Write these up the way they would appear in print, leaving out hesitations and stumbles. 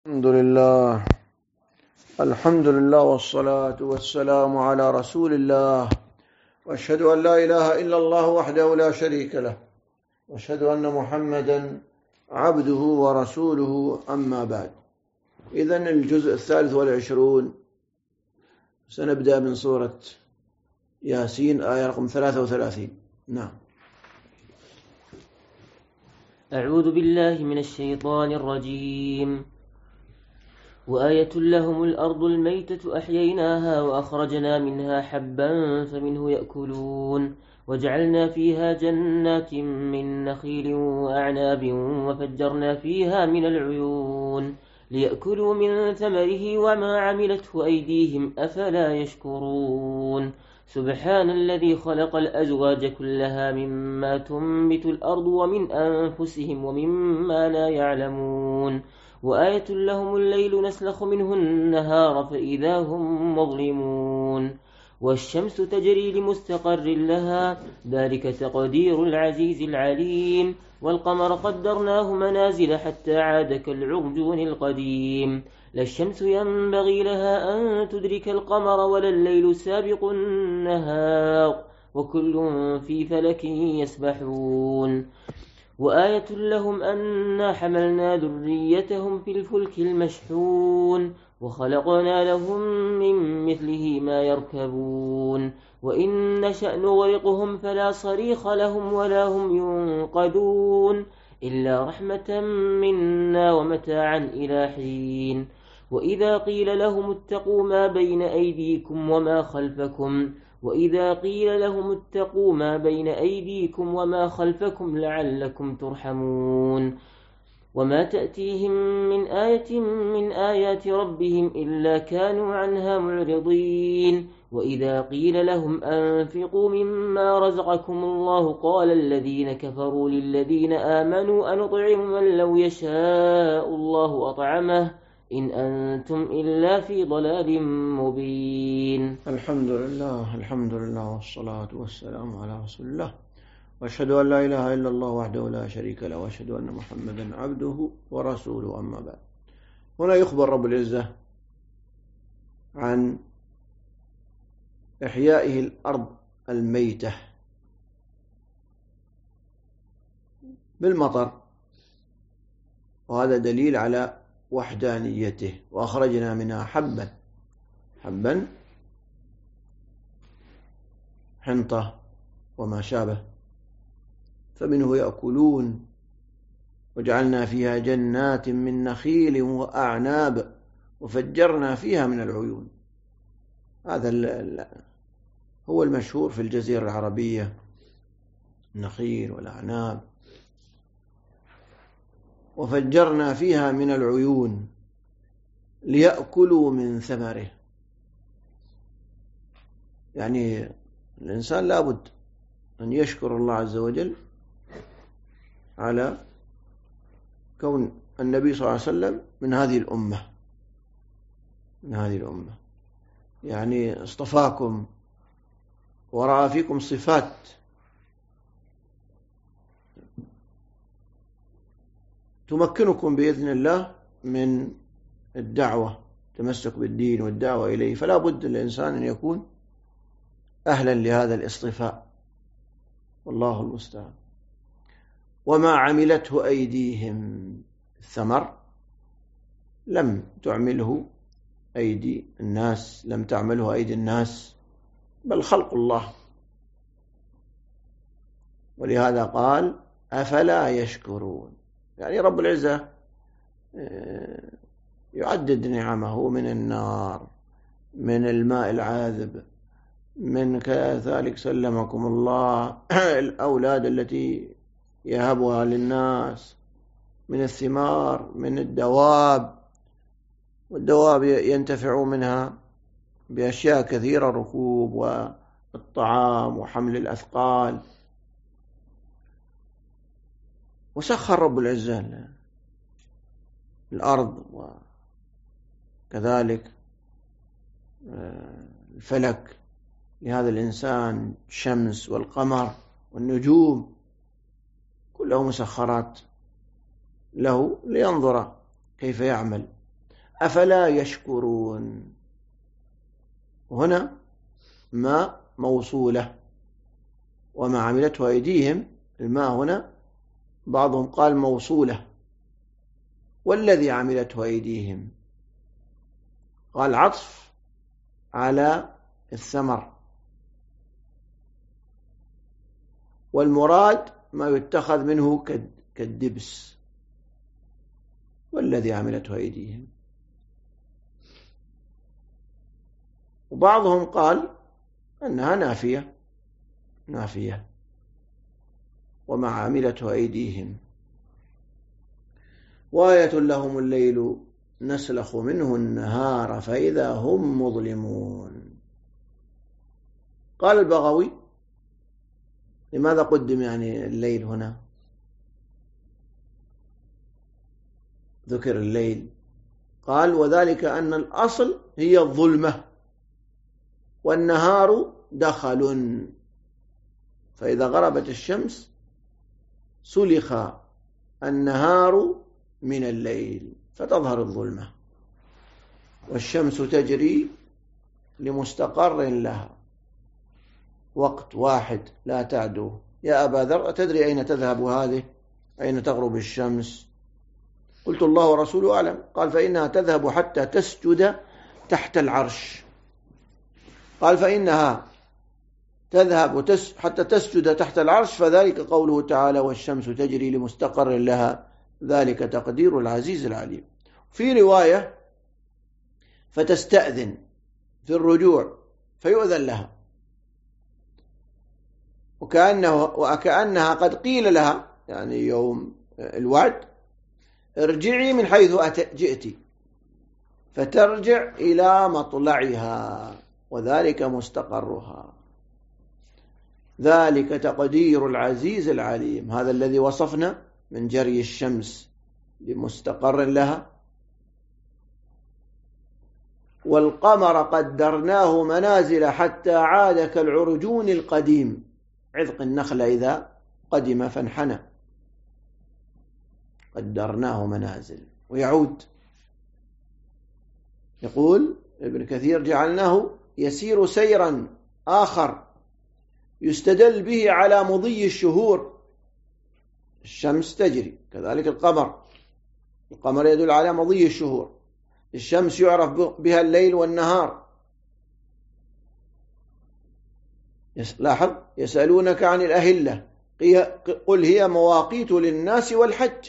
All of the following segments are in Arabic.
الحمد لله والصلاة والسلام على رسول الله، وأشهد أن لا إله إلا الله وحده لا شريك له، وأشهد أن محمدا عبده ورسوله، أما بعد. إذن الجزء 23 سنبدأ من سورة ياسين آية رقم 33. نعم. أعوذ بالله من الشيطان الرجيم. وآية لهم الأرض الميتة أحييناها وأخرجنا منها حبا فمنه يأكلون وجعلنا فيها جنات من نخيل وأعناب وفجرنا فيها من العيون ليأكلوا من ثمره وما عملته أيديهم أفلا يشكرون. سبحان الذي خلق الأزواج كلها مما تنبت الأرض ومن أنفسهم ومما لا يعلمون. وآية لهم الليل نسلخ منه النهار فإذا هم مظلمون. والشمس تجري لمستقر لها ذلك تقدير العزيز العليم. والقمر قدرناه منازل حتى عاد كالعرجون القديم. لا الشمس ينبغي لها أن تدرك القمر ولا الليل سابق النهار وكل في فلك يسبحون. وآية لهم أنا حملنا ذريتهم في الفلك المشحون وخلقنا لهم من مثله ما يركبون وإن نشأ نغرقهم فلا صريخ لهم ولا هم ينقذون إلا رحمة منا ومتاعا إلى حين. وإذا قيل لهم اتقوا ما بين أيديكم وما خلفكم لعلكم ترحمون. وما تأتيهم من آية من آيات ربهم إلا كانوا عنها معرضين. وإذا قيل لهم أنفقوا مما رزقكم الله قال الذين كفروا للذين آمنوا أنطعم من لو يشاء الله أطعمه إن أنتم إلا في ضلال مبين. الحمد لله والصلاة والسلام على رسول الله، وأشهد أن لا إله إلا الله وحده لا شريك له، وأشهد أن محمدا عبده ورسوله، أما بعد. هنا يخبر رب العزة عن إحيائه الأرض الميتة بالمطر، وهذا دليل على وحدانيته. وأخرجنا منها حبا حنطة وما شابه فمنه يأكلون وجعلنا فيها جنات من نخيل وأعناب وفجرنا فيها من العيون. هذا هو المشهور في الجزيرة العربية، النخيل والأعناب. وفجرنا فيها من العيون ليأكلوا من ثمره. يعني الإنسان لابد أن يشكر الله عز وجل على كون النبي صلى الله عليه وسلم من هذه الأمة. يعني اصطفاكم ورأى فيكم صفات تمكنكم بإذن الله من الدعوة، تمسك بالدين والدعوة إليه. فلا بد الإنسان أن يكون أهلا لهذا الاصطفاء، والله المستعان. وما عملته أيديهم، الثمر لم تعمله أيدي الناس، لم تعمله أيدي الناس، بل خلق الله. ولهذا قال أفلا يشكرون. يعني رب العزة يعدد نعمه من النار، من الماء العاذب، من كذلك سلمكم الله الأولاد التي يهبها للناس، من الثمار، من الدواب، والدواب ينتفع منها بأشياء كثيرة، الركوب والطعام وحمل الأثقال. وسخر رب العزة الأرض وكذلك الفلك لهذا الإنسان، الشمس والقمر والنجوم كلها مسخرات له لينظر كيف يعمل أفلا يشكرون. هنا ما موصولة، وما عملته أيديهم، الماء هنا بعضهم قال موصولة، والذي عملته أيديهم قال عطف على الثمر، والمراد ما يتخذ منه كالدبس، والذي عملته أيديهم. وبعضهم قال أنها نافية وما عملته أيديهم. وآية لهم الليل نسلخ منه النهار فإذا هم مظلمون. قال البغوي لماذا قدم يعني الليل هنا؟ ذكر الليل، قال وذلك أن الأصل هي الظلمة والنهار دخل، فإذا غربت الشمس سلخ النهار من الليل فتظهر الظلمة، والشمس تجري لمستقر لها، وقت واحد لا تعدو. يا أبا ذر أتدري أين تذهب هذه؟ أين تغرب الشمس؟ قلت الله ورسوله أعلم. قال فإنها تذهب حتى تسجد تحت العرش. قال فإنها تذهب حتى تسجد تحت العرش، فذلك قوله تعالى والشمس تجري لمستقر لها، ذلك تقدير العزيز العليم. في رواية فتستأذن في الرجوع فيؤذن لها، وكأنها قد قيل لها يعني يوم الوعد ارجعي من حيث جئت، فترجع إلى مطلعها وذلك مستقرها، ذلك تقدير العزيز العليم. هذا الذي وصفنا من جري الشمس لمستقر لها. والقمر قدرناه منازل حتى عاد كالعرجون القديم، عذق النخل إذا قدم فانحنى، قدرناه منازل ويعود. يقول ابن كثير جعلناه يسير سيرا آخر يستدل به على مضي الشهور. الشمس تجري، كذلك القمر يدل على مضي الشهور. الشمس يعرف بها الليل والنهار. لاحظ يسألونك عن الأهلة قل هي مواقيت للناس والحج،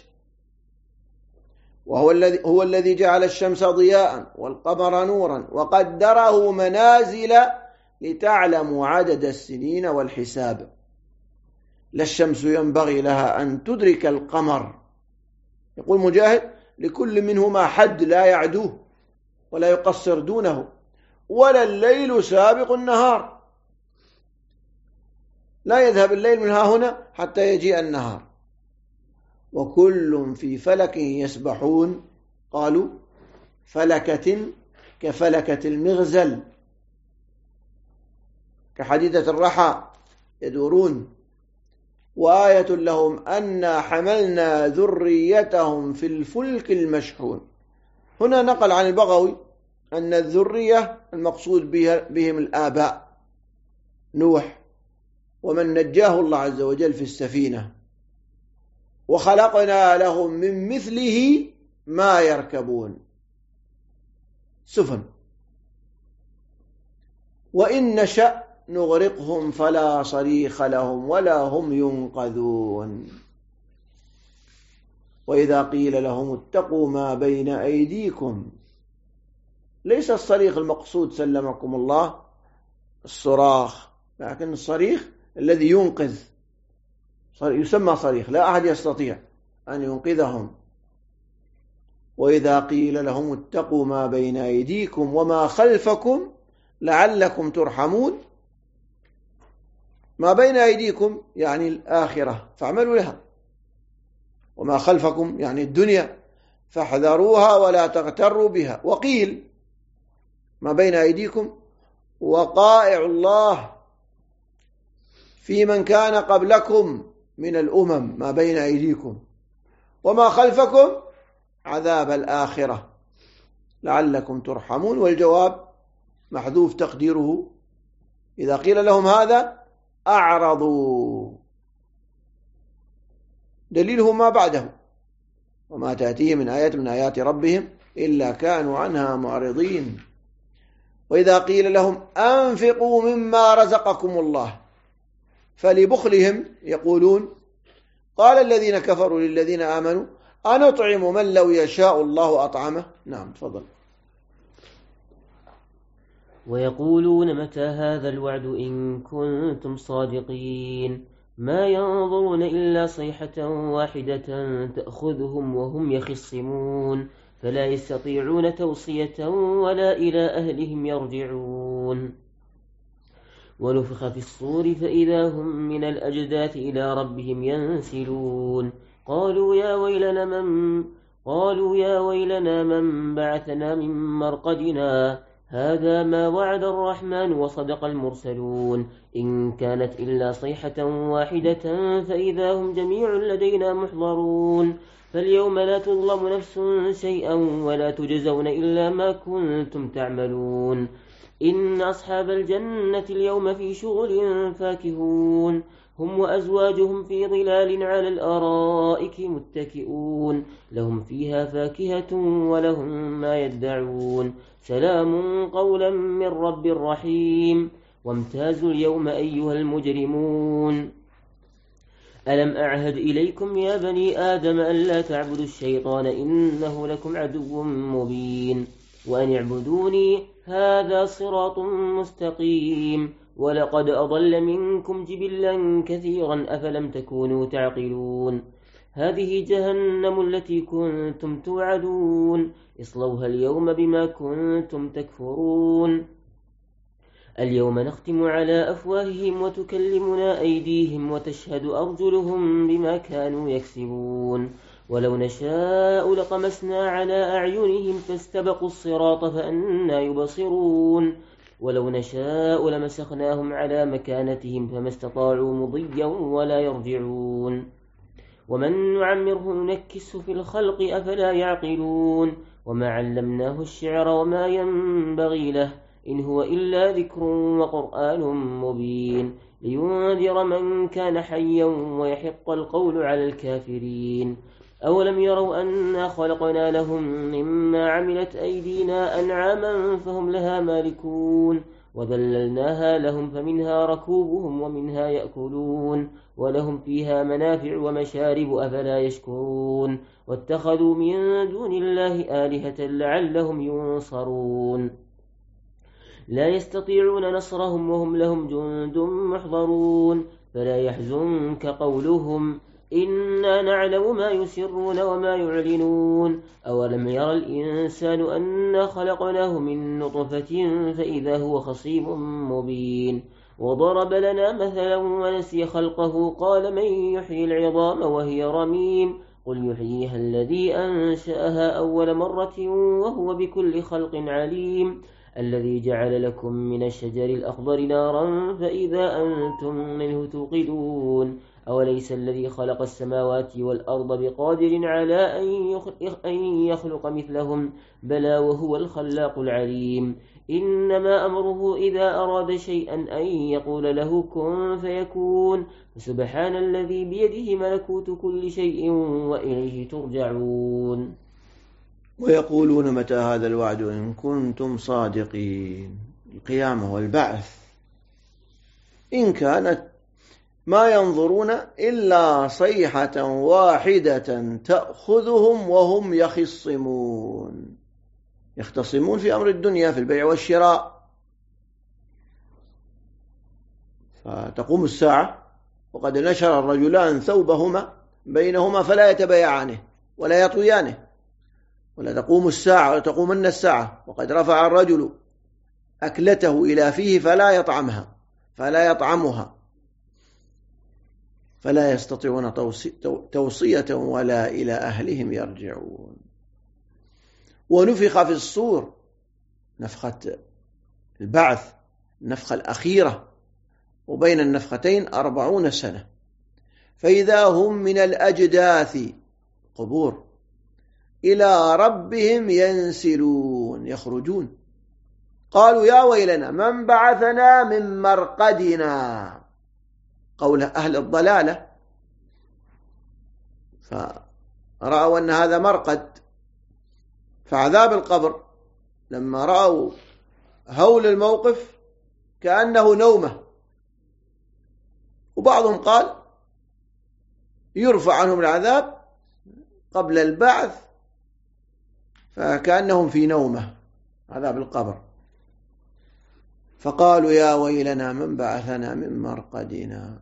وهو الذي جعل الشمس ضياء والقمر نورا وقدره منازل لتعلموا عدد السنين والحساب. لا الشمس ينبغي لها أن تدرك القمر، يقول مجاهد لكل منهما حد لا يعدوه ولا يقصر دونه، ولا الليل سابق النهار، لا يذهب الليل من ها هنا حتى يجيء النهار، وكل في فلك يسبحون. قالوا فلكة كفلكة المغزل، كحديدة الرحى يدورون. وآية لهم أنا حملنا ذريتهم في الفلك المشحون. هنا نقل عن البغوي أن الذرية المقصود بهم الآباء، نوح ومن نجاه الله عز وجل في السفينة، وخلقنا لهم من مثله ما يركبون، سفن، وإن نشأ نغرقهم فلا صريخ لهم ولا هم ينقذون. وإذا قيل لهم اتقوا ما بين أيديكم، ليس الصريخ المقصود سلمكم الله الصراخ، لكن الصريخ الذي ينقذ يسمى صريخ، لا أحد يستطيع أن ينقذهم. وإذا قيل لهم اتقوا ما بين أيديكم وما خلفكم لعلكم ترحمون. ما بين أيديكم يعني الآخرة فاعملوا لها، وما خلفكم يعني الدنيا فاحذروها ولا تغتروا بها. وقيل ما بين أيديكم وقائع الله في من كان قبلكم من الأمم، ما بين أيديكم، وما خلفكم عذاب الآخرة. لعلكم ترحمون، والجواب محذوف تقديره إذا قيل لهم هذا أعرضوا، دليله ما بعده: وما تأتيه من آية من آيات ربهم إلا كانوا عنها معرضين. وإذا قيل لهم أنفقوا مما رزقكم الله فلبخلهم يقولون قال الذين كفروا للذين آمنوا أنطعم من لو يشاء الله أطعمه. نعم تفضل. ويقولون متى هذا الوعد إن كنتم صادقين ما ينظرون إلا صيحة واحدة تأخذهم وهم يخصمون فلا يستطيعون توصية ولا إلى أهلهم يرجعون. ونفخ في الصور فإذا هم من الأجداث إلى ربهم ينسلون قالوا يا ويلنا من بعثنا من مرقدنا هذا ما وعد الرحمن وصدق المرسلون إن كانت إلا صيحة واحدة فإذا هم جميع لدينا محضرون فاليوم لا تظلم نفس شيئا ولا تجزون إلا ما كنتم تعملون إن أصحاب الجنة اليوم في شغل فاكهون هم وأزواجهم في ظلال على الأرائك متكئون لهم فيها فاكهة ولهم ما يدعون سلام قولا من رب رحيم. وامتازوا اليوم أيها المجرمون ألم أعهد إليكم يا بني آدم ألا تعبدوا الشيطان إنه لكم عدو مبين وأن اعبدوني هذا صراط مستقيم ولقد أضل منكم جبلا كثيرا أفلم تكونوا تعقلون هذه جهنم التي كنتم توعدون اصلوها اليوم بما كنتم تكفرون اليوم نختم على أفواههم وتكلمنا أيديهم وتشهد أرجلهم بما كانوا يكسبون ولو نشاء لطمسنا على أعينهم فاستبقوا الصراط فأنى يبصرون ولو نشاء لمسخناهم على مكانتهم فما استطاعوا مضيا ولا يرجعون ومن نعمره ننكسه في الخلق أفلا يعقلون وما علمناه الشعر وما ينبغي له إن هو إلا ذكر وقرآن مبين لينذر من كان حيا ويحق القول على الكافرين أولم يروا أنا خلقنا لهم مما عملت أيدينا أنعاما فهم لها مالكون وذللناها لهم فمنها ركوبهم ومنها يأكلون ولهم فيها منافع ومشارب أفلا يشكرون واتخذوا من دون الله آلهة لعلهم ينصرون لا يستطيعون نصرهم وهم لهم جند محضرون فلا يحزنك قولهم إنا نعلم ما يسرون وما يعلنون أولم يرى الإنسان أنا خلقناه من نطفة فإذا هو خصيم مبين وضرب لنا مثلا ونسي خلقه قال من يحيي العظام وهي رميم قل يحييها الذي أنشأها أول مرة وهو بكل خلق عليم الذي جعل لكم من الشجر الأخضر نارا فإذا أنتم منه توقدون أوليس الذي خلق السماوات والأرض بقادر على أن يخلق مثلهم بلى وهو الخلاق العليم إنما أمره إذا أراد شيئا أن يقول له كن فيكون فسبحان الذي بيده ملكوت كل شيء وإليه ترجعون. ويقولون متى هذا الوعد إن كنتم صادقين. القيامة والبعث إن كانت ما ينظرون إلا صيحة واحدة تأخذهم وهم يختصمون في أمر الدنيا في البيع والشراء، فتقوم الساعة وقد نشر الرجلان ثوبهما بينهما فلا يتبايعانه ولا يطويانه، ولا تقوم الساعة وتقومن الساعة وقد رفع الرجل أكلته إلى فيه فلا يطعمها فلا يستطيعون توصية ولا إلى أهلهم يرجعون. ونفخ في الصور، نفخة البعث، النفخة الأخيرة، وبين النفختين 40 سنة، فإذا هم من الأجداث قبور إلى ربهم ينسلون يخرجون. قالوا يا ويلنا من بعثنا من مرقدنا، قول أهل الضلالة، فرأوا أن هذا مرقد. فعذاب القبر لما رأوا هول الموقف كأنه نومة. وبعضهم قال يرفع عنهم العذاب قبل البعث، فكأنهم في نومة عذاب القبر. فقالوا يا ويلنا من بعثنا من مرقدنا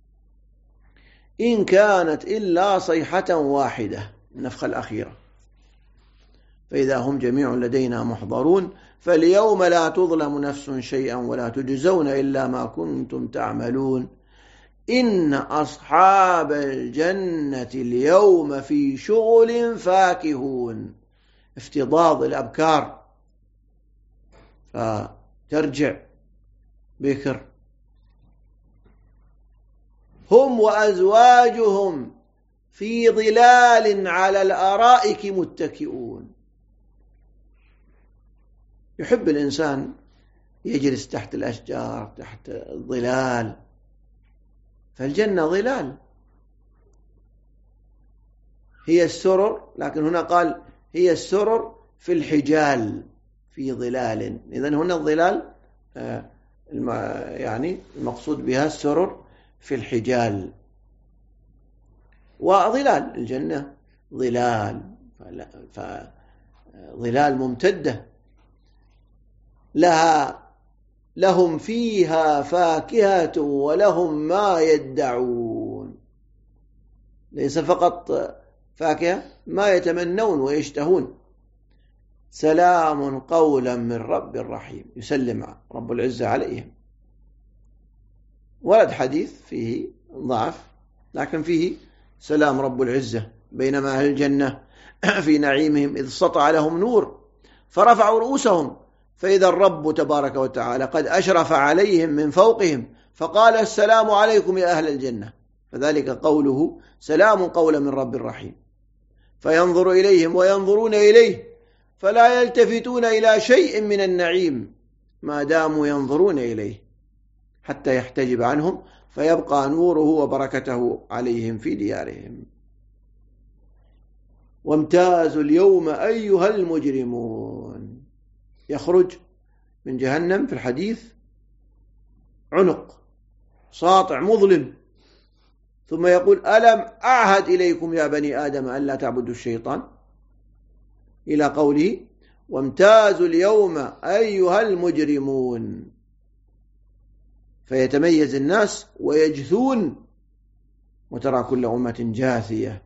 إن كانت إلا صيحة واحدة، النفخة الأخيرة، فإذا هم جميع لدينا محضرون فاليوم لا تظلم نفس شيئا ولا تجزون إلا ما كنتم تعملون إن أصحاب الجنة اليوم في شغل فاكهون. افتضاض الأبكار، فترجع بكر. هم وأزواجهم في ظلال على الأرائك متكئون. يحب الإنسان يجلس تحت الأشجار تحت الظلال، فالجنة ظلال هي السرر، لكن هنا قال هي السرر في الحجال في ظلال. إذن هنا الظلال يعني المقصود بها السرر في الحجال. وظلال الجنة ظلال، فظلال ممتدة لهم فيها فاكهة ولهم ما يدعون. ليس فقط فاكهة، ما يتمنون ويشتهون. سلام قولا من رب رحيم، يسلم رب العزة عليهم. ورد حديث فيه ضعف لكن فيه سلام رب العزة، بينما أهل الجنة في نعيمهم إذ سطع لهم نور فرفعوا رؤوسهم فإذا الرب تبارك وتعالى قد أشرف عليهم من فوقهم فقال السلام عليكم يا أهل الجنة، فذلك قوله سلام قولا من رب رحيم. فينظر إليهم وينظرون إليه فلا يلتفتون إلى شيء من النعيم ما داموا ينظرون إليه حتى يحتجب عنهم فيبقى نوره وبركته عليهم في ديارهم. وامتازوا اليوم أيها المجرمون. يخرج من جهنم في الحديث عنق ساطع مظلم، ثم يقول ألم أعهد إليكم يا بني آدم أن لا تعبدوا الشيطان، إلى قوله وامتازوا اليوم أيها المجرمون. فيتميز الناس ويجثون وترى كل أمة جاثية.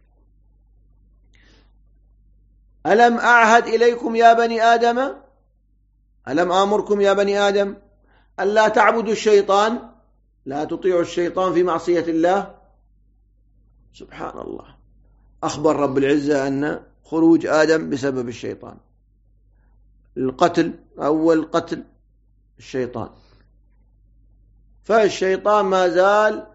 ألم أعهد إليكم يا بني آدم، ألم آمركم يا بني آدم أن لا تعبدوا الشيطان، لا تطيعوا الشيطان في معصية الله. سبحان الله، أخبر رب العزة أن خروج آدم بسبب الشيطان، القتل أول قتل الشيطان، فالشيطان ما زال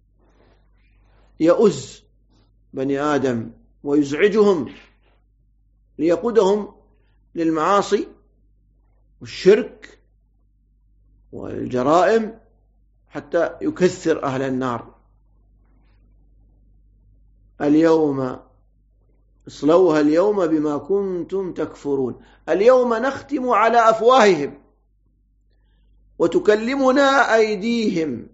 يؤز بني آدم ويزعجهم ليقودهم للمعاصي والشرك والجرائم حتى يكثر أهل النار. اليوم اصلوها اليوم بما كنتم تكفرون. اليوم نختم على أفواههم وتكلمنا أيديهم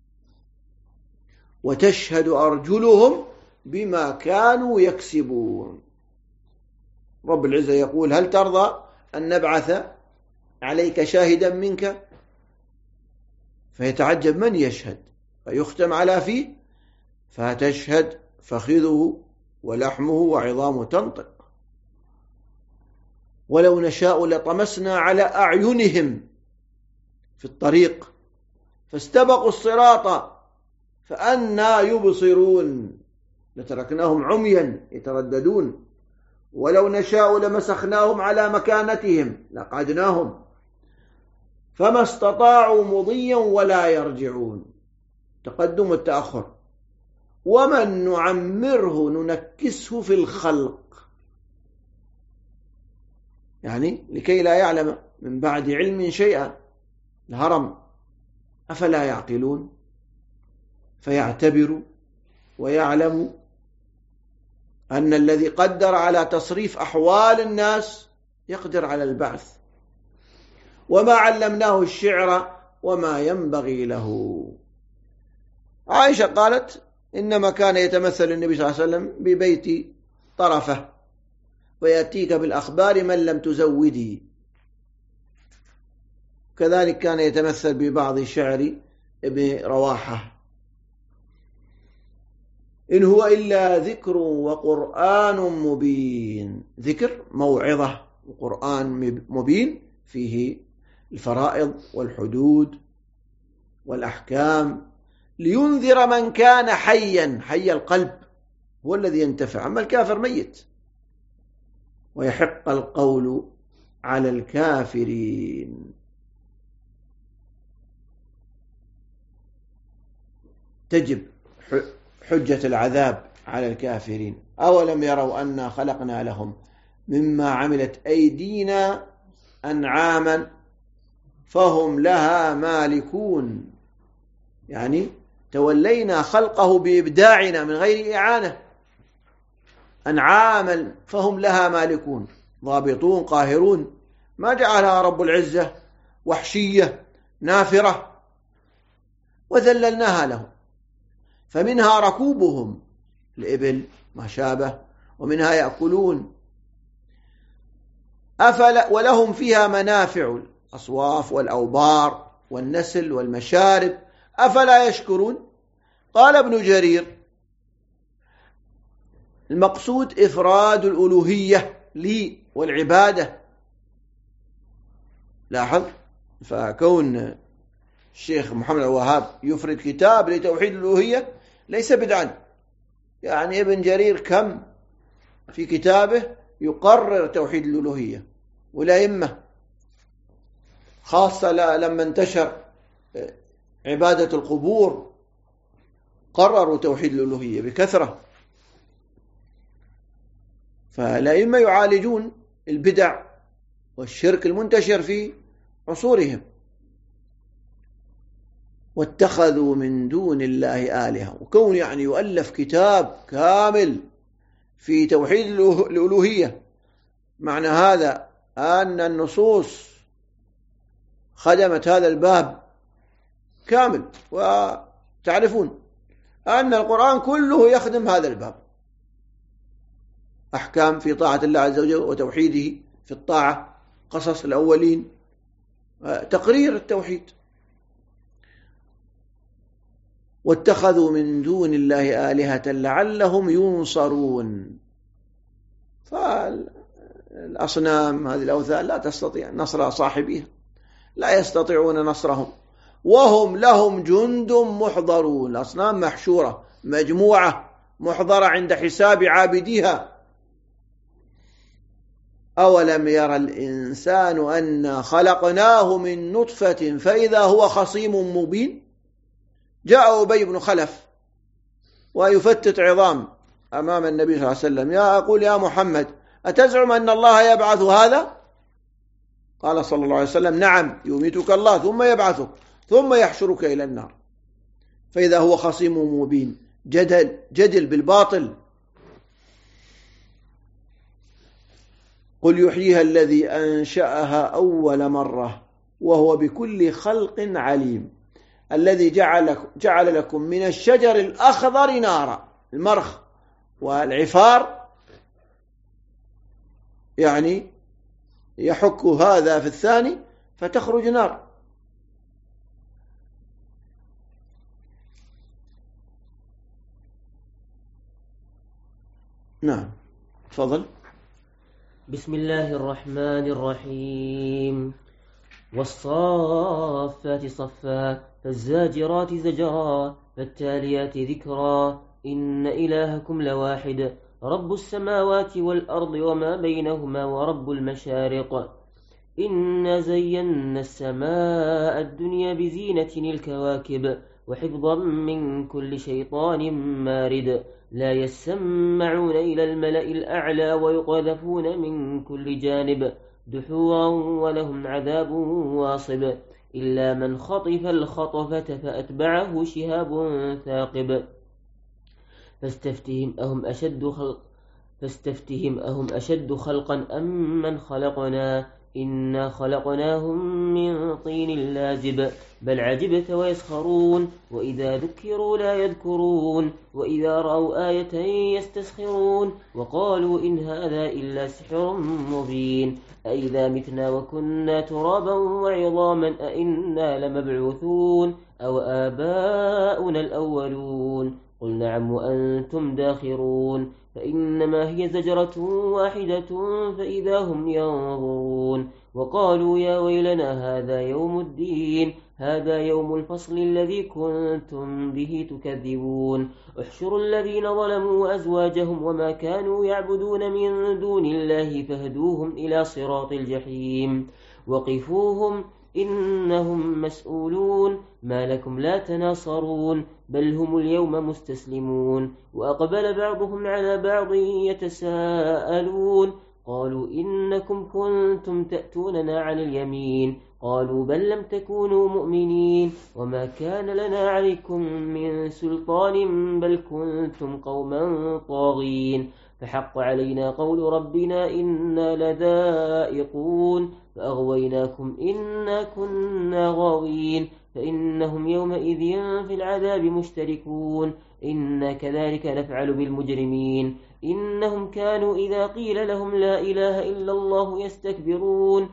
وتشهد أرجلهم بما كانوا يكسبون. رب العزة يقول هل ترضى أن نبعث عليك شاهدا منك؟ فيتعجب من يشهد، فيختم على فيه فتشهد فخذه ولحمه وعظامه تنطق. ولو نشاء لطمسنا على أعينهم في الطريق فاستبقوا الصراط فأنى يبصرون، لتركناهم عميا يترددون. ولو نشاء لمسخناهم على مكانتهم لقعدناهم فما استطاعوا مضيا ولا يرجعون. تقدم والتأخر. ومن نعمره ننكسه في الخلق يعني لكي لا يعلم من بعد علم شيئا، الهرم. أفلا يعقلون فيعتبروا ويعلموا أن الذي قدر على تصريف أحوال الناس يقدر على البعث، وما علمناه الشعر وما ينبغي له. عائشة قالت إنما كان يتمثل النبي صلى الله عليه وسلم ببيت طرفة ويأتيك بالأخبار من لم تزودي. كذلك كان يتمثل ببعض شعر ابن رواحة: إن هو إلا ذكر وقرآن مبين. ذكر موعظة، وقرآن مبين فيه الفرائض والحدود والأحكام، لينذر من كان حيا، حي القلب هو الذي ينتفع، أما الكافر ميت. ويحق القول على الكافرين. تجب حجة العذاب على الكافرين. أولم يروا أنا خلقنا لهم مما عملت أيدينا أنعاما فهم لها مالكون، يعني تولينا خلقه بإبداعنا من غير إعانة. أنعاما فهم لها مالكون، ضابطون قاهرون، ما جعلها رب العزة وحشية نافرة، وذللناها لهم. فمنها ركوبهم، الإبل ما شابه، ومنها يأكلون. ولهم فيها منافع، الأصواف والأوبار والنسل والمشارب، أفلا يشكرون. قال ابن جرير: المقصود إفراد الألوهية لي والعبادة. لاحظ، فكون الشيخ محمد الوهاب يفرد كتاب لتوحيد الألوهية ليس بدعا. يعني ابن جرير كم في كتابه يقرر توحيد الألوهية، والأئمة خاصة لما انتشر عبادة القبور قرروا توحيد الألوهية بكثرة. فالأئمة يعالجون البدع والشرك المنتشر في عصورهم. واتخذوا من دون الله آلهة، وكون يعني يؤلف كتاب كامل في توحيد الألوهية، معنى هذا أن النصوص خدمت هذا الباب كامل. وتعرفون أن القرآن كله يخدم هذا الباب، أحكام في طاعة الله عز وجل وتوحيده في الطاعة، قصص الأولين، تقرير التوحيد. واتخذوا من دون الله آلهة لعلهم ينصرون. فالأصنام هذه الأوثان لا تستطيع نصر صاحبها، لا يستطيعون نصرهم، وهم لهم جند محضرون. الأصنام محشورة مجموعة محضرة عند حساب عابديها. أولم يرى الإنسان أنا خلقناه من نطفة فإذا هو خصيم مبين. جاء أبي بن خلف ويفتت عظام أمام النبي صلى الله عليه وسلم: أقول يا محمد، أتزعم أن الله يبعث هذا؟ قال صلى الله عليه وسلم: نعم، يميتك الله ثم يبعثك ثم يحشرك إلى النار. فإذا هو خصيم مبين، جدل بالباطل. قل يحييها الذي أنشأها أول مرة وهو بكل خلق عليم. الذي جعل لكم من الشجر الأخضر نارا، المرخ والعفار، يعني يحك هذا في الثاني فتخرج نار. نعم، تفضل. بسم الله الرحمن الرحيم. والصافات صفا فالزاجرات زجرا فالتاليات ذكرا إن إلهكم لواحد رب السماوات والأرض وما بينهما ورب المشارق. إنا زينا السماء الدنيا بزينة الكواكب وحفظا من كل شيطان مارد. لا يسمعون إلى الملأ الأعلى ويقذفون من كل جانب دحورا ولهم عذاب واصب إلا من خطف الخطفة فأتبعه شهاب ثاقب فاستفتهم أهم أشد خلقا أم من خلقنا إنا خلقناهم من طين لازب بل عجبت ويسخرون وإذا ذكروا لا يذكرون وإذا رأوا آية يستسخرون وقالوا إن هذا إلا سحر مبين أإذا متنا وكنا ترابا وعظاما أإنا لمبعوثون أو آباؤنا الأولون قل نعم وأنتم داخرون فإنما هي زجرة واحدة فإذا هم ينظرون وقالوا يا ويلنا هذا يوم الدين هذا يوم الفصل الذي كنتم به تكذبون احشروا الذين ظلموا وأزواجهم وما كانوا يعبدون من دون الله فاهدوهم إلى صراط الجحيم وقفوهم إنهم مسؤولون ما لكم لا تناصرون بل هم اليوم مستسلمون وأقبل بعضهم على بعض يتساءلون قالوا إنكم كنتم تأتوننا عن اليمين قالوا بل لم تكونوا مؤمنين وما كان لنا عليكم من سلطان بل كنتم قوما طاغين فحق علينا قول ربنا إنا لذائقون فأغويناكم إنا كنا غاوين فإنهم يومئذ في العذاب مشتركون إنا كذلك نفعل بالمجرمين إنهم كانوا إذا قيل لهم لا إله إلا الله يستكبرون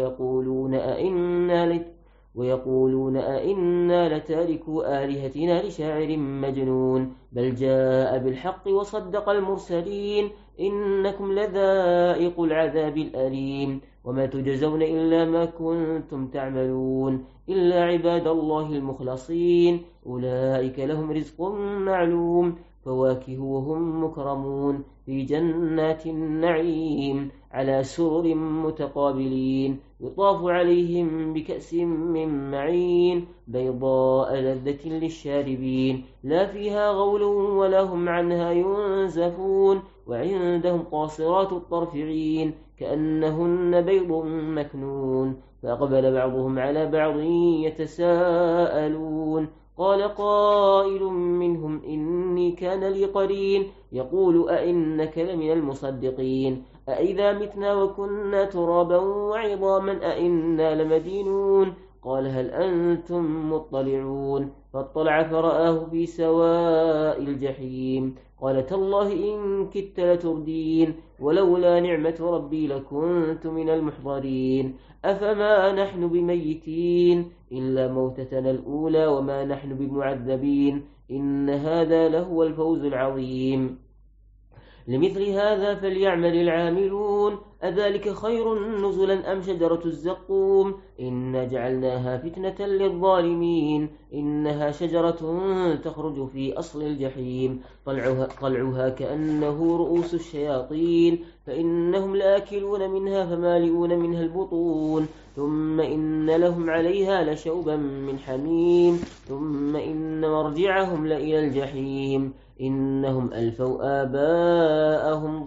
ويقولون أئنا لتاركوا آلهتنا لشاعر مجنون بل جاء بالحق وصدق المرسلين إنكم لذائق العذاب الأليم وما تجزون إلا ما كنتم تعملون إلا عباد الله المخلصين أولئك لهم رزق معلوم فواكه وهم مكرمون في جنات النعيم على سرر متقابلين يطاف عليهم بكأس من معين بيضاء لذة للشاربين لا فيها غول ولا هم عنها ينزفون وعندهم قاصرات الطرف عين كأنهن بيض مكنون فأقبل بعضهم على بعض يتساءلون قال قائل منهم إني كان لي قرين يقول أئنك لمن المصدقين أئذا متنا وكنا ترابا وعظاما أئنا لمدينون قال هل أنتم مطلعون فاطلع فرآه في سواء الجحيم قال تالله إن كدت لتردين ولولا نعمة ربي لكنت من المحضرين أفما نحن بميتين إلا موتتنا الأولى وما نحن بمعذبين إن هذا لهو الفوز العظيم لمثل هذا فليعمل العاملون أذلك خير نزلا أم شجرة الزقوم إنا جعلناها فتنة للظالمين إنها شجرة تخرج في أصل الجحيم طلعها كأنه رؤوس الشياطين فإنهم لآكلون منها فمالئون منها البطون ثم إن لهم عليها لشوبا من حميم ثم إن مرجعهم لإلى الجحيم إنهم ألفوا آباءهم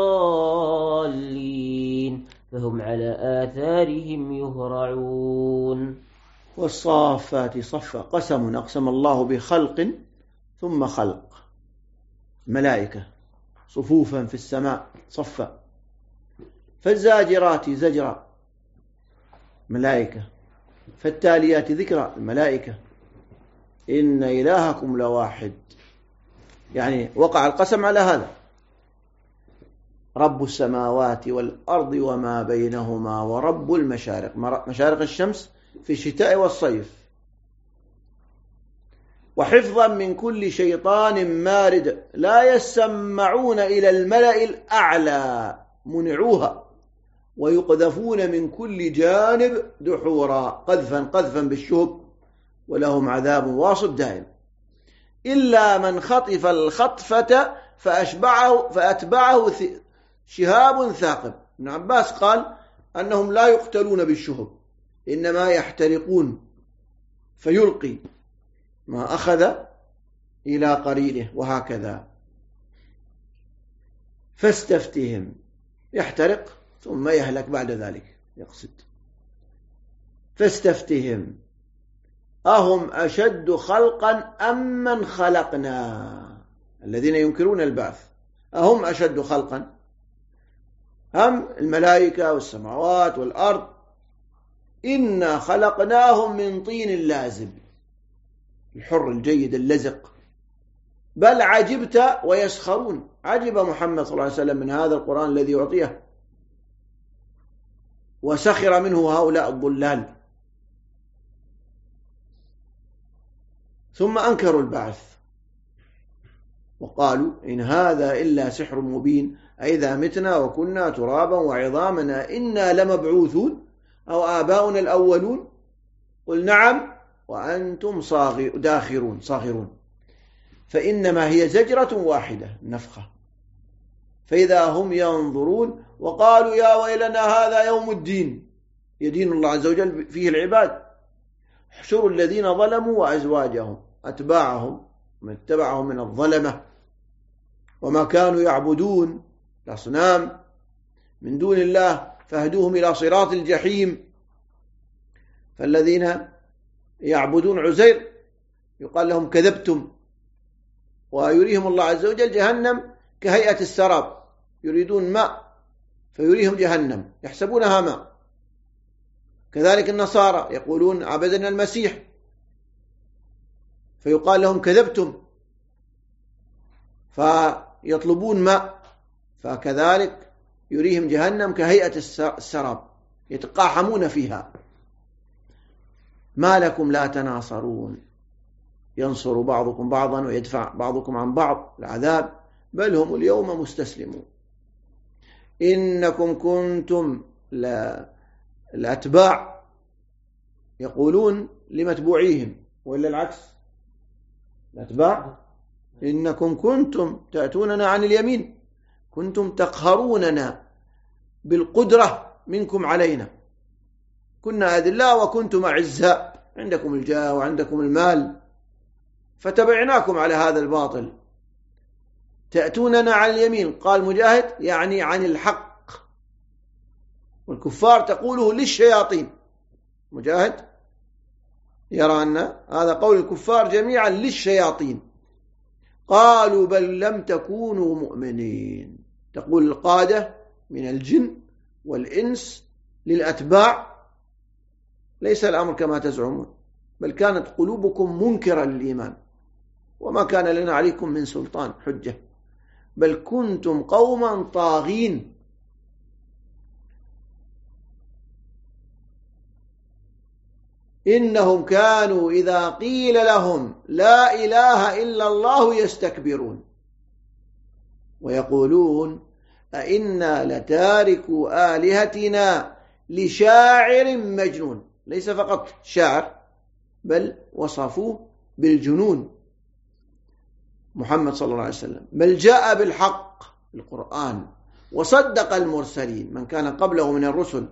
ضالين فهم على آثارهم يهرعون والصافات صفا قسم أقسم الله بخلق ثم خلق ملائكة صفوفا في السماء صفا فالزاجرات زجرا ملائكة فالتاليات ذكرا الملائكة إن إلهكم لواحد يعني وقع القسم على هذا رب السماوات والأرض وما بينهما ورب المشارق مشارق الشمس في الشتاء والصيف وحفظا من كل شيطان مارد لا يسمعون إلى الملأ الأعلى منعوها ويقذفون من كل جانب دحورا قذفا بالشهب ولهم عذاب واصب دائم إلا من خطف الخطفة فأتبعه شهاب ثاقب. ابن عباس قال أنهم لا يقتلون بالشهب إنما يحترقون فيلقي ما أخذ إلى قرينه وهكذا فاستفتهم يحترق ثم يهلك بعد ذلك. يقصد. فاستفتهم أهم أشد خلقا أم من خلقنا، الذين ينكرون البعث أهم أشد خلقا أم الملائكة والسماوات والأرض، إنا خلقناهم من طين لازب، الحر الجيد اللزق. بل عجبت ويسخرون، عجب محمد صلى الله عليه وسلم من هذا القرآن الذي يعطيه، وسخر منه هؤلاء الضلال. ثم أنكروا البعث وقالوا إن هذا إلا سحر مبين، أئذا متنا وكنا ترابا وعظامنا إنا لمبعوثون أو آباؤنا الأولون. قل نعم وأنتم صاغرون. فإنما هي زجرة واحدة، نفخة، فإذا هم ينظرون. وقالوا يا ويلنا هذا يوم الدين، يدين الله عز وجل فيه العباد. احشروا الذين ظلموا وأزواجهم أتباعهم من اتبعهم من الظلمة وما كانوا يعبدون الأصنام من دون الله فاهدوهم إلى صراط الجحيم. فالذين يعبدون عزير يقال لهم كذبتم، ويريهم الله عز وجل جهنم كهيئة السراب، يريدون ماء فيريهم جهنم يحسبونها ماء. كذلك النصارى يقولون عبدنا المسيح فيقال لهم كذبتم، فيطلبون ماء، فكذلك يريهم جهنم كهيئة السراب يتقاحمون فيها. ما لكم لا تناصرون، ينصر بعضكم بعضا ويدفع بعضكم عن بعض العذاب، بل هم اليوم مستسلمون. إنكم كنتم الأتباع يقولون لمتبوعيهم، وإلا العكس، الأتباع إنكم كنتم تأتوننا عن اليمين، كنتم تقهروننا بالقدرة منكم علينا، كنا أذلاء وكنتم أعزاء، عندكم الجاه وعندكم المال فتبعناكم على هذا الباطل. تأتوننا عن اليمين، قال مجاهد يعني عن الحق، والكفار تقوله للشياطين. مجاهد يرى أن هذا قول الكفار جميعا للشياطين. قالوا بل لم تكونوا مؤمنين، تقول القادة من الجن والإنس للأتباع ليس الأمر كما تزعمون، بل كانت قلوبكم منكرة للإيمان وما كان لنا عليكم من سلطان حجة، بل كنتم قوما طاغين. إنهم كانوا إذا قيل لهم لا إله إلا الله يستكبرون ويقولون أئنا لتاركوا آلهتنا لشاعر مجنون. ليس فقط شاعر، بل وصفوه بالجنون محمد صلى الله عليه وسلم، بل جاء بالحق القرآن وصدق المرسلين من كان قبله من الرسل.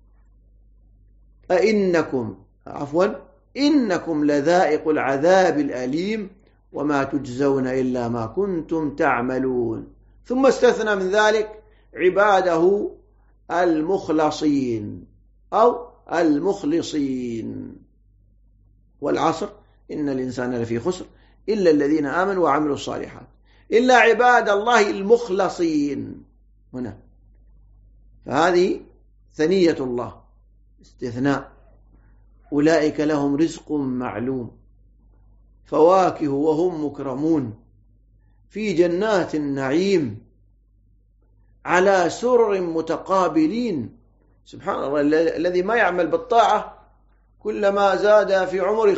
إنكم لذائق العذاب الأليم وما تجزون إلا ما كنتم تعملون. ثم استثنى من ذلك عباده المخلصين أو المخلصين. والعصر إن الإنسان لفي خسر إلا الذين آمنوا وعملوا الصالحات إلا عباد الله المخلصين هنا. فهذه ثنية الله، استثناء. أولئك لهم رزق معلوم، فواكه وهم مكرمون في جنات النعيم على سرر متقابلين. سبحان الله، الذي ما يعمل بالطاعة كلما زاد في عمر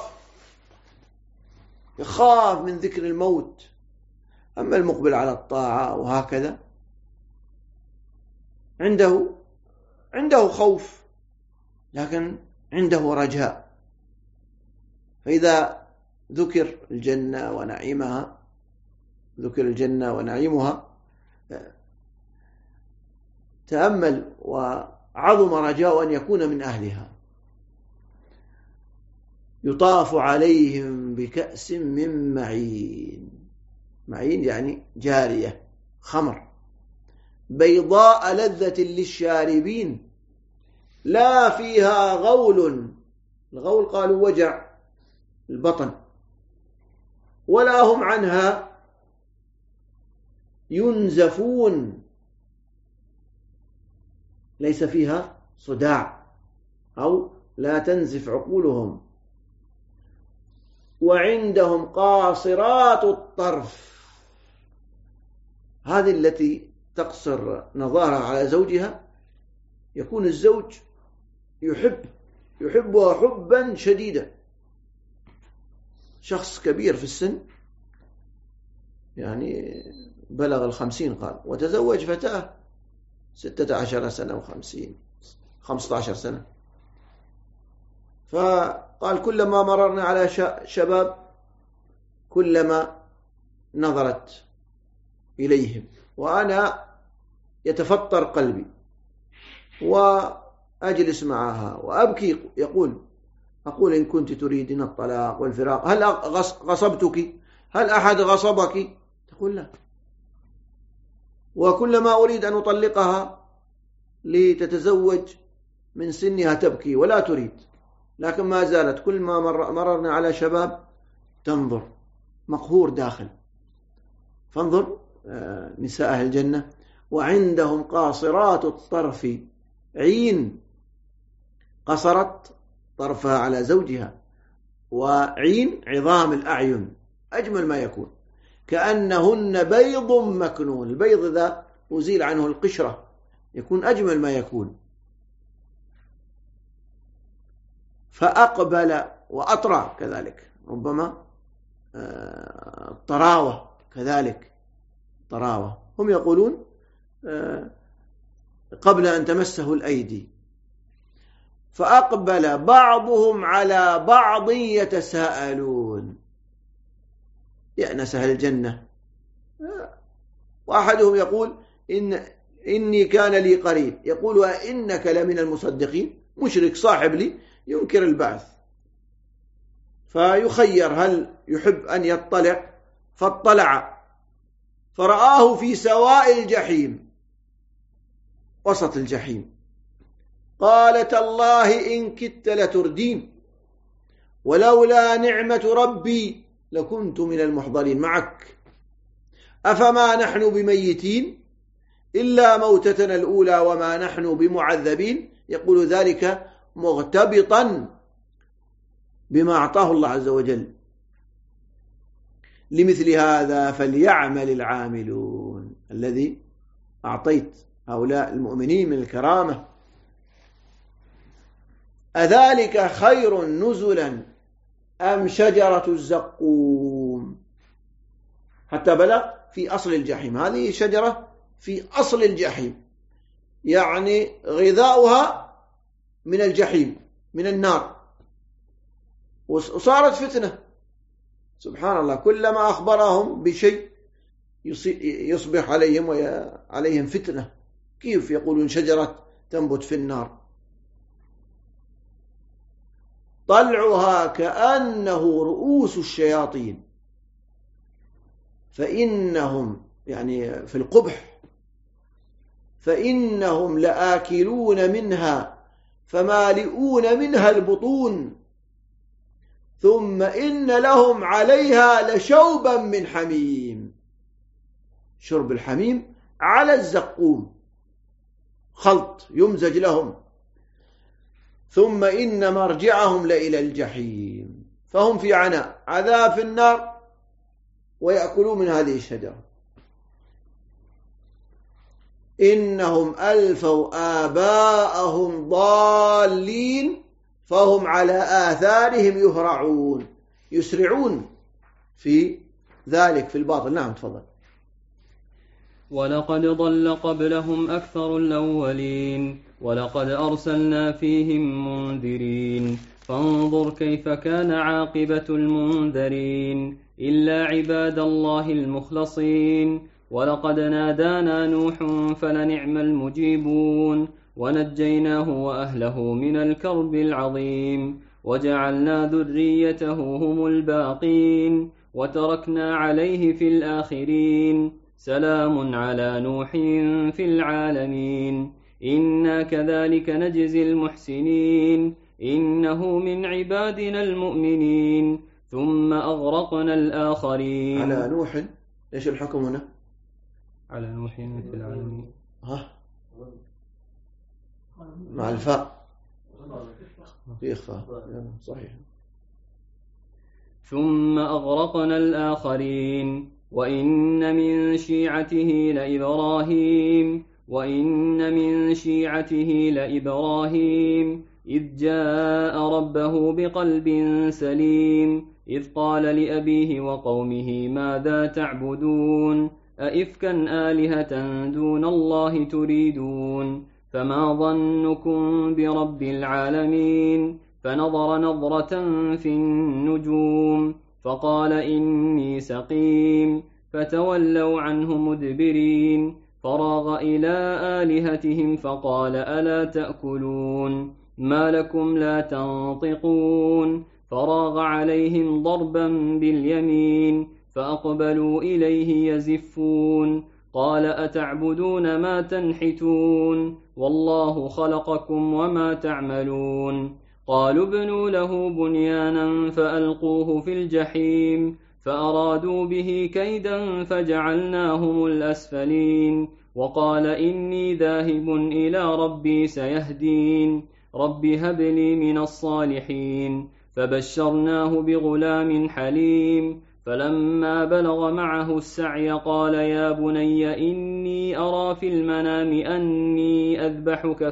يخاف من ذكر الموت. أما المقبل على الطاعة وهكذا عنده خوف لكن عنده رجاء. فإذا ذكر الجنة ونعيمها تأمل وعظم رجاء أن يكون من أهلها. يطاف عليهم بكأس من معين يعني جارية خمر بيضاء لذة للشاربين لا فيها غول، الغول قالوا وجع البطن، ولا هم عنها ينزفون، ليس فيها صداع أو لا تنزف عقولهم. وعندهم قاصرات الطرف، هذه التي تقصر نظرها على زوجها، يكون الزوج يحبها حبا شديدا، شخص كبير في السن يعني بلغ 50 قال، وتزوج فتاة 16 سنة و50 15 سنة، فقال كلما مررنا على شباب كلما نظرت إليهم وأنا يتفطر قلبي وأجلس معها وأبكي. أقول إن كنت تريدين الطلاق والفراق هل غصبتك؟ هل أحد غصبك؟ تقول لا. وكلما أريد أن أطلقها لتتزوج من سنها تبكي ولا تريد، لكن ما زالت كل ما مررنا على شباب تنظر، مقهور داخل. فانظر نساء أهل الجنة. وعندهم قاصرات الطرف عين، قصرت طرفها على زوجها، وعين عظام الأعين أجمل ما يكون، كأنهن بيض مكنون. البيض إذا أزيل عنه القشرة يكون أجمل ما يكون. فأقبل وأطرى كذلك، ربما الطراوة كذلك، طراوة. هم يقولون قبل أن تمسه الأيدي. فأقبل بعضهم على بعض يتساءلون، يأنس أهل الجنة. وأحدهم يقول إني كان لي قريب يقول وإنك لمن المصدقين، مشرك صاحب لي ينكر البعث، فيخير هل يحب أن يطلع، فاطلع فرآه في سواء الجحيم، وسط الجحيم. قال تالله إن كدت لتردين ولولا نعمة ربي لكنت من المحضرين معك، أفما نحن بميتين إلا موتتنا الأولى وما نحن بمعذبين. يقول ذلك مغتبطا بما أعطاه الله عز وجل. لمثل هذا فليعمل العاملون، الذي أعطيت هؤلاء المؤمنين من الكرامة. أذلك خير نزلا أم شجرة الزقوم، حتى بلغ في أصل الجحيم. هذه شجرة في أصل الجحيم، يعني غذاؤها من الجحيم من النار، وصارت فتنة. سبحان الله، كلما أخبرهم بشيء يصبح عليهم وعليهم فتنة. كيف يقولون شجرة تنبت في النار؟ طلعها كأنه رؤوس الشياطين فإنهم يعني في القبح، فإنهم لآكلون منها فمالئون منها البطون ثم إن لهم عليها لشوبا من حميم. شرب الحميم على الزقوم، خلط يمزج لهم. ثم إن مرجعهم لإلى الجحيم، فهم في عناء عذاب في النار ويأكلون من هذه الشجرة. إنهم ألفوا آباءهم ضالين فهم على آثارهم يهرعون، يسرعون في ذلك في الباطل. نعم تفضل. ولقد ضل قبلهم أكثر الأولين ولقد أرسلنا فيهم منذرين فانظر كيف كان عاقبة المنذرين إلا عباد الله المخلصين. ولقد نادانا نوح فلنعم المجيبون ونجيناه وأهله من الكرب العظيم وجعلنا ذريته هم الباقين وتركنا عليه في الآخرين. سلام على نوح في العالمين إنا كذلك نجزي المحسنين إنه من عبادنا المؤمنين ثم أغرقنا الآخرين. على نوح إيش الحكم هنا؟ على نوح في العالمين مع الفاء في إخفاء صحيح. ثم أغرقنا الآخرين وإن من شيعته لإبراهيم إذ جاء ربه بقلب سليم إذ قال لأبيه وقومه ماذا تعبدون أئفكا آلهة دون الله تريدون فما ظنكم برب العالمين فنظر نظرة في النجوم فقال إني سقيم فتولوا عنه مدبرين فراغ إلى آلهتهم فقال ألا تأكلون ما لكم لا تنطقون فراغ عليهم ضربا باليمين فأقبلوا إليه يزفون قال أتعبدون ما تنحتون والله خلقكم وما تعملون قالوا ابنوا له بنيانا فألقوه في الجحيم فأرادوا به كيدا فجعلناهم الأسفلين وقال إني ذاهب إلى ربي سيهدين رب هب لي من الصالحين فبشرناه بغلام حليم فلما بلغ معه السعي قال يا بني إني أرى في المنام أني أذبحك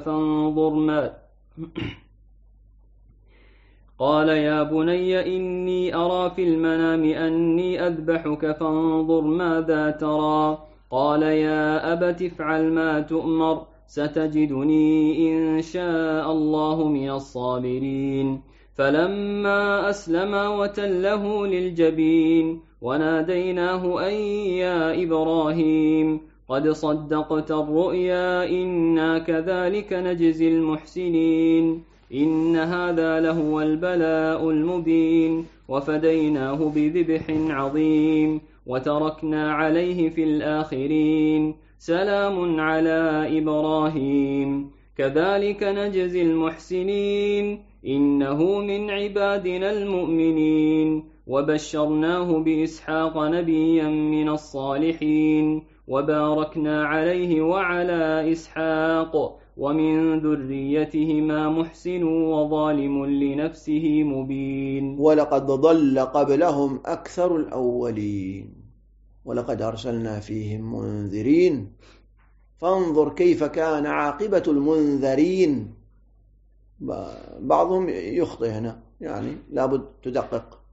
فانظر ماذا ترى قال يا أبت افعل ما تؤمر ستجدني إن شاء الله من الصابرين فلما أسلما وتله للجبين وناديناه أن يا إبراهيم قد صدقت الرؤيا إنا كذلك نجزي المحسنين إن هذا لهو البلاء المبين وفديناه بذبح عظيم وتركنا عليه في الآخرين سلام على إبراهيم كذلك نجزي المحسنين إنه من عبادنا المؤمنين وبشرناه بإسحاق نبيا من الصالحين وباركنا عليه وعلى إسحاق ومن ذريتهما محسن وظالم لنفسه مبين ولقد ضل قبلهم أكثر الأولين ولقد أرسلنا فيهم منذرين فانظر كيف كان عاقبة المنذرين. بعضهم يخطئ هنا يعني لابد تدقق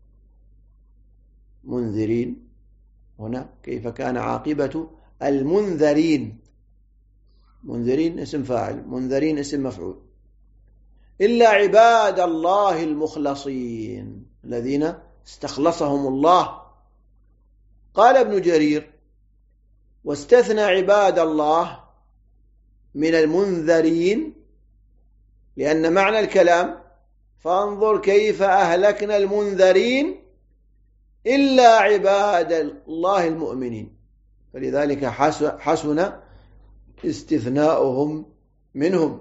منذرين هنا كيف كان عاقبة المنذرين. منذرين اسم فاعل منذرين اسم مفعول. إلا عباد الله المخلصين الذين استخلصهم الله. قال ابن جرير واستثنى عباد الله من المنذرين لأن معنى الكلام فانظر كيف أهلكنا المنذرين إلا عباد الله المؤمنين فلذلك حسن استثناؤهم منهم.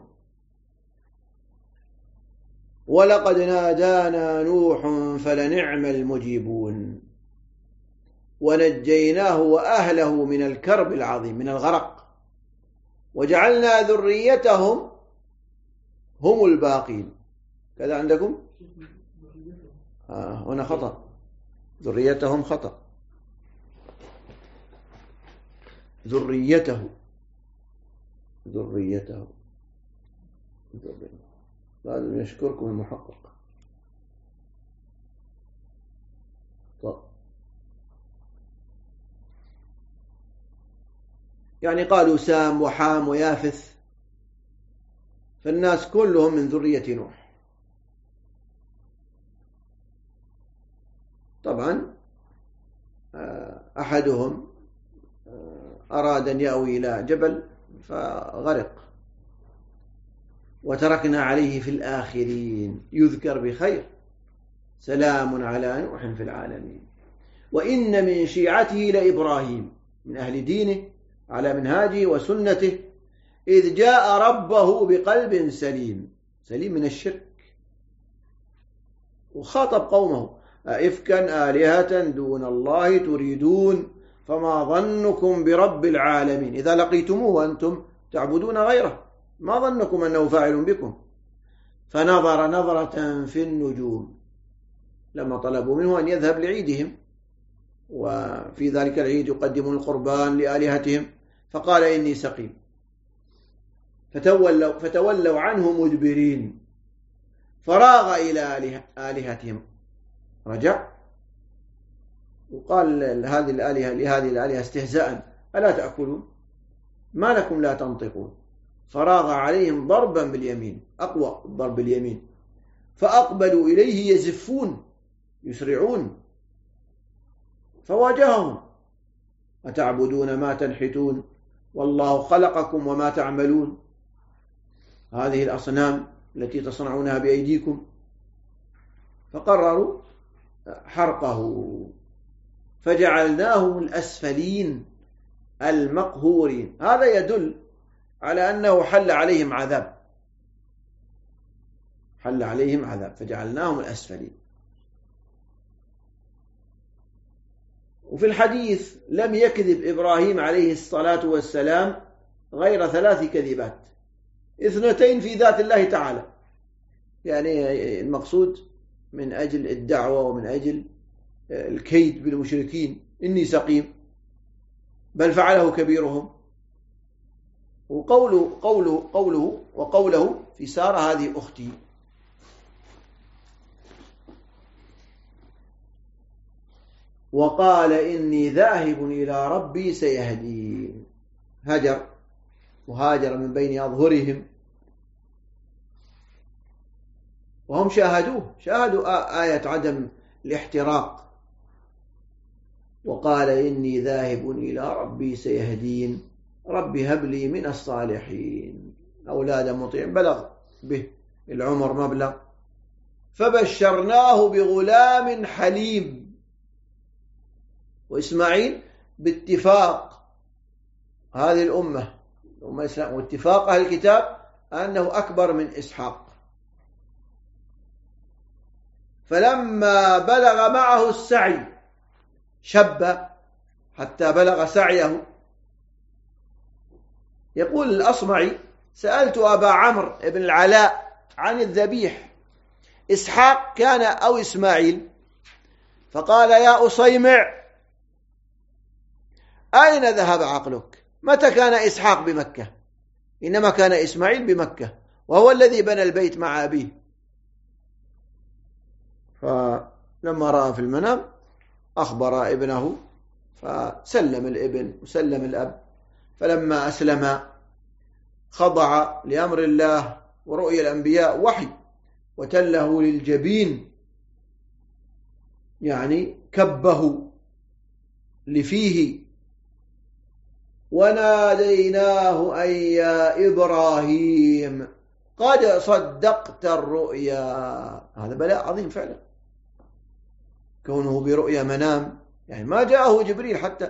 ولقد نادانا نوح فلنعم المجيبون ونجيناه وأهله من الكرب العظيم من الغرق وجعلنا ذريتهم هم الباقين. كذا عندكم هنا خطأ ذريتهم خطأ ذريته لازم يشكركم المحقق. طب يعني قالوا سام وحام ويافث فالناس كلهم من ذرية نوح. طبعا أحدهم أراد أن يأوي إلى جبل فغرق وتركنا عليه في الآخرين يذكر بخير سلام على نوح في العالمين. وإن من شيعته لإبراهيم من أهل دينه على منهاجه وسنته إذ جاء ربه بقلب سليم، سليم من الشرك، وخاطب قومه: أئفكا آلهة دون الله تريدون فما ظنكم برب العالمين إذا لقيتموه وأنتم تعبدون غيره، ما ظنكم أنه فاعل بكم. فنظر نظرة في النجوم لما طلبوا منه أن يذهب لعيدهم، وفي ذلك العيد يقدمون القربان لآلهتهم، فقال: إني سقيم. فتولوا عنه مدبرين، فراغ إلى آلهتهم، رجع وقال لهذه الآلهة استهزاء: ألا تأكلون؟ ما لكم لا تنطقون؟ فراغ عليهم ضربا باليمين، أقوى ضرب باليمين، فأقبلوا إليه يزفون يسرعون، فواجههم: أتعبدون ما تنحتون والله خلقكم وما تعملون، هذه الأصنام التي تصنعونها بأيديكم. فقرروا حرقه، فجعلناهم الأسفلين المقهورين. هذا يدل على أنه حل عليهم عذاب، فجعلناهم الأسفلين. وفي الحديث: لم يكذب إبراهيم عليه الصلاة والسلام غير 3 كذبات، 2 في ذات الله تعالى، يعني المقصود من أجل الدعوة ومن أجل الكيد بالمشركين: إني سقيم، بل فعله كبيرهم. وقوله في سارة: هذه أختي. وقال: إني ذاهب إلى ربي سيهدين. وهاجر من بين أظهرهم، وهم شاهدوا آية عدم الاحتراق. وقال: إني ذاهب إلى ربي سيهدين، ربي هب لي من الصالحين. أولاد مطيع، بلغ به العمر مبلغ، فبشرناه بغلام حليم. وإسماعيل باتفاق هذه الأمة الإسلام واتفاق أهل الكتاب أنه أكبر من إسحاق. فلما بلغ معه السعي شب حتى بلغ سعيه. يقول الأصمعي: سألت أبا عمرو بن العلاء عن الذبيح، إسحاق كان أو إسماعيل؟ فقال: يا أصيمع، أين ذهب عقلك؟ متى كان إسحاق بمكة؟ إنما كان إسماعيل بمكة، وهو الذي بنى البيت مع أبيه. فلما رأى في المنام أخبر ابنه، فسلم الابن وسلم الأب. فلما أسلم خضع لأمر الله ورؤيا الأنبياء وحي، وتله للجبين، يعني كبه لفيه. وناديناه أن يا إبراهيم قد صدقت الرؤيا. هذا بلاء عظيم فعلا، كونه برؤيا منام، يعني ما جاءه جبريل حتى.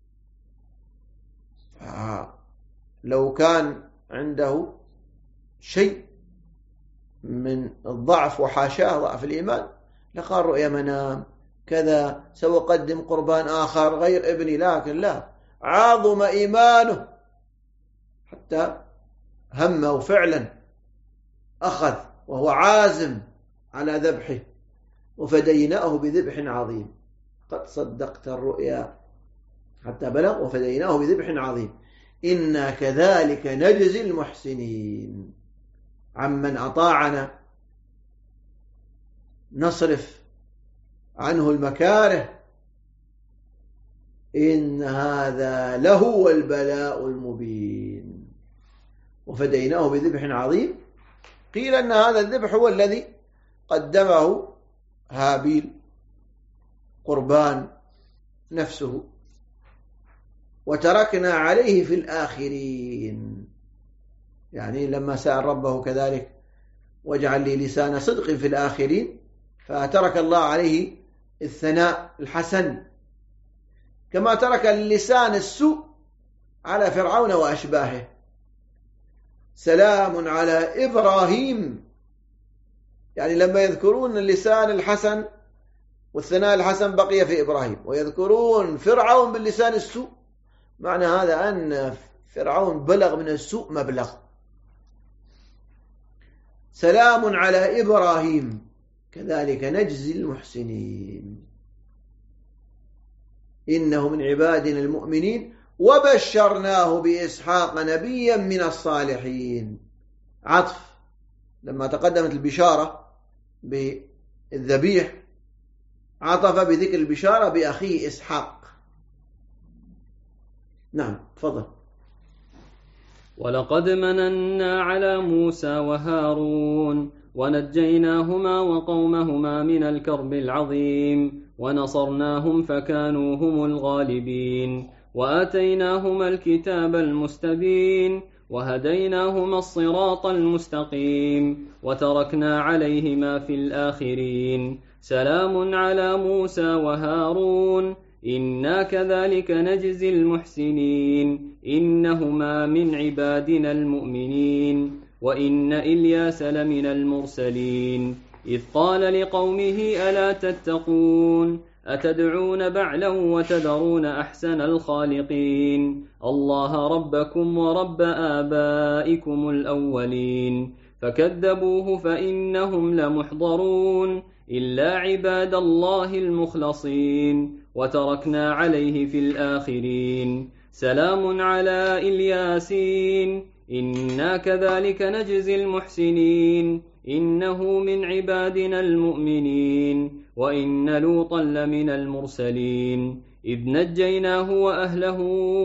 لو كان عنده شيء من الضعف وحاشاه ضعف الإيمان لقال رؤيا منام كذا، سأقدم قربان آخر غير ابني، لكن لا، عظم إيمانه حتى همه فعلا أخذ وهو عازم على ذبحه. وفديناه بذبح عظيم، قد صدقت الرؤيا حتى بلغ وفديناه بذبح عظيم، إنا كذلك نجزي المحسنين. عمن أطاعنا نصرف عنه المكاره، إن هذا لهو البلاء المبين. وفديناه بذبح عظيم، قيل أن هذا الذبح هو الذي قدمه هابيل قربان نفسه، وتركنا عليه في الآخرين، يعني لما سأل ربه كذلك واجعل لي لسان صدق في الآخرين، فترك الله عليه الثناء الحسن، كما ترك اللسان السوء على فرعون وأشباهه. سلام على إبراهيم، يعني لما يذكرون اللسان الحسن والثناء الحسن بقي في إبراهيم، ويذكرون فرعون باللسان السوء، معنى هذا أن فرعون بلغ من السوء مبلغ. سلام على إبراهيم كذلك نجزي المحسنين إنه من عبادنا المؤمنين وبشرناه بإسحاق نبيا من الصالحين. عطف، لما تقدمت البشارة بالذبيح عطف بذكر البشارة بأخيه إسحاق. نعم تفضل. ولقد مننا على موسى وهارون ونجيناهما وقومهما من الكرب العظيم ونصرناهم فكانوا هم الغالبين وآتيناهما الكتاب المستبين وهديناهما الصراط المستقيم وتركنا عليهما في الآخرين. سلام على موسى وهارون إنا كذلك نجزي المحسنين إنهما من عبادنا المؤمنين. وإن إلياس لمن المرسلين إذ قال لقومه ألا تتقون أتدعون بعلا وتذرون أحسن الخالقين الله ربكم ورب آبائكم الأولين. فكذبوه فإنهم لمحضرون إلا عباد الله المخلصين وتركنا عليه في الآخرين. سلام على إلياسين إنا كذلك نجزي المحسنين إنه من عبادنا المؤمنين. وإن لوطا لمن المرسلين إذ نجيناه وأهله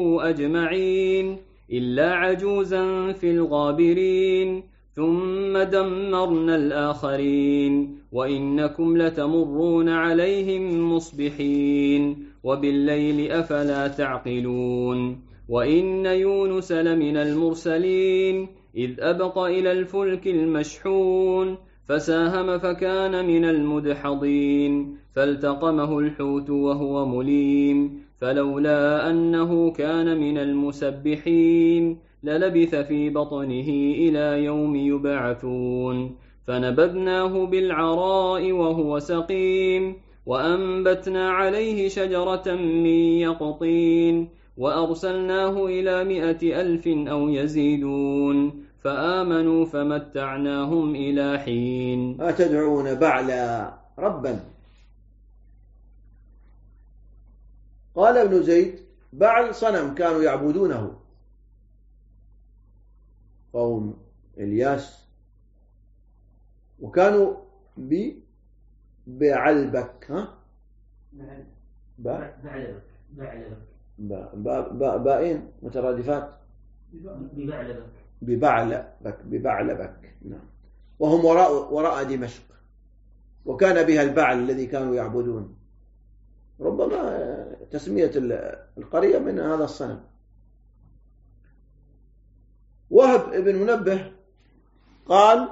أجمعين إلا عجوزا في الغابرين ثم دمرنا الآخرين. وإنكم لتمرون عليهم مصبحين وبالليل أفلا تعقلون. وإن يونس لمن المرسلين إذ أبق إلى الفلك المشحون فساهم فكان من المدحضين فالتقمه الحوت وهو مليم فلولا أنه كان من المسبحين للبث في بطنه إلى يوم يبعثون. فنبذناه بالعراء وهو سقيم وأنبتنا عليه شجرة من يقطين وأرسلناه إلى 100,000 أو يزيدون فآمنوا فمتعناهم إلى حين. أتدعون بعلا ربا. قال ابن زيد بعل صنم كانوا يعبدونه قوم إلياس، وكانوا بعلبك بائين مترادفات ببعلبك نعم. وهم وراء دمشق، وكان بها البعل الذي كانوا يعبدون، ربما تسمية القرية من هذا الصنم. وهب ابن منبه قال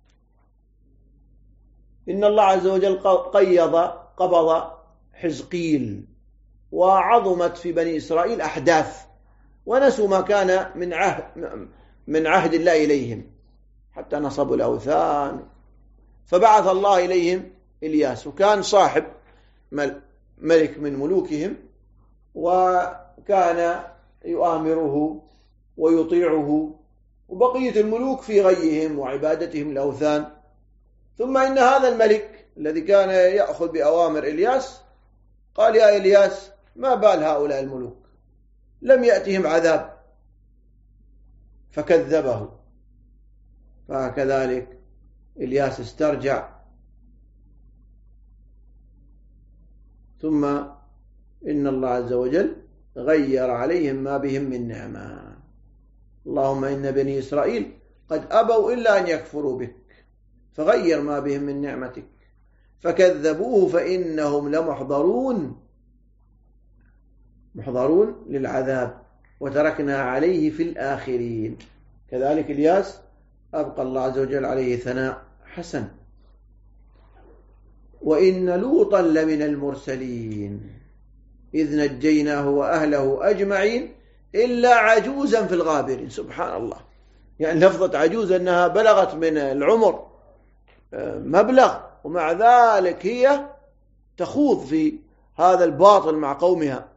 إن الله عز وجل قبض حزقيل وعظمت في بني إسرائيل أحداث ونسوا ما كان من عهد الله إليهم حتى نصبوا الأوثان، فبعث الله إليهم إلياس، وكان صاحب ملك من ملوكهم، وكان يؤامره ويطيعه، وبقية الملوك في غيهم وعبادتهم الأوثان. ثم إن هذا الملك الذي كان يأخذ بأوامر إلياس قال يا إلياس ما بال هؤلاء الملوك لم يأتهم عذاب، فكذبه. فكذلك إلياس استرجع، ثم إن الله عز وجل غير عليهم ما بهم من نعمة. اللهم إن بني إسرائيل قد أبوا إلا أن يكفروا بك فغير ما بهم من نعمتك، فكذبوه فإنهم محضرون للعذاب وتركنا عليه في الآخرين. كذلك إلياس أبقى الله عز وجل عليه ثناء حسن. وإن لوطا لمن المرسلين إذ نجيناه وأهله أجمعين إلا عجوزا في الغابرين. سبحان الله، يعني لفظة عجوز أنها بلغت من العمر مبلغ، ومع ذلك هي تخوض في هذا الباطل مع قومها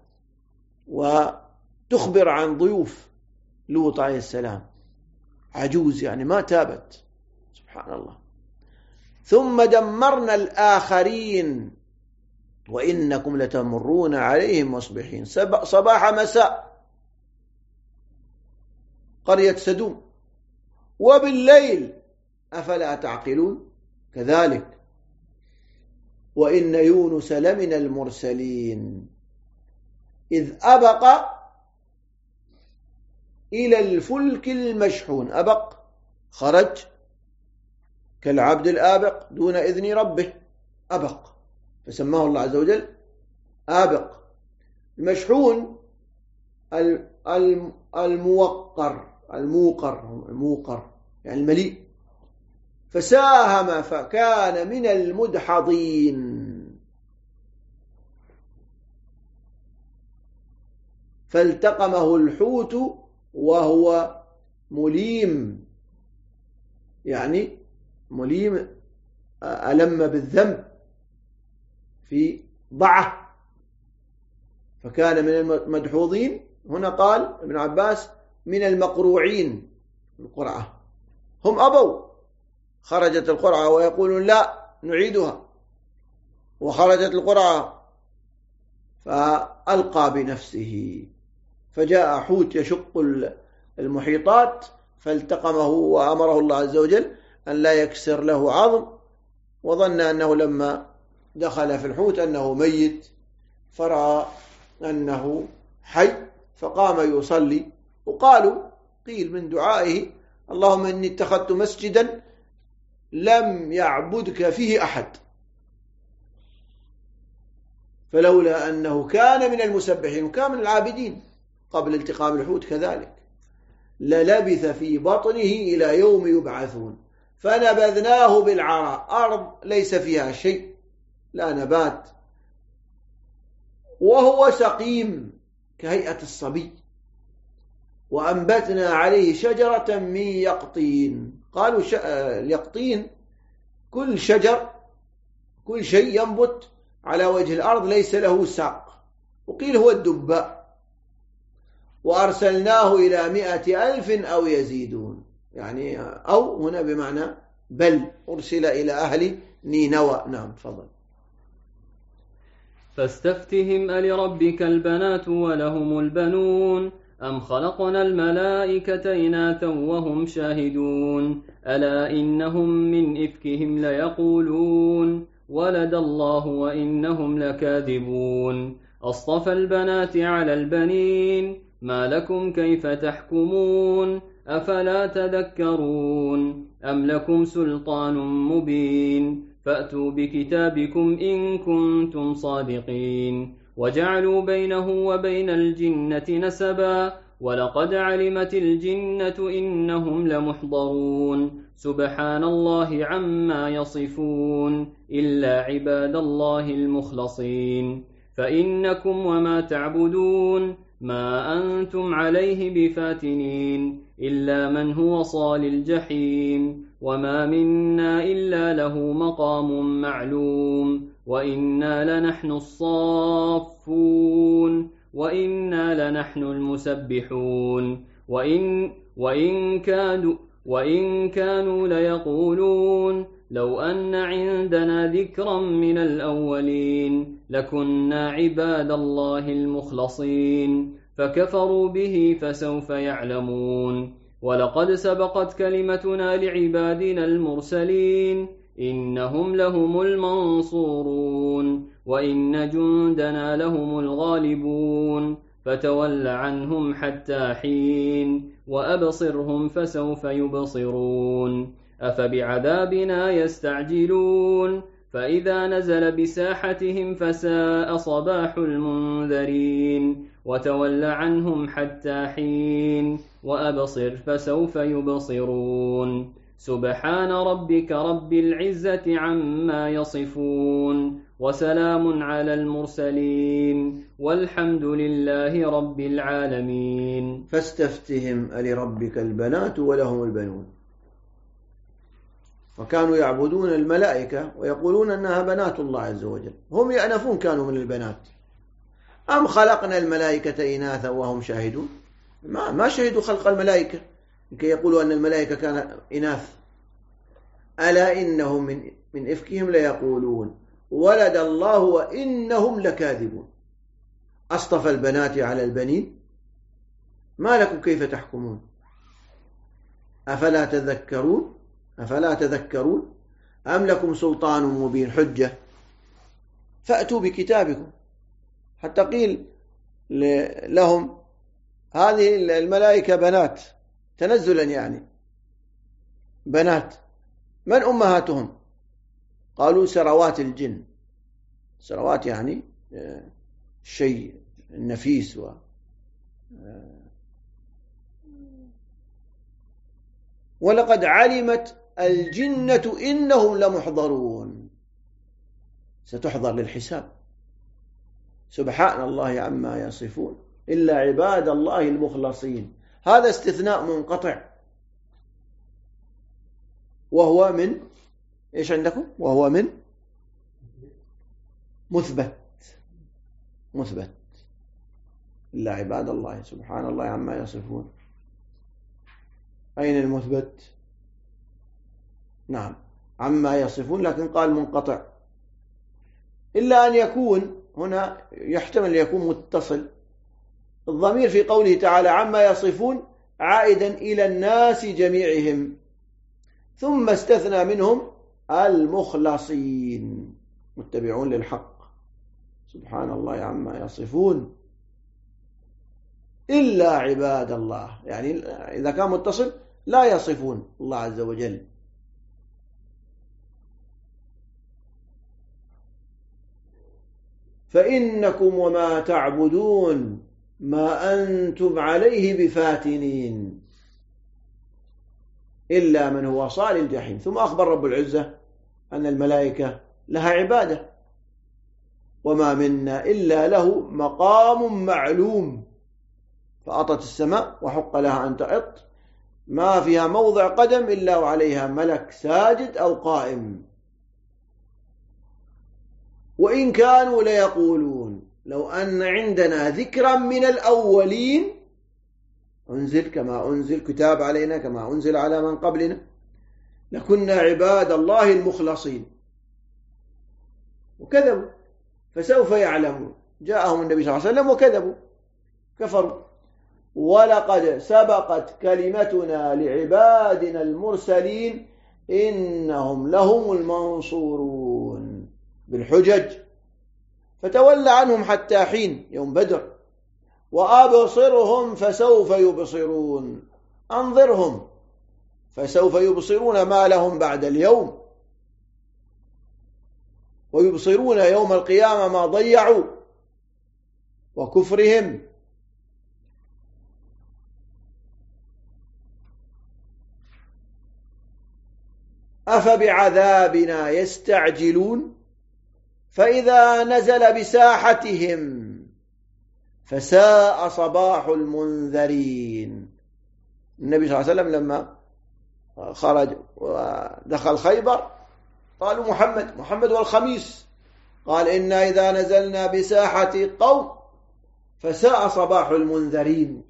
وتخبر عن ضيوف لوط عليه السلام. عجوز يعني ما تابت، سبحان الله. ثم دمرنا الآخرين وإنكم لتمرون عليهم مصبحين، صباح مساء قرية سدوم، وبالليل أفلا تعقلون كذلك. وإن يونس لمن المرسلين إذ أبق إلى الفلك المشحون. أبق خرج كالعبد الآبق دون إذن ربه، أبق، فسماه الله عز وجل آبق. المشحون الموقر يعني المليء. فساهم فكان من المدحضين، فالتقمه الحوت وهو مليم، يعني مليم ألم بالذنب في ضعه، فكان من المدحوظين. هنا قال ابن عباس من المقروعين القرعة، هم أبوا، خرجت القرعة ويقولون لا نعيدها، وخرجت القرعة فألقى بنفسه، فجاء حوت يشق المحيطات فالتقمه، وأمره الله عز وجل أن لا يكسر له عظم، وظن أنه لما دخل في الحوت أنه ميت، فرأى أنه حي فقام يصلي. قيل من دعائه اللهم إني اتخذت مسجدا لم يعبدك فيه أحد، فلولا أنه كان من المسبحين وكان من العابدين قبل التقام الحوت كذلك للبث في بطنه إلى يوم يبعثون، فنبذناه بالعراء، أرض ليس فيها شيء، لا نبات، وهو سقيم كهيئة الصبي، وأنبتنا عليه شجرة من يقطين. قالوا اليقطين كل شجر، كل شيء ينبت على وجه الأرض ليس له ساق، وقيل هو الدباء. وأرسلناه إلى 100,000 أو يزيدون، يعني أو هنا بمعنى بل أرسل إلى أهل نينوى. نعم تفضل. فاستفتهم ألربك البنات ولهم البنون أم خلقنا الملائكة إناثا وهم شاهدون ألا إنهم من إفكهم ليقولون ولد الله وإنهم لكاذبون أصطفى البنات على البنين ما لكم كيف تحكمون أفلا تذكرون أم لكم سلطان مبين فأتوا بكتابكم إن كنتم صادقين وجعلوا بينه وبين الجنة نسبا ولقد علمت الجنة إنهم لمحضرون سبحان الله عما يصفون إلا عباد الله المخلصين فإنكم وما تعبدون ما أنتم عليه بفاتنين إلا من هو صال الجحيم وما منا إلا له مقام معلوم وإنا لنحن الصافون وإنا لنحن المسبحون وإن كانوا ليقولون لو أن عندنا ذكرا من الأولين لكنا عباد الله المخلصين فكفروا به فسوف يعلمون ولقد سبقت كلمتنا لعبادنا المرسلين إنهم لهم المنصورون وإن جندنا لهم الغالبون فتول عنهم حتى حين وأبصرهم فسوف يبصرون أفبعذابنا يستعجلون فإذا نزل بساحتهم فساء صباح المنذرين وتول عنهم حتى حين وأبصر فسوف يبصرون سبحان ربك رب العزة عما يصفون وسلام على المرسلين والحمد لله رب العالمين. فاستفتهم ألربك البنات ولهم البنون. وكانوا يعبدون الملائكة ويقولون أنها بنات الله عز وجل، هم يأنفون كانوا من البنات. أم خلقنا الملائكة إناثا وهم شاهدون؟ ما شهدوا خلق الملائكة لكي يقولوا أن الملائكة كان إناث. ألا إنهم من إفكهم ليقولون ولد الله وإنهم لكاذبون. أصطفى البنات على البنين ما لكم كيف تحكمون أفلا تذكرون أم لكم سلطان مبين حجة فأتوا بكتابكم. حتى قيل لهم هذه الملائكة بنات تنزلا، يعني بنات. من أمهاتهم؟ قالوا سروات الجن. سروات يعني شيء نفيس ولقد علمت الجنة إنهم لمحضرون. ستحضر للحساب. سبحان الله عما يصفون إلا عباد الله المخلصين. هذا استثناء منقطع، وهو من إيش عندكم؟ وهو من مثبت إلا عباد الله. سبحان الله عما يصفون. أين المثبت؟ نعم عما يصفون، لكن قال منقطع. إلا أن يكون هنا يحتمل يكون متصل. الضمير في قوله تعالى عما يصفون عائدا إلى الناس جميعهم، ثم استثنى منهم المخلصين متبعون للحق. سبحان الله عما يصفون إلا عباد الله، يعني إذا كان متصل لا يصفون الله عز وجل. فإنكم وما تعبدون ما أنتم عليه بفاتنين إلا من هو صال الجحيم. ثم أخبر رب العزة أن الملائكة لها عبادة، وما منا إلا له مقام معلوم. فأطت السماء وحق لها أن تأط، ما فيها موضع قدم إلا وعليها ملك ساجد أو قائم. وإن كانوا ليقولون لو أن عندنا ذكرا من الأولين أنزل كما أنزل كتاب علينا كما أنزل على من قبلنا لكنا عباد الله المخلصين. وكذبوا فسوف يعلمون. جاءهم النبي صلى الله عليه وسلم وكذبوا كفروا. ولقد سبقت كلمتنا لعبادنا المرسلين إنهم لهم المنصورون بالحجج. فتولى عنهم حتى حين يوم بدر. وأبصرهم فسوف يبصرون. أنظرهم فسوف يبصرون ما لهم بعد اليوم، ويبصرون يوم القيامة ما ضيعوا وكفرهم. أفبعذابنا يستعجلون فإذا نزل بساحتهم فساء صباح المنذرين. النبي صلى الله عليه وسلم لما خرج ودخل خيبر قالوا محمد والخميس. قال إنا إذا نزلنا بساحة قوم فساء صباح المنذرين.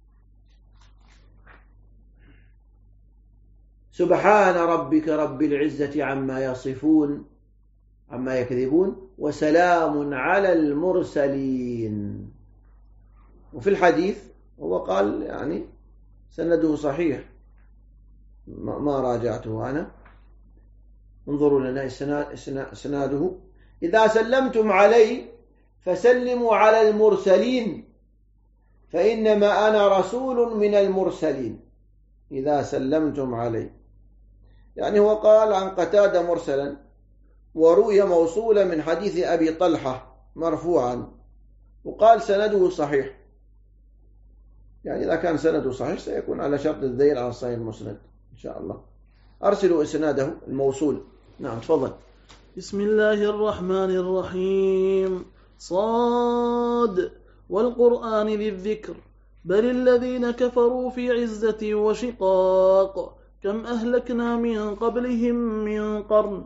سبحان ربك رب العزة عما يصفون عما يكذبون وسلام على المرسلين. وفي الحديث هو قال يعني سنده صحيح، ما راجعته أنا، انظروا لنا إسناده. إذا سلمتم علي فسلموا على المرسلين فإنما أنا رسول من المرسلين. إذا سلمتم علي، يعني هو قال عن قتادة مرسلا، ورؤيا موصولة من حديث أبي طلحة مرفوعا، وقال سنده صحيح. يعني إذا كان سنده صحيح سيكون على شرط الذيل على الصحيح المسند إن شاء الله. أرسلوا إسناده الموصول. نعم تفضل. بسم الله الرحمن الرحيم. صاد والقرآن ذي الذكر بل الذين كفروا في عزة وشقاق كم أهلكنا من قبلهم من قرن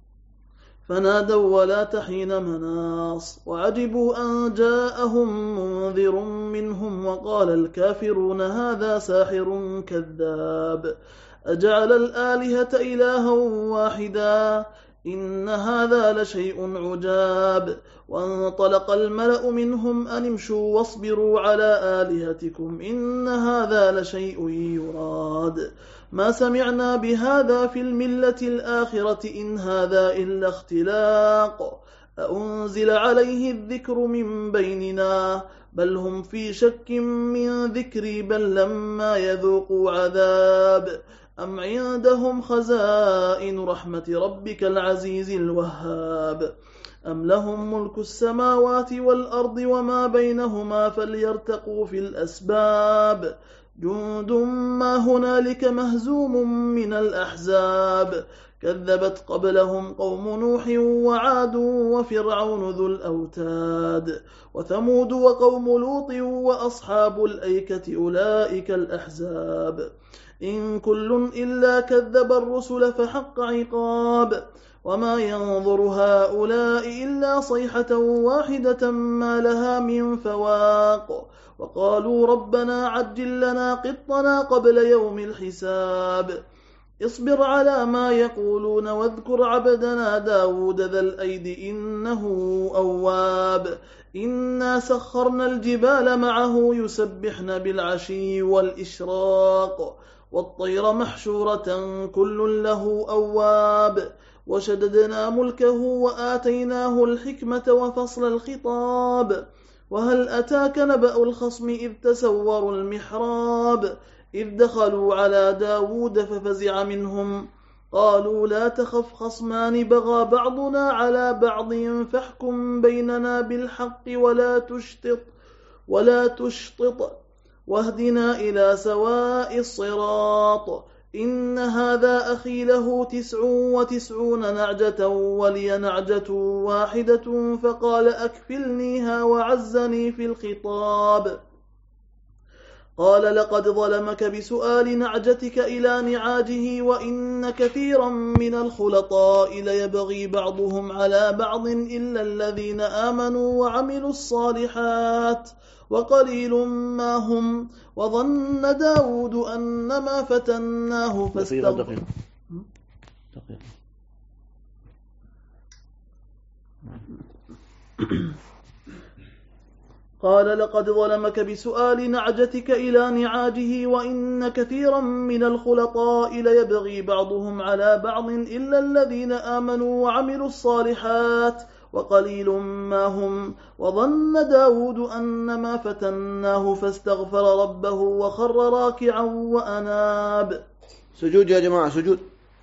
فنادوا ولا تحين مناص وعجبوا أن جاءهم منذر منهم وقال الكافرون هذا ساحر كذاب أجعل الآلهة إلها واحدا إن هذا لشيء عجاب وانطلق الملأ منهم أن امشوا واصبروا على آلهتكم إن هذا لشيء يراد ما سمعنا بهذا في الملة الآخرة إن هذا إلا اختلاق أأنزل عليه الذكر من بيننا بل هم في شك من ذكري بل لما يذوقوا عذاب أم عندهم خزائن رحمة ربك العزيز الوهاب أم لهم ملك السماوات والأرض وما بينهما فليرتقوا في الأسباب جند ما هنالك مهزوم من الأحزاب كذبت قبلهم قوم نوح وعاد وفرعون ذو الأوتاد وثمود وقوم لوط وأصحاب الأيكة أولئك الأحزاب إن كل إلا كذب الرسل فحق عقاب وما ينظر هؤلاء إلا صيحة واحدة ما لها من فواق وقالوا ربنا عجل لنا قطنا قبل يوم الحساب اصبر على ما يقولون واذكر عبدنا داود ذا الأيد إنه أواب إنا سخرنا الجبال معه يسبحن بالعشي والإشراق والطير محشورة كل له أواب وشددنا ملكه وآتيناه الحكمة وفصل الخطاب وهل أتاك نبأ الخصم إذ تسوروا المحراب إذ دخلوا على داود ففزع منهم قالوا لا تخف خصمان بغى بعضنا على بعض فاحكم بيننا بالحق ولا تشطط واهدنا إلى سواء الصراط إن هذا أخي له 99 نعجة ولي نعجة واحدة فقال أكفلنيها وعزني في الخطاب قال لقد ظلمك بسؤال نعجتك إلى نعاجه وإن كثيرا من الخلطاء ليبغي بعضهم على بعض إلا الذين آمنوا وعملوا الصالحات وقليل ما هم وظن داود أنما فتناه فاستغفر قال لقد ظلمك بسؤال نعجتك إلى نعاجه وإن كثيرا من الخلطاء ليبغي بعضهم على بعض إلا الذين آمنوا وعملوا الصالحات وقليل ما هم وظن داود أنما فتناه فاستغفر ربه وخر راكعا وأناب. سجود يا جماعة سجود.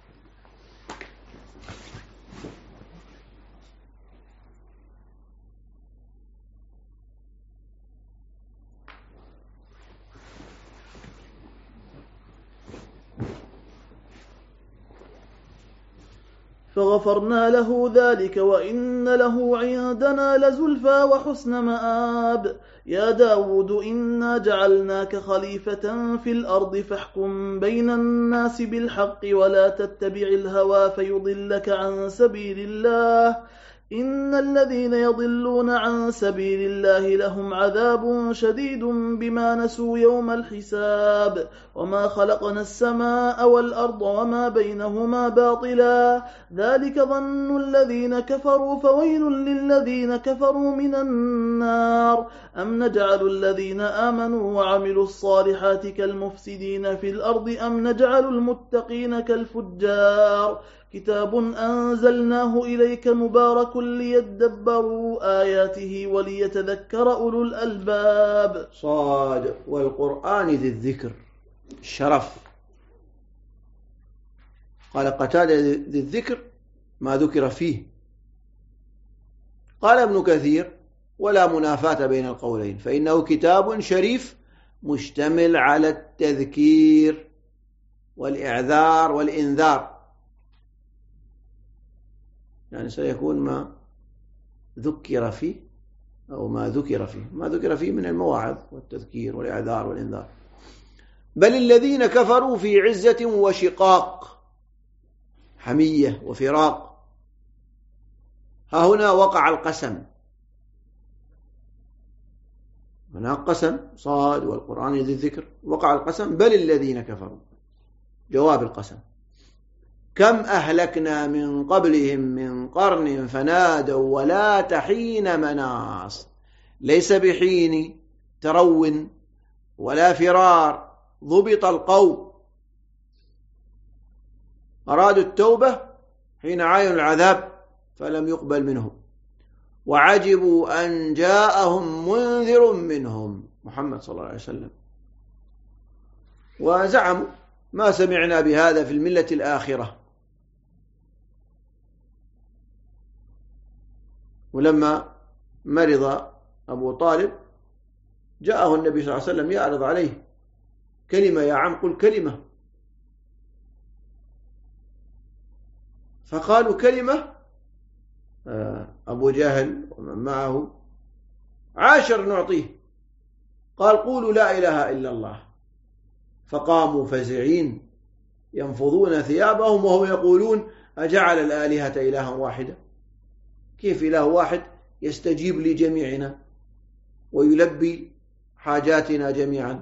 فغفرنا له ذلك وإن له عندنا لزلفى وحسن مآب. يا داود إنا جعلناك خليفة في الأرض فاحكم بين الناس بالحق ولا تتبع الهوى فيضلك عن سبيل الله إن الذين يضلون عن سبيل الله لهم عذاب شديد بما نسوا يوم الحساب وما خلقنا السماء والأرض وما بينهما باطلا ذلك ظن الذين كفروا فويل للذين كفروا من النار أم نجعل الذين آمنوا وعملوا الصالحات كالمفسدين في الأرض أم نجعل المتقين كالفجار كتاب أنزلناه إليك مبارك ليدبروا آياته وليتذكر أولو الألباب. صاد والقرآن ذي الذكر الشرف. قال قتادة ذي الذكر ما ذكر فيه. قال ابن كثير ولا منافاة بين القولين فإنه كتاب شريف مشتمل على التذكير والإعذار والإنذار يعني سيكون ما ذكر فيه أو ما ذكر فيه، ما ذكر فيه من المواعظ والتذكير والإعذار والإنذار. بل الذين كفروا في عزة وشقاق، حمية وفراق. ها هنا وقع القسم، هناك قسم صاد والقرآن ذي الذكر، وقع القسم بل الذين كفروا، جواب القسم. كم أهلكنا من قبلهم من قرن فنادوا ولا تحين مناص، ليس بحين ترو ولا فرار، ضبط القوم. أرادوا التوبة حين عاينوا العذاب فلم يقبل منهم، وعجبوا أن جاءهم منذر منهم، محمد صلى الله عليه وسلم، وزعموا ما سمعنا بهذا في الملة الآخرة. ولما مرض أبو طالب جاءه النبي صلى الله عليه وسلم يعرض عليه كلمة، يا عم قل كلمة، فقالوا كلمة. أبو جهل ومن معه 10 نعطيه، قال قولوا لا إله إلا الله، فقاموا فزعين ينفضون ثيابهم وهم يقولون أجعل الآلهة إلها واحدة، كيف إله واحد يستجيب لجميعنا ويلبي حاجاتنا جميعا؟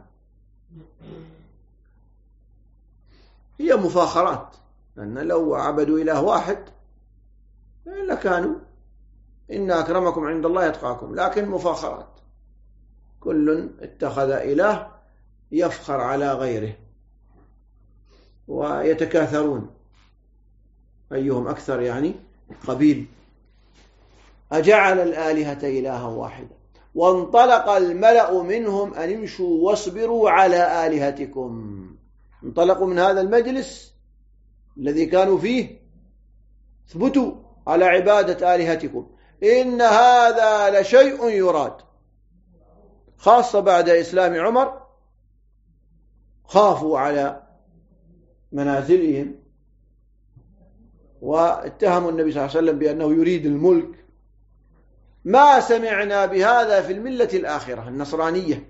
هي مفاخرات، لأن لو عبدوا إله واحد لكانوا إن أكرمكم عند الله يتقاكم، لكن مفاخرات، كل اتخذ إله يفخر على غيره ويتكاثرون أيهم أكثر يعني قبيل. أجعل الآلهة إلها واحدة، وانطلق الملأ منهم أن امشوا واصبروا على آلهتكم. انطلقوا من هذا المجلس الذي كانوا فيه، اثبتوا على عبادة آلهتكم، إن هذا لشيء يراد. خاصة بعد إسلام عمر خافوا على منازلهم واتهموا النبي صلى الله عليه وسلم بأنه يريد الملك. ما سمعنا بهذا في الملة الآخرة النصرانية،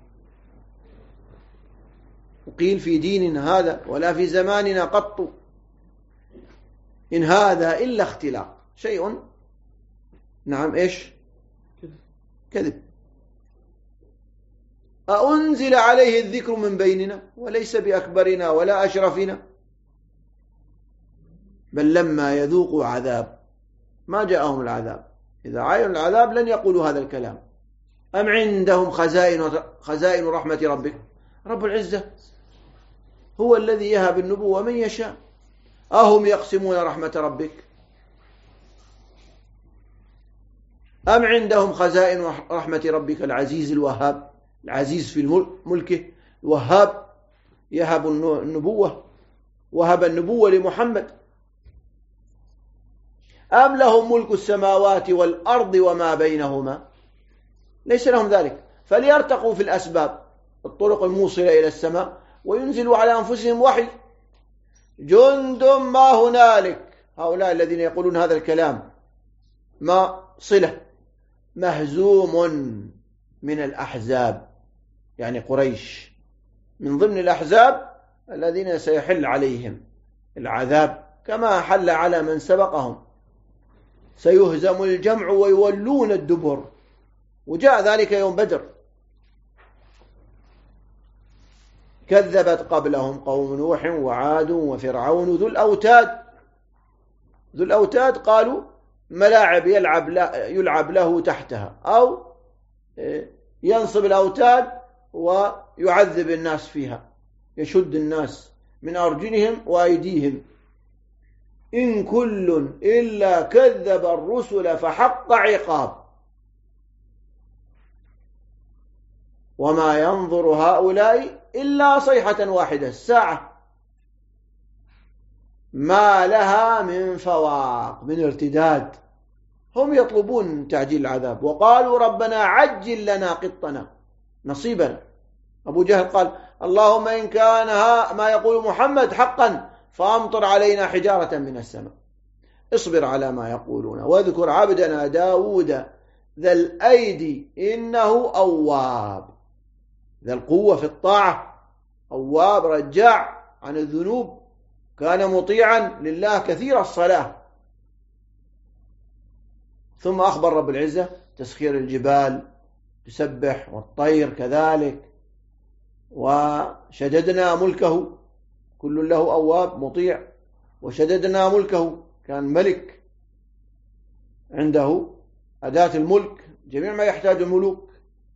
وقيل في ديننا هذا ولا في زماننا قط، إن هذا إلا اختلاق، شيء نعم إيش كذب. أأنزل عليه الذكر من بيننا وليس بأكبرنا ولا أشرفنا، بل لما يذوقوا عذاب ما جاءهم العذاب، إذا عاينوا العذاب لن يقولوا هذا الكلام. أم عندهم خزائن رحمة ربك، رب العزة هو الذي يهب النبوة من يشاء. أهم يقسمون رحمة ربك، أم عندهم خزائن رحمة ربك العزيز الوهاب، العزيز في ملكه، الوهاب يهب النبوة، وهب النبوة لمحمد. أم لهم ملك السماوات والأرض وما بينهما، ليس لهم ذلك، فليرتقوا في الأسباب، الطرق الموصلة إلى السماء، وينزلوا على أنفسهم وحي. جند ما هنالك، هؤلاء الذين يقولون هذا الكلام ما صلة، مهزوم من الأحزاب، يعني قريش من ضمن الأحزاب الذين سيحل عليهم العذاب كما حل على من سبقهم، سيهزم الجمع ويولون الدبر، وجاء ذلك يوم بدر. كذبت قبلهم قوم نوح وعاد وفرعون ذو الأوتاد قالوا ملاعب يلعب له تحتها، أو ينصب الأوتاد ويعذب الناس فيها، يشد الناس من أرجلهم وأيديهم. إن كل إلا كذب الرسل فحق عقاب، وما ينظر هؤلاء إلا صيحة واحدة، الساعة ما لها من فواق، من ارتداد. هم يطلبون تعجيل العذاب، وقالوا ربنا عجل لنا قطنا نصيبنا. أبو جهل قال اللهم إن كان ما يقول محمد حقا فأمطر علينا حجارة من السماء. اصبر على ما يقولون واذكر عبدنا داود ذا الأيدي إنه أواب. ذا القوة في الطاعة، أواب رجاع عن الذنوب، كان مطيعا لله كثير الصلاة. ثم أخبر رب العزة تسخير الجبال تسبح والطير كذلك، وشددنا ملكه، كل له أواب مطيع، وشددنا ملكه كان ملك عنده أداة الملك جميع ما يحتاج الملوك،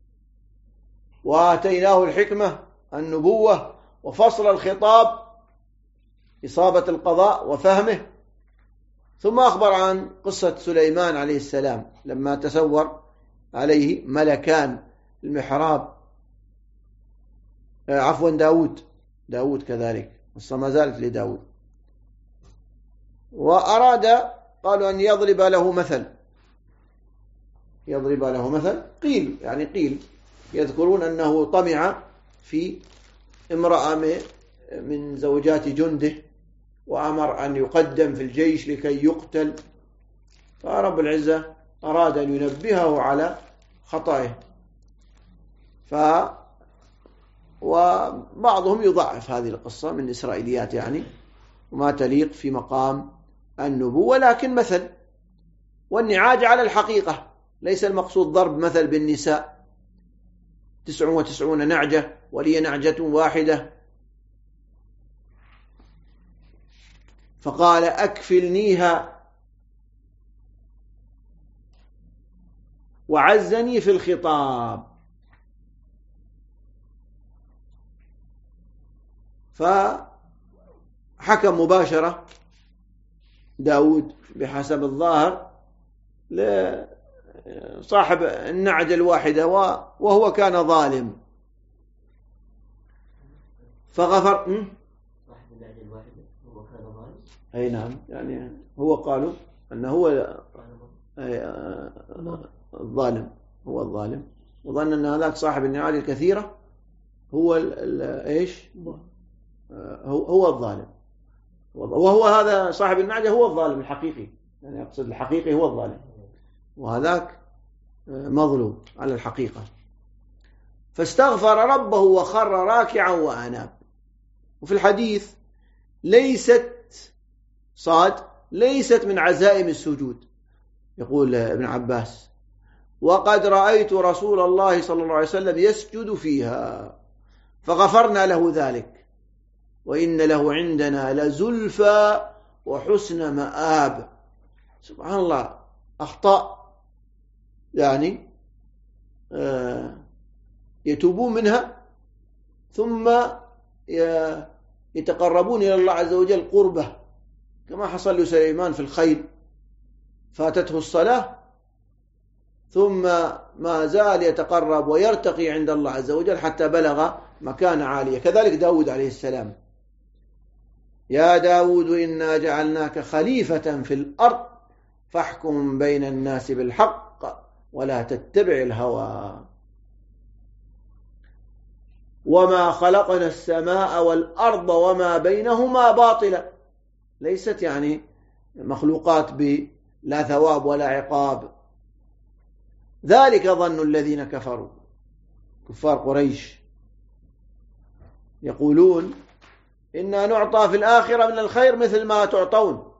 وآتيناه الحكمة النبوة وفصل الخطاب إصابة القضاء وفهمه. ثم أخبر عن قصة سليمان عليه السلام لما تسور عليه ملكان المحراب، عفوا داود كذلك، قصة ما زالت لداود. وأراد قالوا أن يضرب له مثل، قيل يذكرون أنه طمع في امرأة من زوجات جنده وأمر أن يقدم في الجيش لكي يقتل، فرب العزة أراد أن ينبهه على خطأه. وبعضهم يضعف هذه القصة من الإسرائيليات يعني، وما تليق في مقام النبوة، لكن مثل، والنعاج على الحقيقة، ليس المقصود ضرب مثل بالنساء 99 نعجة ولي نعجة واحدة. فقال أكفلنيها وعزني في الخطاب. فحكم مباشرة داود بحسب الظاهر لصاحب النعجة الواحدة، وهو كان ظالم فغفر. صاحب النعجة الواحدة هو كان ظالم. أي نعم، يعني هو قالوا أنه هو الظالم، وظن أن هذاك صاحب النعاج الكثيرة هو إيش؟ هو الظالم، وهو هذا صاحب النعجة هو الظالم الحقيقي، يعني أقصد الحقيقي هو الظالم، وهذاك مظلوم على الحقيقة. فاستغفر ربه وخر راكعا وأناب. وفي الحديث ليست من عزائم السجود، يقول ابن عباس: وقد رأيت رسول الله صلى الله عليه وسلم يسجد فيها فغفرنا له ذلك، وإن له عندنا لزلفى وحسن مآب. سبحان الله، أخطاء يعني يتوبون منها ثم يتقربون إلى الله عز وجل قربة، كما حصل لسليمان في الخيل، فاتته الصلاة ثم ما زال يتقرب ويرتقي عند الله عز وجل حتى بلغ مكان عالية. كذلك داود عليه السلام: يا داود إنا جعلناك خليفة في الأرض فاحكم بين الناس بالحق ولا تتبع الهوى. وما خلقنا السماء والأرض وما بينهما باطلا، ليست يعني مخلوقات بلا ثواب ولا عقاب. ذلك ظن الذين كفروا، كفار قريش، يقولون إنا نعطى في الآخرة من الخير مثل ما تعطون.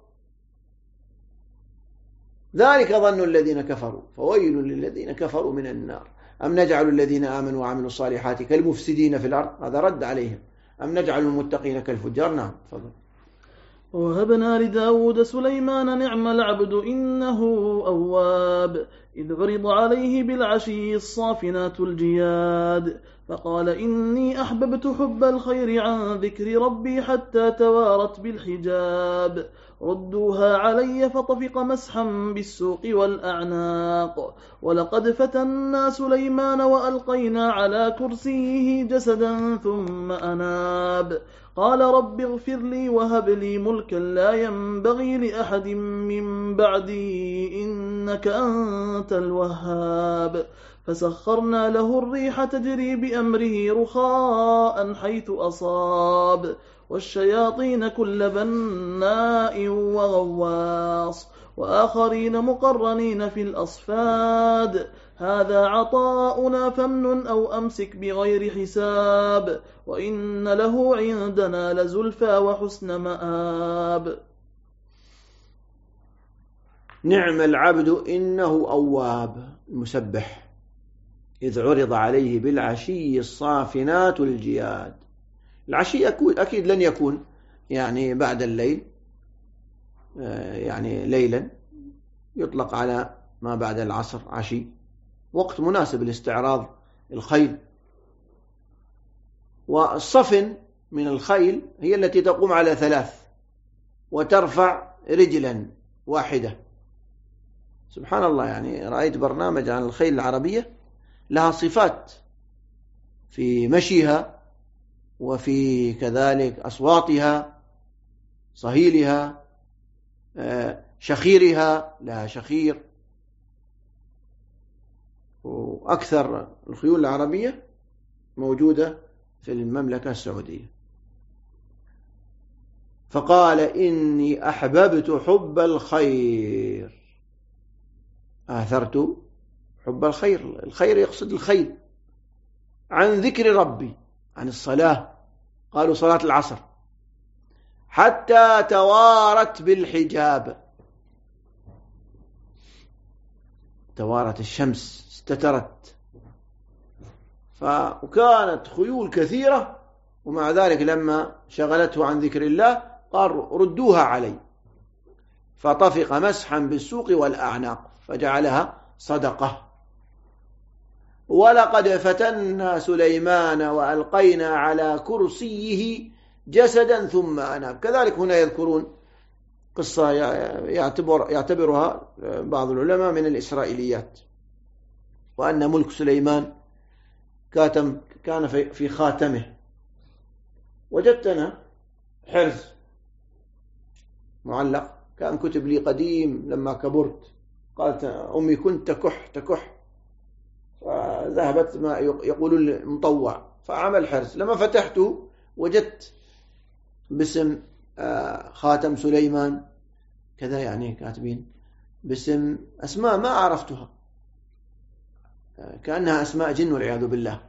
ذلك ظن الذين كفروا فويل للذين كفروا من النار. أم نجعل الذين آمنوا وعملوا الصالحات كالمفسدين في الأرض؟ هذا رد عليهم. أم نجعل المتقين كالفجار؟ نعم، تفضل. ووهبنا لداود سليمان نعم العبد إنه أواب، إذ عرض عليه بالعشي الصافنات الجياد، فقال إني أحببت حب الخير عن ذكر ربي حتى توارت بالحجاب، ردوها علي فطفق مسحا بالسوق والأعناق، ولقد فتنا سليمان وألقينا على كرسيه جسدا ثم أناب، قال رب اغفر لي وهب لي ملكا لا ينبغي لأحد من بعدي وإنك أنت الوهاب. فسخرنا له الريح تجري بأمره رخاء حيث أصاب، والشياطين كل بناء وغواص، وآخرين مقرنين في الأصفاد. هذا عطاؤنا فامنن أو أمسك بغير حساب، وإن له عندنا لزلفى وحسن مآب. نعم العبد إنه أواب المسبح، إذ عرض عليه بالعشي الصافنات الجياد. العشي أكيد لن يكون يعني بعد الليل، يعني ليلا، يطلق على ما بعد العصر عشي، وقت مناسب لاستعراض الخيل. والصفن من الخيل هي التي تقوم على 3 وترفع رجلا واحدة. سبحان الله، يعني رأيت برنامج عن الخيل العربية، لها صفات في مشيها وفي كذلك أصواتها، صهيلها، شخيرها، لها شخير. وأكثر الخيول العربية موجودة في المملكة السعودية. فقال إني أحببت حب الخير، آثرت حب الخير. الخير يقصد الخير عن ذكر ربي، عن الصلاة، قالوا صلاة العصر، حتى توارت بالحجاب. توارت الشمس، استترت. وكانت خيول كثيرة، ومع ذلك لما شغلته عن ذكر الله قال ردوها علي، فطفق مسحا بالسوق والأعناق فجعلها صدقة. ولقد فتنا سليمان وألقينا على كرسيه جسدا ثم أناب. كذلك هنا يذكرون قصة يعتبرها بعض العلماء من الإسرائيليات، وأن ملك سليمان كان في خاتمه. وجدت أنا حرز معلق، كان كتب لي قديم لما كبرت، قالت أمي كنت تكح، فذهبت ما يقولون المطوع، فعمل حرز. لما فتحته وجدت باسم خاتم سليمان كذا، يعني كاتبين باسم أسماء ما عرفتها، كأنها أسماء جن والعياذ بالله.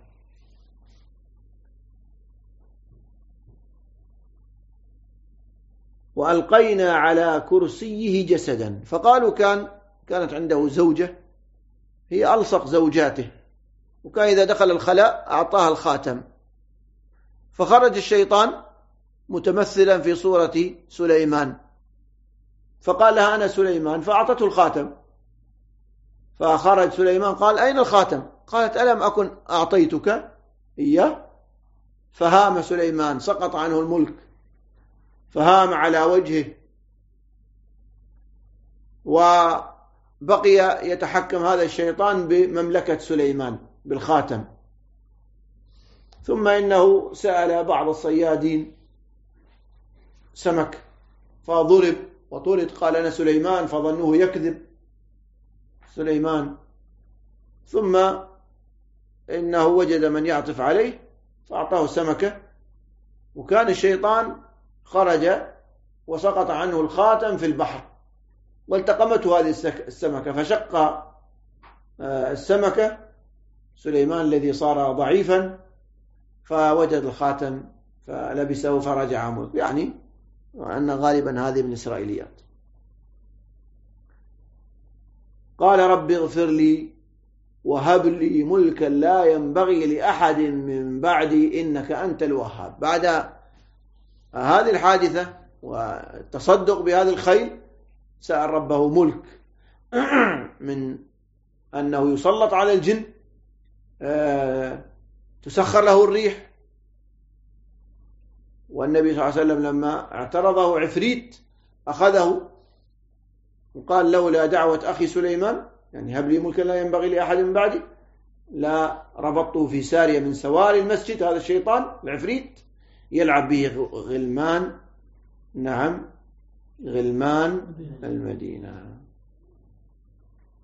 وألقينا على كرسيه جسدا. فقالوا كانت عنده زوجة هي ألصق زوجاته، وكان إذا دخل الخلاء أعطاها الخاتم، فخرج الشيطان متمثلا في صورة سليمان، فقال لها أنا سليمان، فأعطته الخاتم. فخرج سليمان قال أين الخاتم؟ قالت ألم أكن أعطيتك إياه؟ فهام سليمان، سقط عنه الملك، فهام على وجهه، وبقي يتحكم هذا الشيطان بمملكة سليمان بالخاتم. ثم إنه سأل بعض الصيادين سمك فضرب وطرد، قال أنا سليمان، فظنوه يكذب سليمان. ثم إنه وجد من يعطف عليه فأعطاه سمكة، وكان الشيطان خرج وسقط عنه الخاتم في البحر، والتقمته هذه السمكة، فشق السمكة سليمان الذي صار ضعيفا، فوجد الخاتم فلبسه فرجع ملك. يعني وأن غالبا هذه من الإسرائيليات. قال رب اغفر لي وهب لي ملكا لا ينبغي لأحد من بعدي إنك أنت الوهاب. بعد هذه الحادثة والتصدق بهذا الخيل سأل ربه ملك، من أنه يسلط على الجن، تسخر له الريح. والنبي صلى الله عليه وسلم لما اعترضه عفريت أخذه وقال لولا دعوة أخي سليمان، يعني هب لي ملكا لا ينبغي لأحد من بعدي، لا ربطته في سارية من سواري المسجد. هذا الشيطان العفريت يلعب به غلمان، نعم، غلمان المدينة.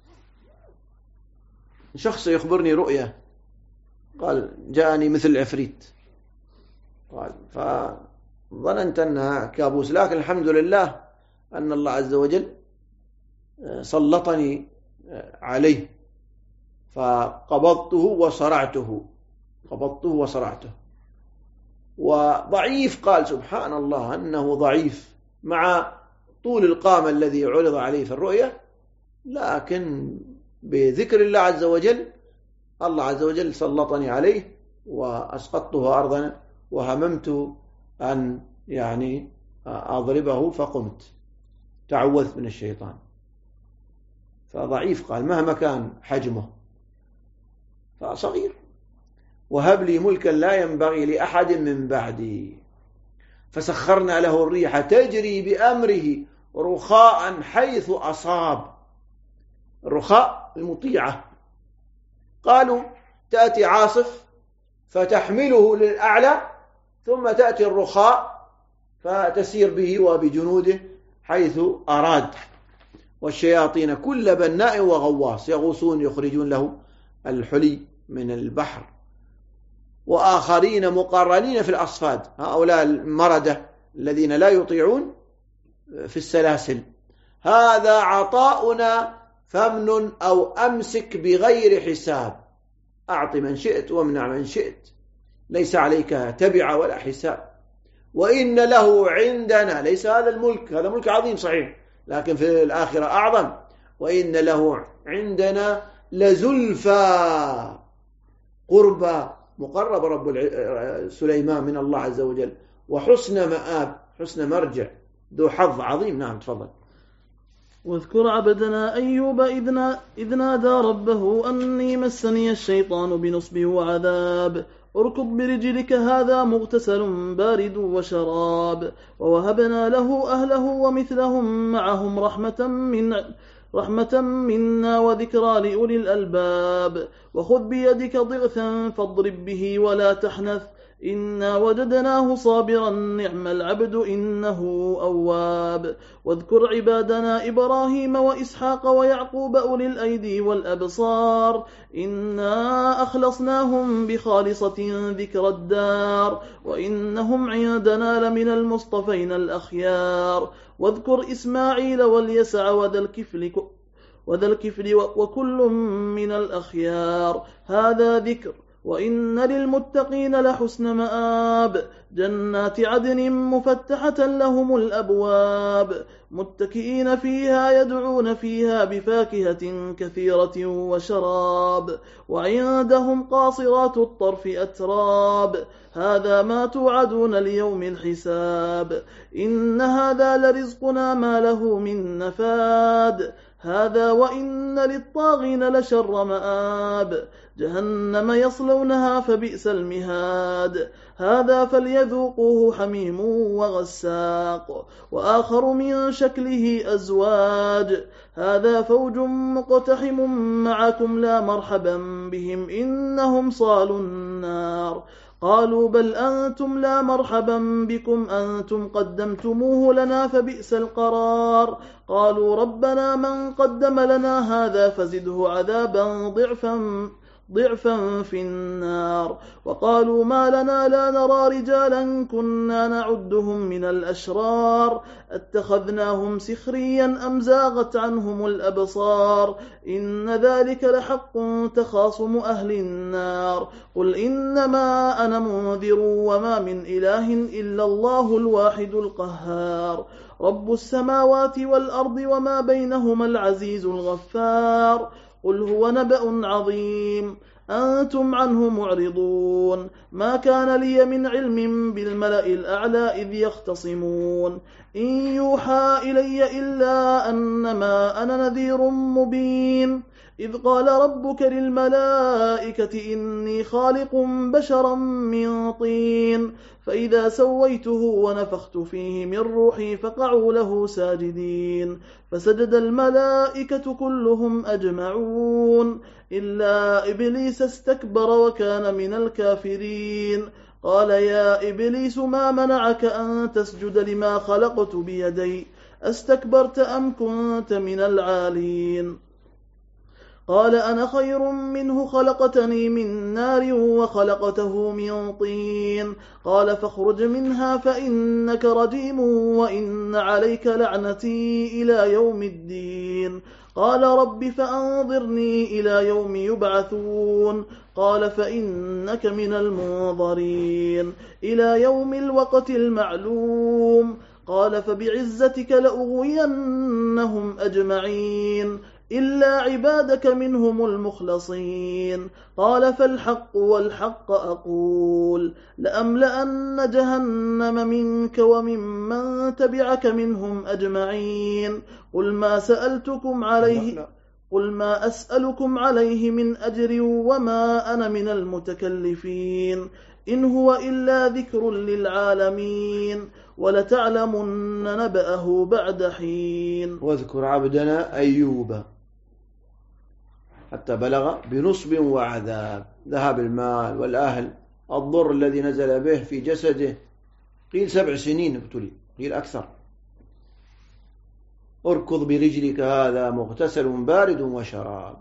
شخص يخبرني رؤية، قال جاءني مثل العفريت، قال فظننت أنها كابوس، لكن الحمد لله أن الله عز وجل سلطني عليه فقبضته وصرعته. وضعيف، قال سبحان الله أنه ضعيف مع طول القامة الذي عرض عليه في الرؤية، لكن بذكر الله عز وجل الله عز وجل سلطني عليه وأسقطته أرضا، وهممت أن يعني أضربه فقمت، تعوذت من الشيطان. فضعيف، قال مهما كان حجمه فصغير. وهب لي ملكا لا ينبغي لأحد من بعدي، فسخرنا له الريح تجري بأمره رخاء حيث أصاب. الرخاء المطيعة، قالوا تأتي عاصف فتحمله للأعلى، ثم تأتي الرخاء فتسير به وبجنوده حيث أراد. والشياطين كل بناء وغواص يغوصون يخرجون له الحلي من البحر. وآخرين مقرنين في الأصفاد، هؤلاء المردة الذين لا يطيعون في السلاسل. هذا عطاؤنا فمن أو أمسك بغير حساب، أعط من شئت وامنع من شئت، ليس عليك تبع ولا حساب. وإن له عندنا، ليس هذا الملك، هذا ملك عظيم صحيح، لكن في الآخرة أعظم. وإن له عندنا لزلفى، قربى، مقرب رب سليمان من الله عز وجل، وحسن مآب، حسن مرجع، ذو حظ عظيم. نعم تفضل. واذكر عبدنا أيوب إذ نادى ربه أني مسني الشيطان بنصب وعذاب، اركض برجلك هذا مغتسل بارد وشراب. ووهبنا له أهله ومثلهم معهم رحمة منا وذكرى لأولي الألباب. وخذ بيدك ضغثا فاضرب به ولا تحنث، إنا وجدناه صابرا نعم العبد إنه أواب. واذكر عبادنا إبراهيم وإسحاق ويعقوب أولي الأيدي والأبصار، إنا أخلصناهم بخالصة ذكر الدار، وإنهم عندنا لمن المصطفين الأخيار. واذكر إسماعيل واليسع وذا الكفل وكل من الأخيار، هذا ذكر. وإن للمتقين لحسن مآب، جنات عدن مفتحة لهم الأبواب، متكئين فيها يدعون فيها بفاكهة كثيرة وشراب. وعندهم قاصرات الطرف أتراب، هذا ما توعدون ليوم الحساب. إن هذا لرزقنا ما له من نفاد، هذا وإن للطاغين لشر مآب، جهنم يصلونها فبئس المهاد. هذا فليذوقوه حميم وغساق، وآخر من شكله أزواج، هذا فوج مقتحم معكم لا مرحبا بهم إنهم صالوا النار. قالوا بل أنتم لا مرحبا بكم أنتم قدمتموه لنا فبئس القرار. قالوا ربنا من قدم لنا هذا فزده عذابا ضعفا في النار. وقالوا ما لنا لا نرى رجالا كنا نعدهم من الأشرار، اتخذناهم سخريا أم زاغت عنهم الأبصار، إن ذلك لحق تخاصم أهل النار. قل إنما أنا منذر وما من إله إلا الله الواحد القهار، رب السماوات والأرض وما بينهما العزيز الغفار. قل هو نبأ عظيم أنتم عنه معرضون، ما كان لي من علم بالملأ الأعلى إذ يختصمون، إن يوحى إلي إلا أنما أنا نذير مبين. إذ قال ربك للملائكة إني خالق بشرا من طين، فإذا سويته ونفخت فيه من روحي فقعوا له ساجدين، فسجد الملائكة كلهم أجمعون إلا إبليس استكبر وكان من الكافرين. قال يا إبليس ما منعك أن تسجد لما خلقت بيدي، أستكبرت أم كنت من العالين؟ قال أنا خير منه خلقتني من نار وخلقته من طين قال فاخرج منها فإنك رجيم وإن عليك لعنتي إلى يوم الدين قال رب فأنظرني إلى يوم يبعثون قال فإنك من المنظرين إلى يوم الوقت المعلوم قال فبعزتك لأغوينهم أجمعين إلا عبادك منهم المخلصين قال فالحق والحق أقول لأملأن جهنم منك وممن تبعك منهم أجمعين قل ما أسألكم عليه من أجر وما أنا من المتكلفين إن هو إلا ذكر للعالمين ولتعلمن نبأه بعد حين. واذكر عبدنا أيوب حتى بلغ بنصب وعذاب، ذهاب المال والأهل، الضر الذي نزل به في جسده، قيل 7 سنين ابتلي، قيل أكثر. اركض برجلك هذا مغتسل بارد وشراب،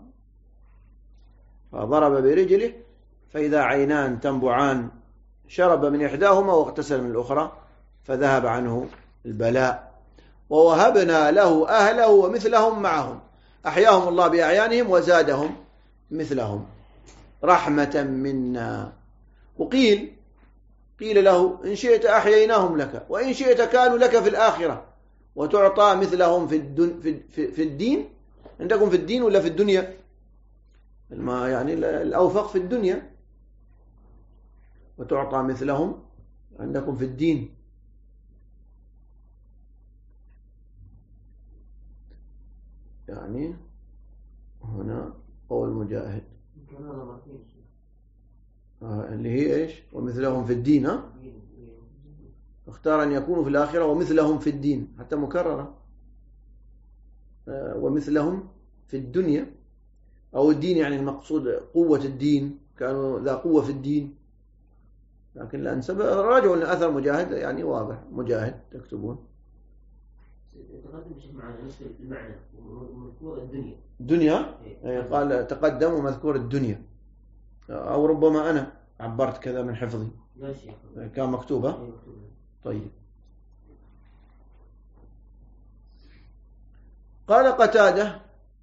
فضرب برجله فإذا عينان تنبعان، شرب من إحداهما واغتسل من الأخرى فذهب عنه البلاء. ووهبنا له أهله ومثلهم معهم، أحياهم الله بأعيانهم وزادهم مثلهم رحمة منا. وقيل له إن شئت أحييناهم لك وإن شئت كانوا لك في الآخرة وتعطى مثلهم في الدين. عندكم في الدين ولا في الدنيا؟ ما يعني الأوفق في الدنيا، وتعطى مثلهم عندكم في الدين. يعني هنا قول مجاهد اللي هي إيش؟ ومثلهم في الدين. اختار أن يكونوا في الآخرة ومثلهم في الدين، حتى مكررة. ومثلهم في الدنيا أو الدين، يعني المقصود قوة الدين، كانوا ذا قوة في الدين. لكن الأنسب راجعوا لأثر مجاهد، يعني واضح مجاهد تكتبون. تقدم معنا نفس المعنى ومذكور الدنيا قال تقدم ومذكور الدنيا، أو ربما أنا عبرت كذا من حفظي كان مكتوبة. طيب. قال قتادة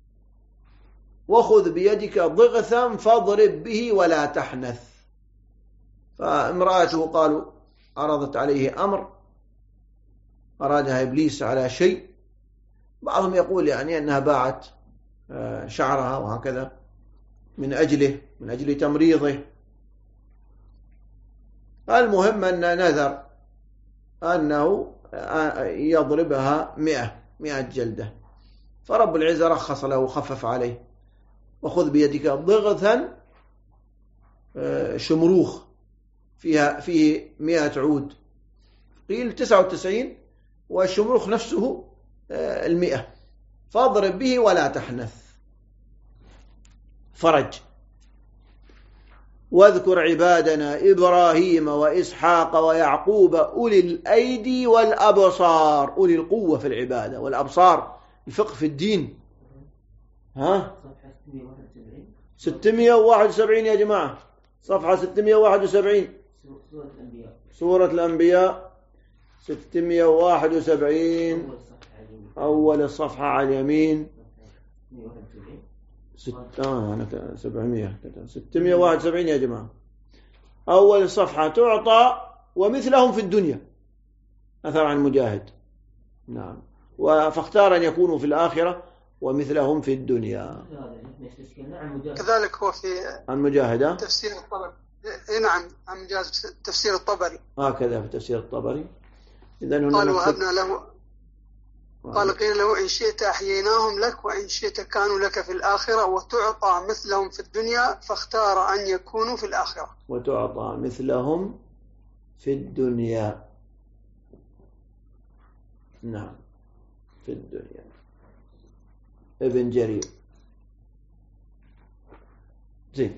وخذ بيدك ضغثا فاضرب به ولا تحنث. فامرأته قالوا عرضت عليه أمر أرادها إبليس على شيء، بعضهم يقول يعني أنها باعت شعرها وهكذا من أجل تمريضه. المهم أن نذر أنه يضربها 100 جلدة، فرب العزة رخص له وخفف عليه. وخذ بيدك ضغثا، شمروخ فيه 100 عود، قيل 99 والشمروخ نفسه 100، فاضرب به ولا تحنث. فرج. واذكر عبادنا إبراهيم وإسحاق ويعقوب أولي الأيدي والأبصار، أولي القوة في العبادة والأبصار، الفقه في الدين. 671 يا جماعة، صفحة 671 سورة الأنبياء 671 أول الصفحة على اليمين. 671 يا جماعة، أول الصفحة. تعطى ومثلهم في الدنيا، أثر عن مجاهد. نعم. فاختار أن يكونوا في الآخرة ومثلهم في الدنيا. كذلك هو في عن مجاهد تفسير الطبري. نعم، عن مجاهد تفسير الطبري هكذا في تفسير الطبري. إذن قال وهبنا له، قال قيل له إن شئت أحييناهم لك وإن شئت كانوا لك في الآخرة وتعطى مثلهم في الدنيا، فاختار أن يكونوا في الآخرة. وتعطى مثلهم في الدنيا. نعم، في الدنيا. ابن جرير. زين.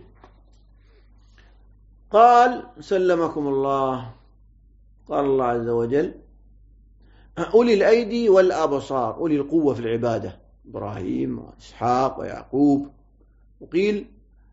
قال سلمكم الله، قال الله عز وجل أولي الأيدي والأبصار، أولي القوة في العبادة، إبراهيم وإسحاق ويعقوب وقيل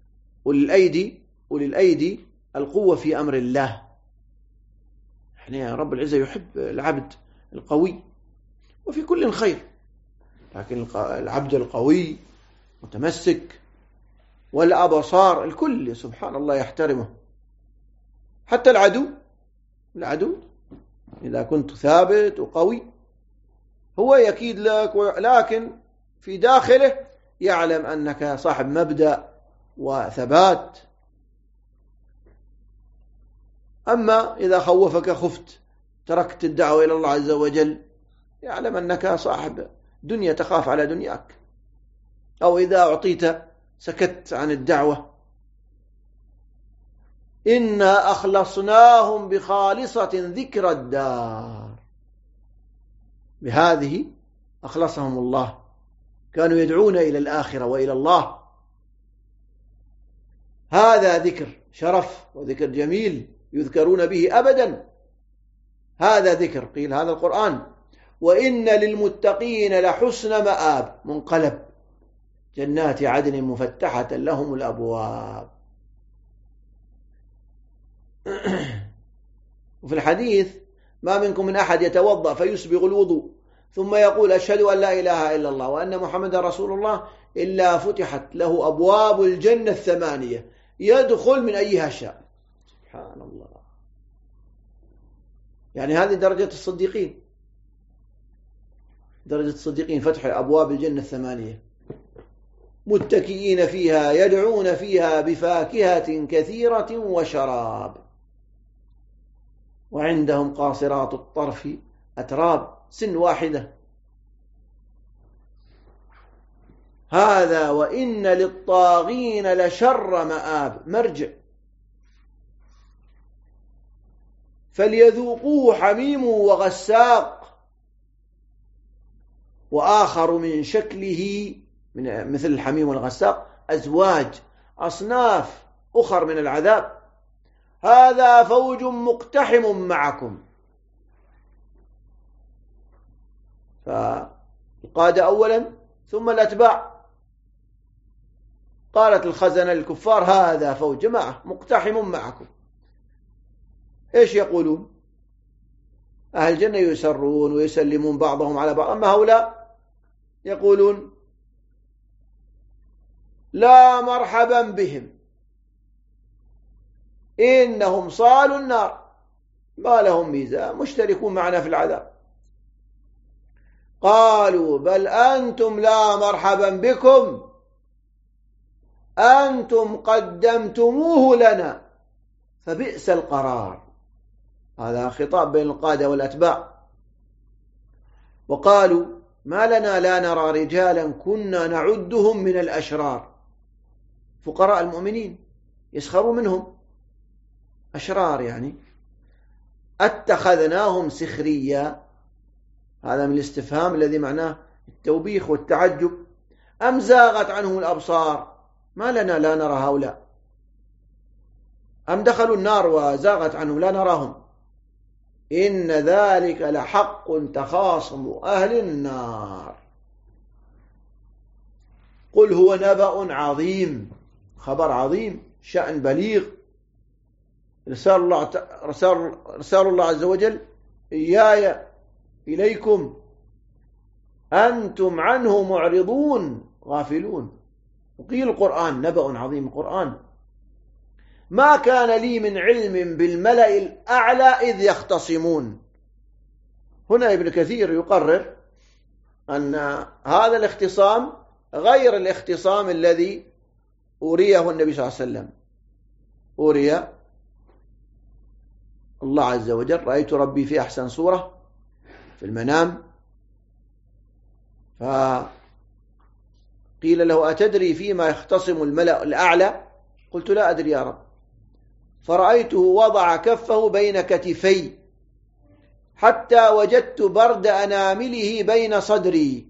أولي الأيدي القوة في أمر الله. يعني رب العزة يحب العبد القوي وفي كل خير، لكن العبد القوي متمسك والأبصار الكل سبحان الله يحترمه، حتى العدو إذا كنت ثابت وقوي هو يكيد لك، لكن في داخله يعلم أنك صاحب مبدأ وثبات. أما إذا خوفك خفت، تركت الدعوة إلى الله عز وجل، يعلم أنك صاحب دنيا تخاف على دنياك. أو إذا أعطيت سكت عن الدعوة. إنا أخلصناهم بخالصة ذكر الدار، بهذه أخلصهم الله، كانوا يدعون إلى الآخرة وإلى الله. هذا ذكر شرف وذكر جميل يذكرون به أبدا. هذا ذكر، قيل هذا القرآن. وإن للمتقين لحسن مآب، منقلب، جنات عدن مفتحة لهم الأبواب. وفي الحديث ما منكم من أحد يتوضأ فيسبغ الوضوء ثم يقول أشهد أن لا إله إلا الله وأن محمد رسول الله إلا فتحت له أبواب الجنة 8 يدخل من أيها شاء. سبحان الله. يعني هذه درجة الصديقين، درجة الصديقين، فتح أبواب الجنة 8 متكئين فيها يدعون فيها بفاكهة كثيرة وشراب، وعندهم قاصرات الطرف أتراب، سن واحدة. هذا وإن للطاغين لشر مآب، مرجع. فليذوقوه حميم وغساق، وآخر من شكله من مثل الحميم والغساق أزواج، أصناف أخر من العذاب. هذا فوج مقتحم معكم. فالقادة أولا ثم الأتباع. قالت الخزنة للكفار هذا فوج جماعة مقتحم معكم. إيش يقولون؟ أهل الجنة يسرون ويسلمون بعضهم على بعض، أما هؤلاء يقولون لا مرحبا بهم إنهم صالوا النار، ما لهم ميزة، مشتركون معنا في العذاب. قالوا بل أنتم لا مرحبا بكم أنتم قدمتموه لنا فبئس القرار. هذا خطاب بين القادة والأتباع. وقالوا ما لنا لا نرى رجالا كنا نعدهم من الأشرار، فقراء المؤمنين يسخروا منهم، أشرار يعني. اتخذناهم سخريا، هذا من الاستفهام الذي معناه التوبيخ والتعجب. أم زاغت عنهم الأبصار، ما لنا لا نرى هؤلاء، أم دخلوا النار وزاغت عنهم لا نراهم. إن ذلك لحق تخاصم أهل النار. قل هو نبأ عظيم، خبر عظيم، شأن بليغ، رسال الله عز وجل إياي إليكم أنتم عنه معرضون غافلون. وقيل القرآن نبأ عظيم، القرآن. ما كان لي من علم بالملأ الأعلى إذ يختصمون. هنا ابن كثير يقرر أن هذا الاختصام غير الاختصام الذي أريه النبي صلى الله عليه وسلم. أري الله عز وجل رأيت ربي في أحسن صورة في المنام، فقيل له أتدري فيما يختصم الملأ الأعلى؟ قلت لا أدري يا رب. فرأيته وضع كفه بين كتفي حتى وجدت برد أنامله بين صدري.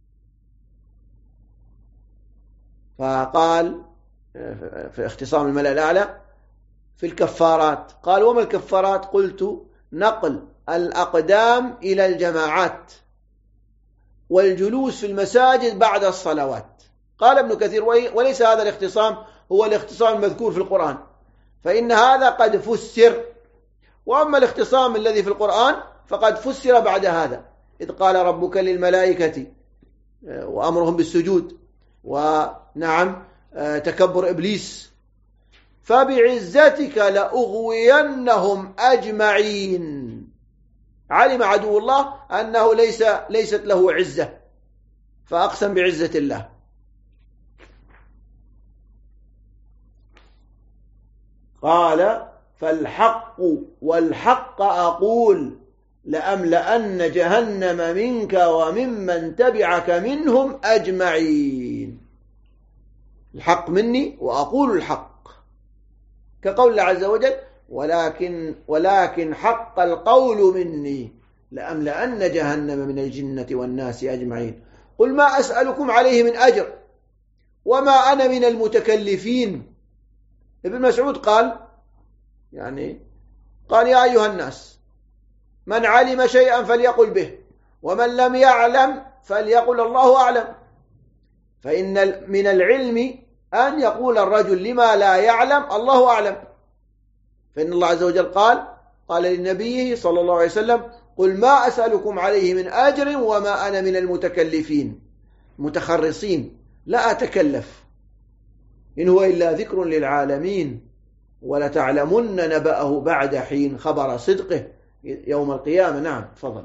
فقال في اختصام الملأ الأعلى في الكفارات. قال وما الكفارات؟ قلت نقل الأقدام إلى الجماعات والجلوس في المساجد بعد الصلوات. قال ابن كثير: وليس هذا الاختصام هو الاختصام المذكور في القرآن، فإن هذا قد فسر، وأما الاختصام الذي في القرآن فقد فسر بعد هذا، إذ قال ربك للملائكة وأمرهم بالسجود، ونعم تكبر إبليس، فبعزتك لأغوينهم أجمعين. علم عدو الله أنه ليست له عزة، فأقسم بعزة الله. قال: فالحق والحق أقول لأملأن جهنم منك وممن تبعك منهم أجمعين. الحق مني وأقول الحق، كقول الله عز وجل: ولكن حق القول مني لأملأن جهنم من الجنة والناس أجمعين. قل ما أسألكم عليه من أجر وما أنا من المتكلفين. ابن مسعود قال يا أيها الناس، من علم شيئا فليقل به، ومن لم يعلم فليقل الله أعلم. فإن من العلم أن يقول الرجل لما لا يعلم الله أعلم، فإن الله عز وجل قال لنبيه صلى الله عليه وسلم: قل ما أسألكم عليه من أجر وما أنا من المتكلفين، متخرصين، لا أتكلف، إن هو إلا ذكر للعالمين، ولتعلمن نبأه بعد حين، خبر صدقه يوم القيامة. نعم، تفضل.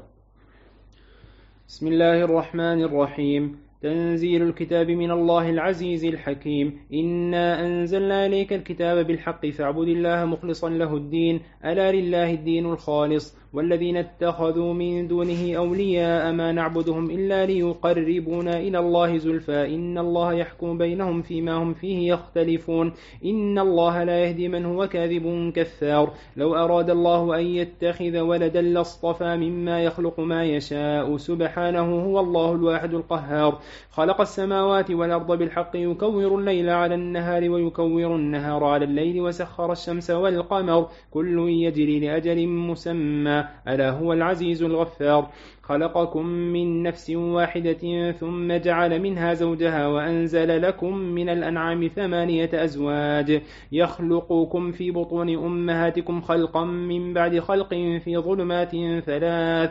بسم الله الرحمن الرحيم. تنزيل الكتاب من الله العزيز الحكيم. إنا أنزلنا إليك الكتاب بالحق فاعبد الله مخلصا له الدين، ألا لله الدين الخالص، والذين اتخذوا من دونه أولياء ما نعبدهم إلا ليقربونا إلى الله زلفى، إن الله يحكم بينهم فيما هم فيه يختلفون، إن الله لا يهدي من هو كاذب كفار. لو أراد الله أن يتخذ ولدا لاصطفى مما يخلق ما يشاء، سبحانه هو الله الواحد القهار. خلق السماوات والأرض بالحق يكور الليل على النهار ويكور النهار على الليل، وسخر الشمس والقمر كل يجري لأجل مسمى، ألا هو العزيز الغفار. خلقكم من نفس واحدة ثم جعل منها زوجها وأنزل لكم من الأنعام 8 أزواج، يخلقكم في بطون أمهاتكم خلقا من بعد خلق في ظلمات 3،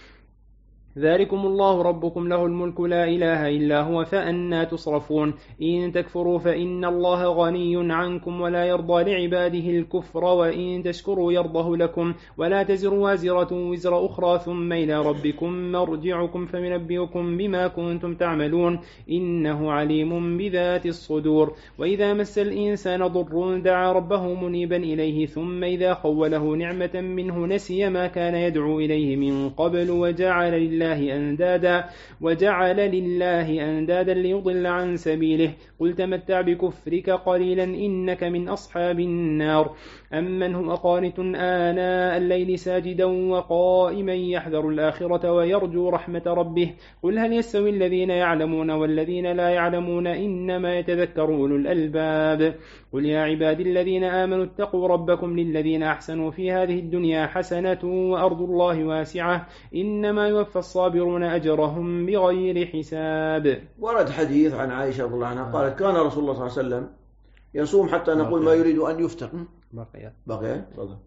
ذلكم الله ربكم له الملك لا إله إلا هو، فأنى تصرفون. إن تكفروا فإن الله غني عنكم ولا يرضى لعباده الكفر، وإن تشكروا يرضه لكم، ولا تزر وازرة وزر أخرى، ثم إلى ربكم مرجعكم فينبئكم بما كنتم تعملون، إنه عليم بذات الصدور. وإذا مس الإنسان ضر دعا ربه منيبا إليه، ثم إذا خوله نعمة منه نسي ما كان يدعو إليه من قبل، وجعل لله أندادا ليضل عن سبيله. قل تمتع بكفرك قليلا إنك من أصحاب النار. أمن هو قانت آناء الليل ساجدا وقائما يحذر الآخرة ويرجو رحمة ربه. قل هل يستوي الذين يعلمون والذين لا يعلمون، إنما يتذكر أولو الألباب. قل يا عبادي الذين آمنوا اتقوا ربكم للذين أحسنوا في هذه الدنيا حسنة وأرض الله واسعة، إنما يوفى الصابرون أجرهم بغير حساب. ورد حديث عن عائشة رضي الله عنها قالت: كان رسول الله صلى الله عليه وسلم يصوم حتى نقول ما يريد أن يفطر. بقي.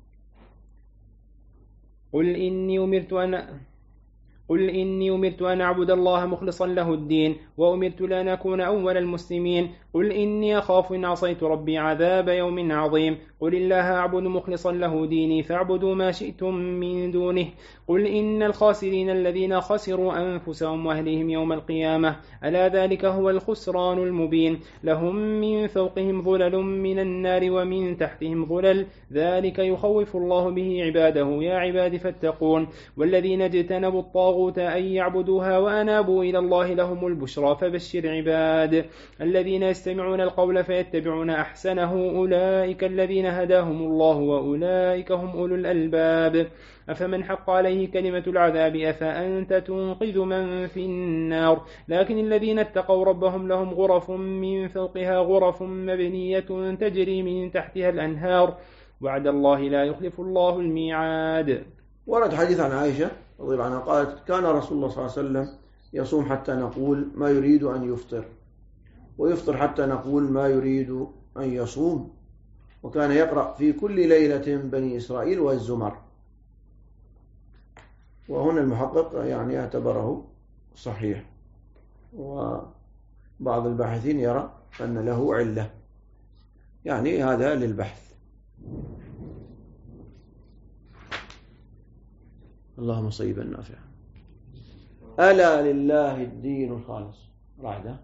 قل إني أمرت أن أعبد الله مخلصا له الدين، وأمرت لأن أكون أول المسلمين. قل إني أخاف إن عصيت ربي عذاب يوم عظيم. قل الله أعبد مخلصا له ديني، فاعبدوا ما شئتم من دونه. قل إن الخاسرين الذين خسروا أنفسهم وأهليهم يوم القيامة، ألا ذلك هو الخسران المبين. لهم من فوقهم ظلل من النار ومن تحتهم ظلل، ذلك يخوف الله به عباده، يا عباد فاتقون. والذين اجتنبوا الطاغوت أن يعبدوها وأنابوا إلى الله لهم البشرى، فبشر عباد. الذين يستمعون القول فيتبعون أحسنه، أولئك الذين هداهم الله وأولئك هم أولو الألباب. أفمن حق عليه كلمة العذاب أفأنت تنقذ من في النار. لكن الذين اتقوا ربهم لهم غرف من فوقها غرف مبنية تجري من تحتها الأنهار، وعد الله لا يخلف الله الميعاد. ورد حديث عن عائشة رضي الله عنها قالت: كان رسول الله صلى الله عليه وسلم يصوم حتى نقول ما يريد أن يفطر. ويفطر حتى نقول ما يريد أن يصوم. وكان يقرأ في كل ليلة بني إسرائيل والزمر. وهنا المحقق يعني اعتبره صحيح، وبعض الباحثين يرى أن له علة، يعني هذا للبحث. اللهم صيبا نافعا. ألا لله الدين الخالص. رعدة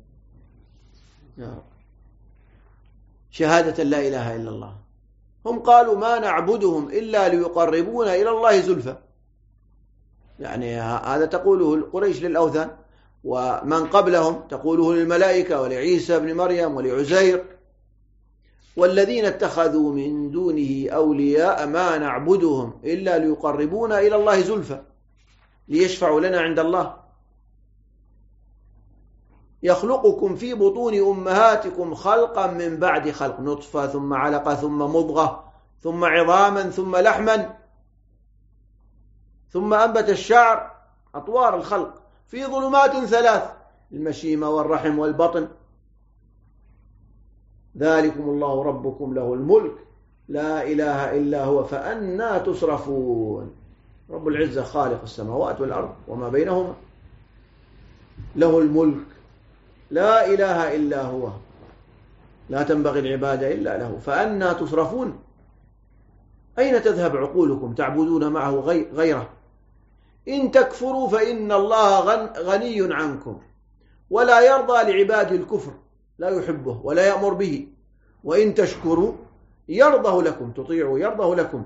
شهادة لا إله إلا الله. هم قالوا ما نعبدهم إلا ليقربونا إلى الله زلفى، يعني هذا تقوله قريش للأوثان، ومن قبلهم تقوله للملائكة ولعيسى بن مريم ولعزير. والذين اتخذوا من دونه أولياء ما نعبدهم إلا ليقربونا إلى الله زلفى ليشفعوا لنا عند الله. يخلقكم في بطون أمهاتكم خلقا من بعد خلق، نطفة ثم علقة ثم مضغة ثم عظاما ثم لحما ثم أنبت الشعر، أطوار الخلق في ظلمات 3، المشيمة والرحم والبطن. ذلكم الله ربكم له الملك لا إله إلا هو فأنى تصرفون. رب العزة خالق السماوات والأرض وما بينهما، له الملك لا إله إلا هو، لا تنبغي العبادة إلا له، فأنى تصرفون. أين تذهب عقولكم تعبدون معه غيره؟ إن تكفروا فإن الله غني عنكم ولا يرضى لعباده الكفر، لا يحبه ولا يأمر به. وإن تشكروا يرضه لكم، تطيعوا يرضه لكم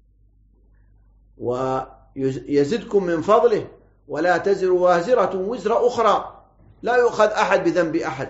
ويزدكم من فضله ولا تزر وازرة وزر أخرى، لا يؤخذ أحد بذنب أحد.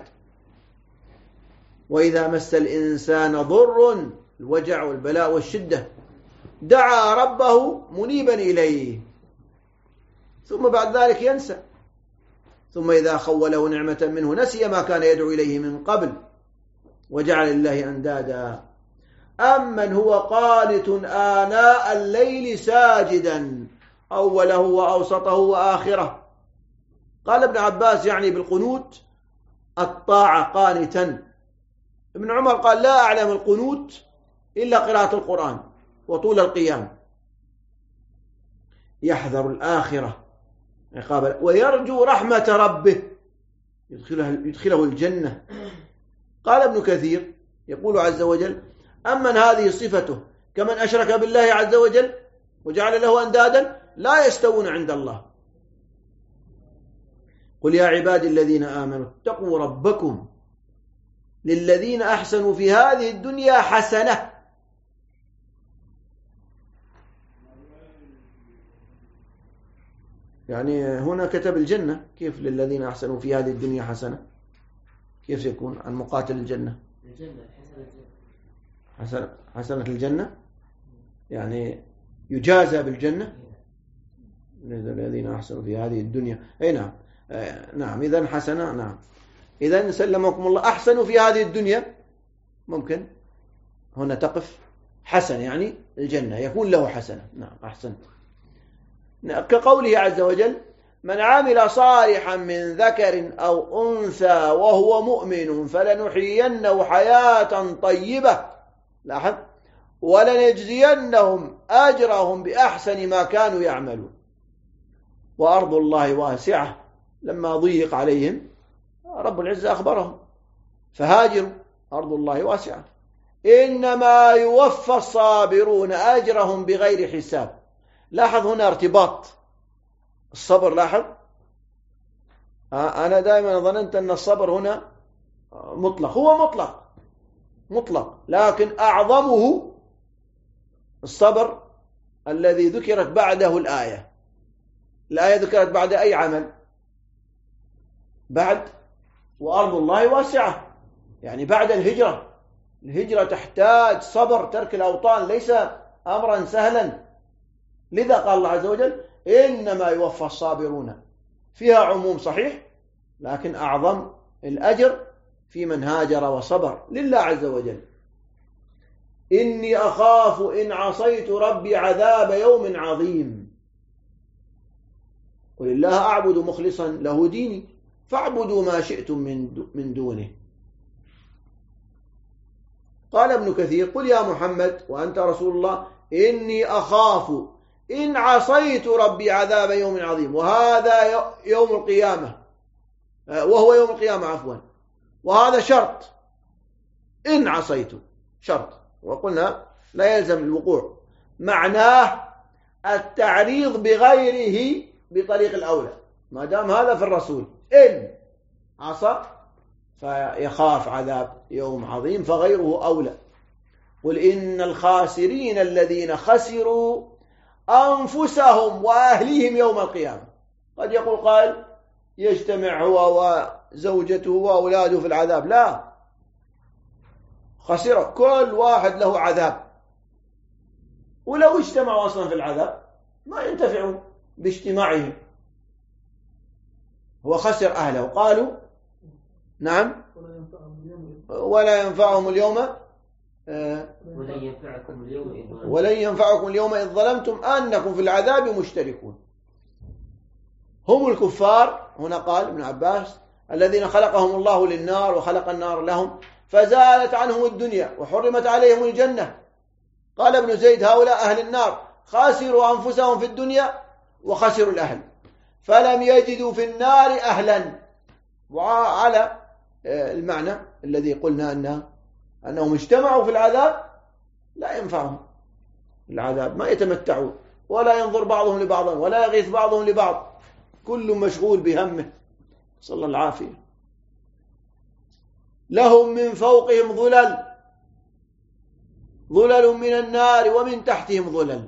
وإذا مس الإنسان ضر، الوجع والبلاء والشدة، دعا ربه منيبا إليه ثم بعد ذلك ينسى، ثم إذا خوله نعمة منه نسي ما كان يدعو إليه من قبل وجعل لله أندادا. أمن هو قانت آناء الليل ساجدا أوله وأوسطه وآخره. قال ابن عباس يعني بالقنوت الطاعة قانتا. ابن عمر قال لا أعلم القنوت إلا قراءة القرآن وطول القيام. يحذر الآخرة عقاب ويرجو رحمة ربه يدخله الجنة. قال ابن كثير يقول عز وجل أمن هذه صفته كمن أشرك بالله عز وجل وجعل له أندادا لا يستوون عند الله. قل يا عبادي الذين آمنوا اتقوا ربكم للذين أحسنوا في هذه الدنيا حسنة. يعني هنا كتب الجنة، كيف للذين أحسنوا في هذه الدنيا حسنة؟ كيف يكون عن مقاتل الجنة؟ حسنة الجنة يعني يجازى بالجنة الذين أحسنوا في هذه الدنيا. أي نعم، نعم إذن حسنة. نعم إذن سلمكم الله أحسنوا في هذه الدنيا، ممكن هنا تقف حسن يعني الجنة يكون له حسنة. نعم أحسنت. كقوله عز وجل من عمل صالحا من ذكر أو أنثى وهو مؤمن فلنحيينه حياة طيبة، لاحظ، ولنجزينهم أجرهم بأحسن ما كانوا يعملون. وأرض الله واسعة، لما ضيق عليهم رب العزة أخبرهم فهاجروا، أرض الله واسعة. إنما يوفى الصابرون أجرهم بغير حساب. لاحظ هنا ارتباط الصبر، لاحظ. أنا دائما ظننت أن الصبر هنا مطلق، هو مطلق، لكن أعظمه الصبر الذي ذكرت بعده الآية. الآية ذكرت بعد أي عمل؟ بعد وأرض الله واسعة، يعني بعد الهجرة. الهجرة تحتاج صبر، ترك الأوطان ليس أمرا سهلا. لذا قال الله عز وجل إنما يوفى الصابرون، فيها عموم صحيح، لكن أعظم الأجر في من هاجر وصبر لله عز وجل. إني أخاف إن عصيت ربي عذاب يوم عظيم. قل الله أعبد مخلصا له ديني، فاعبدوا ما شئتم من دونه. قال ابن كثير: قل يا محمد وأنت رسول الله إني أخاف إن عصيت ربي عذاب يوم عظيم. وهذا يوم القيامة، وهو يوم القيامة عفوا، وهذا شرط. إن عصيت شرط، وقلنا لا يلزم الوقوع، معناه التعريض بغيره بطريق الأولى، ما دام هذا في الرسول. إن عصى فيخاف عذاب يوم عظيم فغيره أولى. قل إن الخاسرين الذين خسروا أنفسهم وأهليهم يوم القيامة. قد يقول قائل: يجتمع هو وزوجته وأولاده في العذاب. لا، خسر كل واحد له عذاب، ولو اجتمعوا أصلا في العذاب ما ينتفعون باجتماعهم. هو خسر أهله. قالوا: نعم، ولا ينفعهم اليوم ولن ينفعكم اليوم إذ ظلمتم أنكم في العذاب مشتركون. هم الكفار، هنا قال ابن عباس: الذين خلقهم الله للنار وخلق النار لهم فزالت عنهم الدنيا وحرمت عليهم الجنة. قال ابن زيد: هؤلاء أهل النار خاسروا أنفسهم في الدنيا وخسروا الأهل، فلم يجدوا في النار أهلا. وعلى المعنى الذي قلنا أنهم اجتمعوا في العذاب لا ينفعهم العذاب، ما يتمتعون ولا ينظر بعضهم لبعض ولا يغيث بعضهم لبعض، كل مشغول بهمه، صلى الله العافية. لهم من فوقهم ظلل من النار ومن تحتهم ظلل،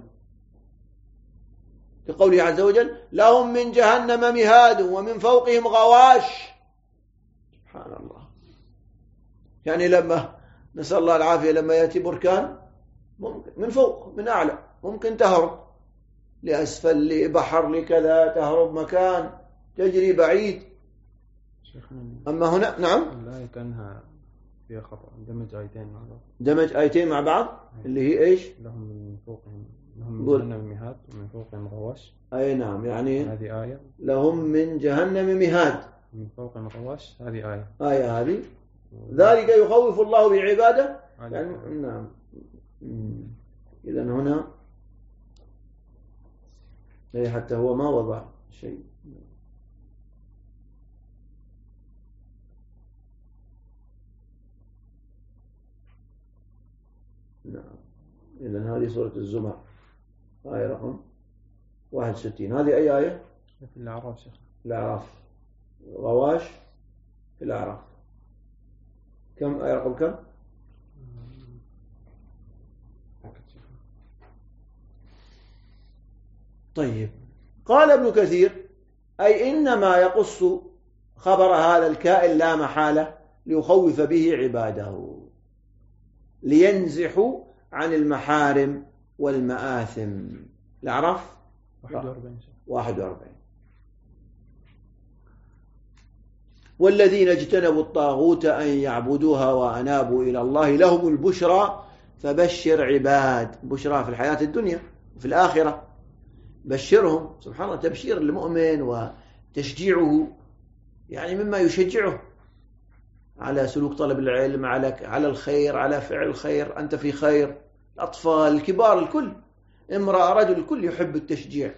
كقوله عز وجل: لهم من جهنم مهاد ومن فوقهم غواش. سبحان الله. يعني لما نسأل الله العافية، لما يأتي بركان ممكن من فوق من أعلى ممكن تهرب لأسفل، لبحر، لكذا، تهرب مكان، تجري بعيد. أما هنا نعم، الآية كأنها فيها خطأ، دمج آيتين مع بعض. دمج آيتين مع بعض اللي هي إيش؟ لهم من فوقهم، لهم من جهنم مهاد ومن فوقهم غواش. أي نعم، يعني هذه آية. لهم من جهنم مهاد من فوقهم غواش، هذه آية. آية هذه. ذلك يخوف الله بعباده. يعني نعم. إذن هنا حتى هو ما وضع شيء. نعم. إذن هذه سورة الزمر، آية رقم 61. هذه أي آية؟ في الأعراف شيخ. الأعراف. غواش في الأعراف. كم آية رقم كم؟ طيب. قال ابن كثير: أي إنما يقص خبر هذا الكائن لا محالة ليخوف به عباده، لينزحوا عن المحارم والمآثم. الأعراف 41. والذين اجتنبوا الطاغوت أن يعبدوها وأنابوا إلى الله لهم البشرى فبشر عباد. بشرى في الحياة الدنيا وفي الآخرة، بشرهم. سبحان الله، تبشير المؤمن وتشجيعه، يعني مما يشجعه على سلوك طلب العلم، على الخير، على فعل الخير. أنت في خير. الأطفال، الكبار، الكل، امرأة، رجل، الكل يحب التشجيع.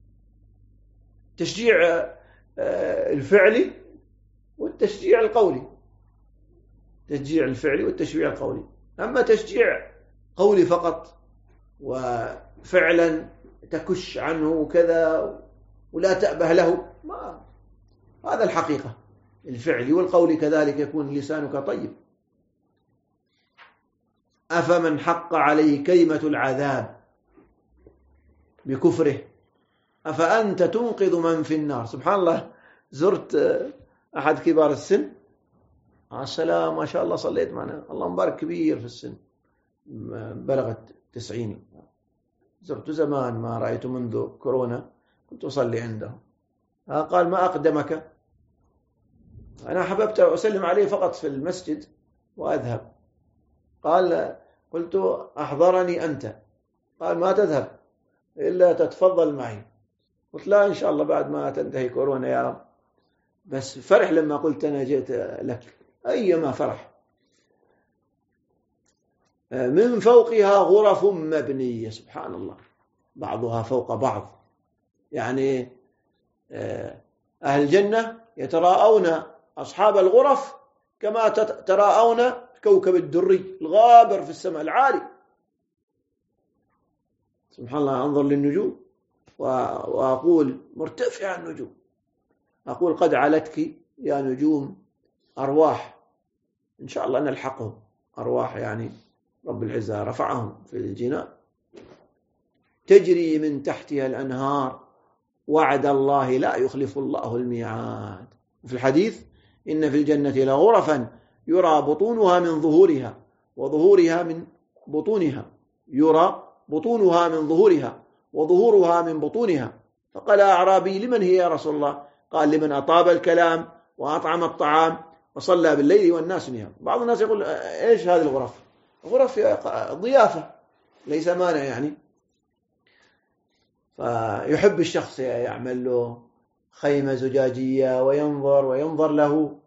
تشجيع الفعلي والتشجيع القولي. تشجيع الفعلي والتشجيع القولي. أما تشجيع قولي فقط وفعلا تكش عنه وكذا ولا تأبه له، ما هذا الحقيقة. الفعلي والقولي كذلك يكون لسانك طيب. أفمن حق عليه كلمة العذاب بكفره أفأنت تنقذ من في النار. سبحان الله. زرت أحد كبار السن، السلام ما شاء الله، صليت معنا، الله مبارك، كبير في السن، بلغت 90. زرت زمان، ما رأيته منذ كورونا، كنت أصلي عنده. قال: ما أقدمك؟ أنا حببت أسلم عليه فقط في المسجد وأذهب. قال: قلت: أحضرني أنت. قال: ما تذهب إلا تتفضل معي. قلت: لا، إن شاء الله بعد ما تنتهي كورونا يا رب. بس فرح لما قلت أنا جئت لك، أيما فرح. من فوقها غرف مبنية، سبحان الله، بعضها فوق بعض. يعني أهل الجنة يتراءون أصحاب الغرف كما تراءون كوكب الدري الغابر في السماء العالي. سبحان الله، أنظر للنجوم وأقول مرتفع النجوم، أقول قد علتك يا نجوم أرواح، إن شاء الله نلحقهم، أرواح يعني رب العزة رفعهم في الجنان، تجري من تحتها الأنهار، وعد الله لا يخلف الله الميعاد. في الحديث إن في الجنة لغرفا يرى بطونها من ظهورها وظهورها من بطونها، يرى بطونها من ظهورها وظهورها من بطونها. فقال أعرابي لمن هي يا رسول الله؟ قال لمن أطاب الكلام وأطعم الطعام وصلى بالليل والناس نيام. بعض الناس يقول إيش هذه الغرف؟ غرف ضيافة، ليس مانع يعني. فيحب الشخص يعمل له خيمة زجاجية وينظر له.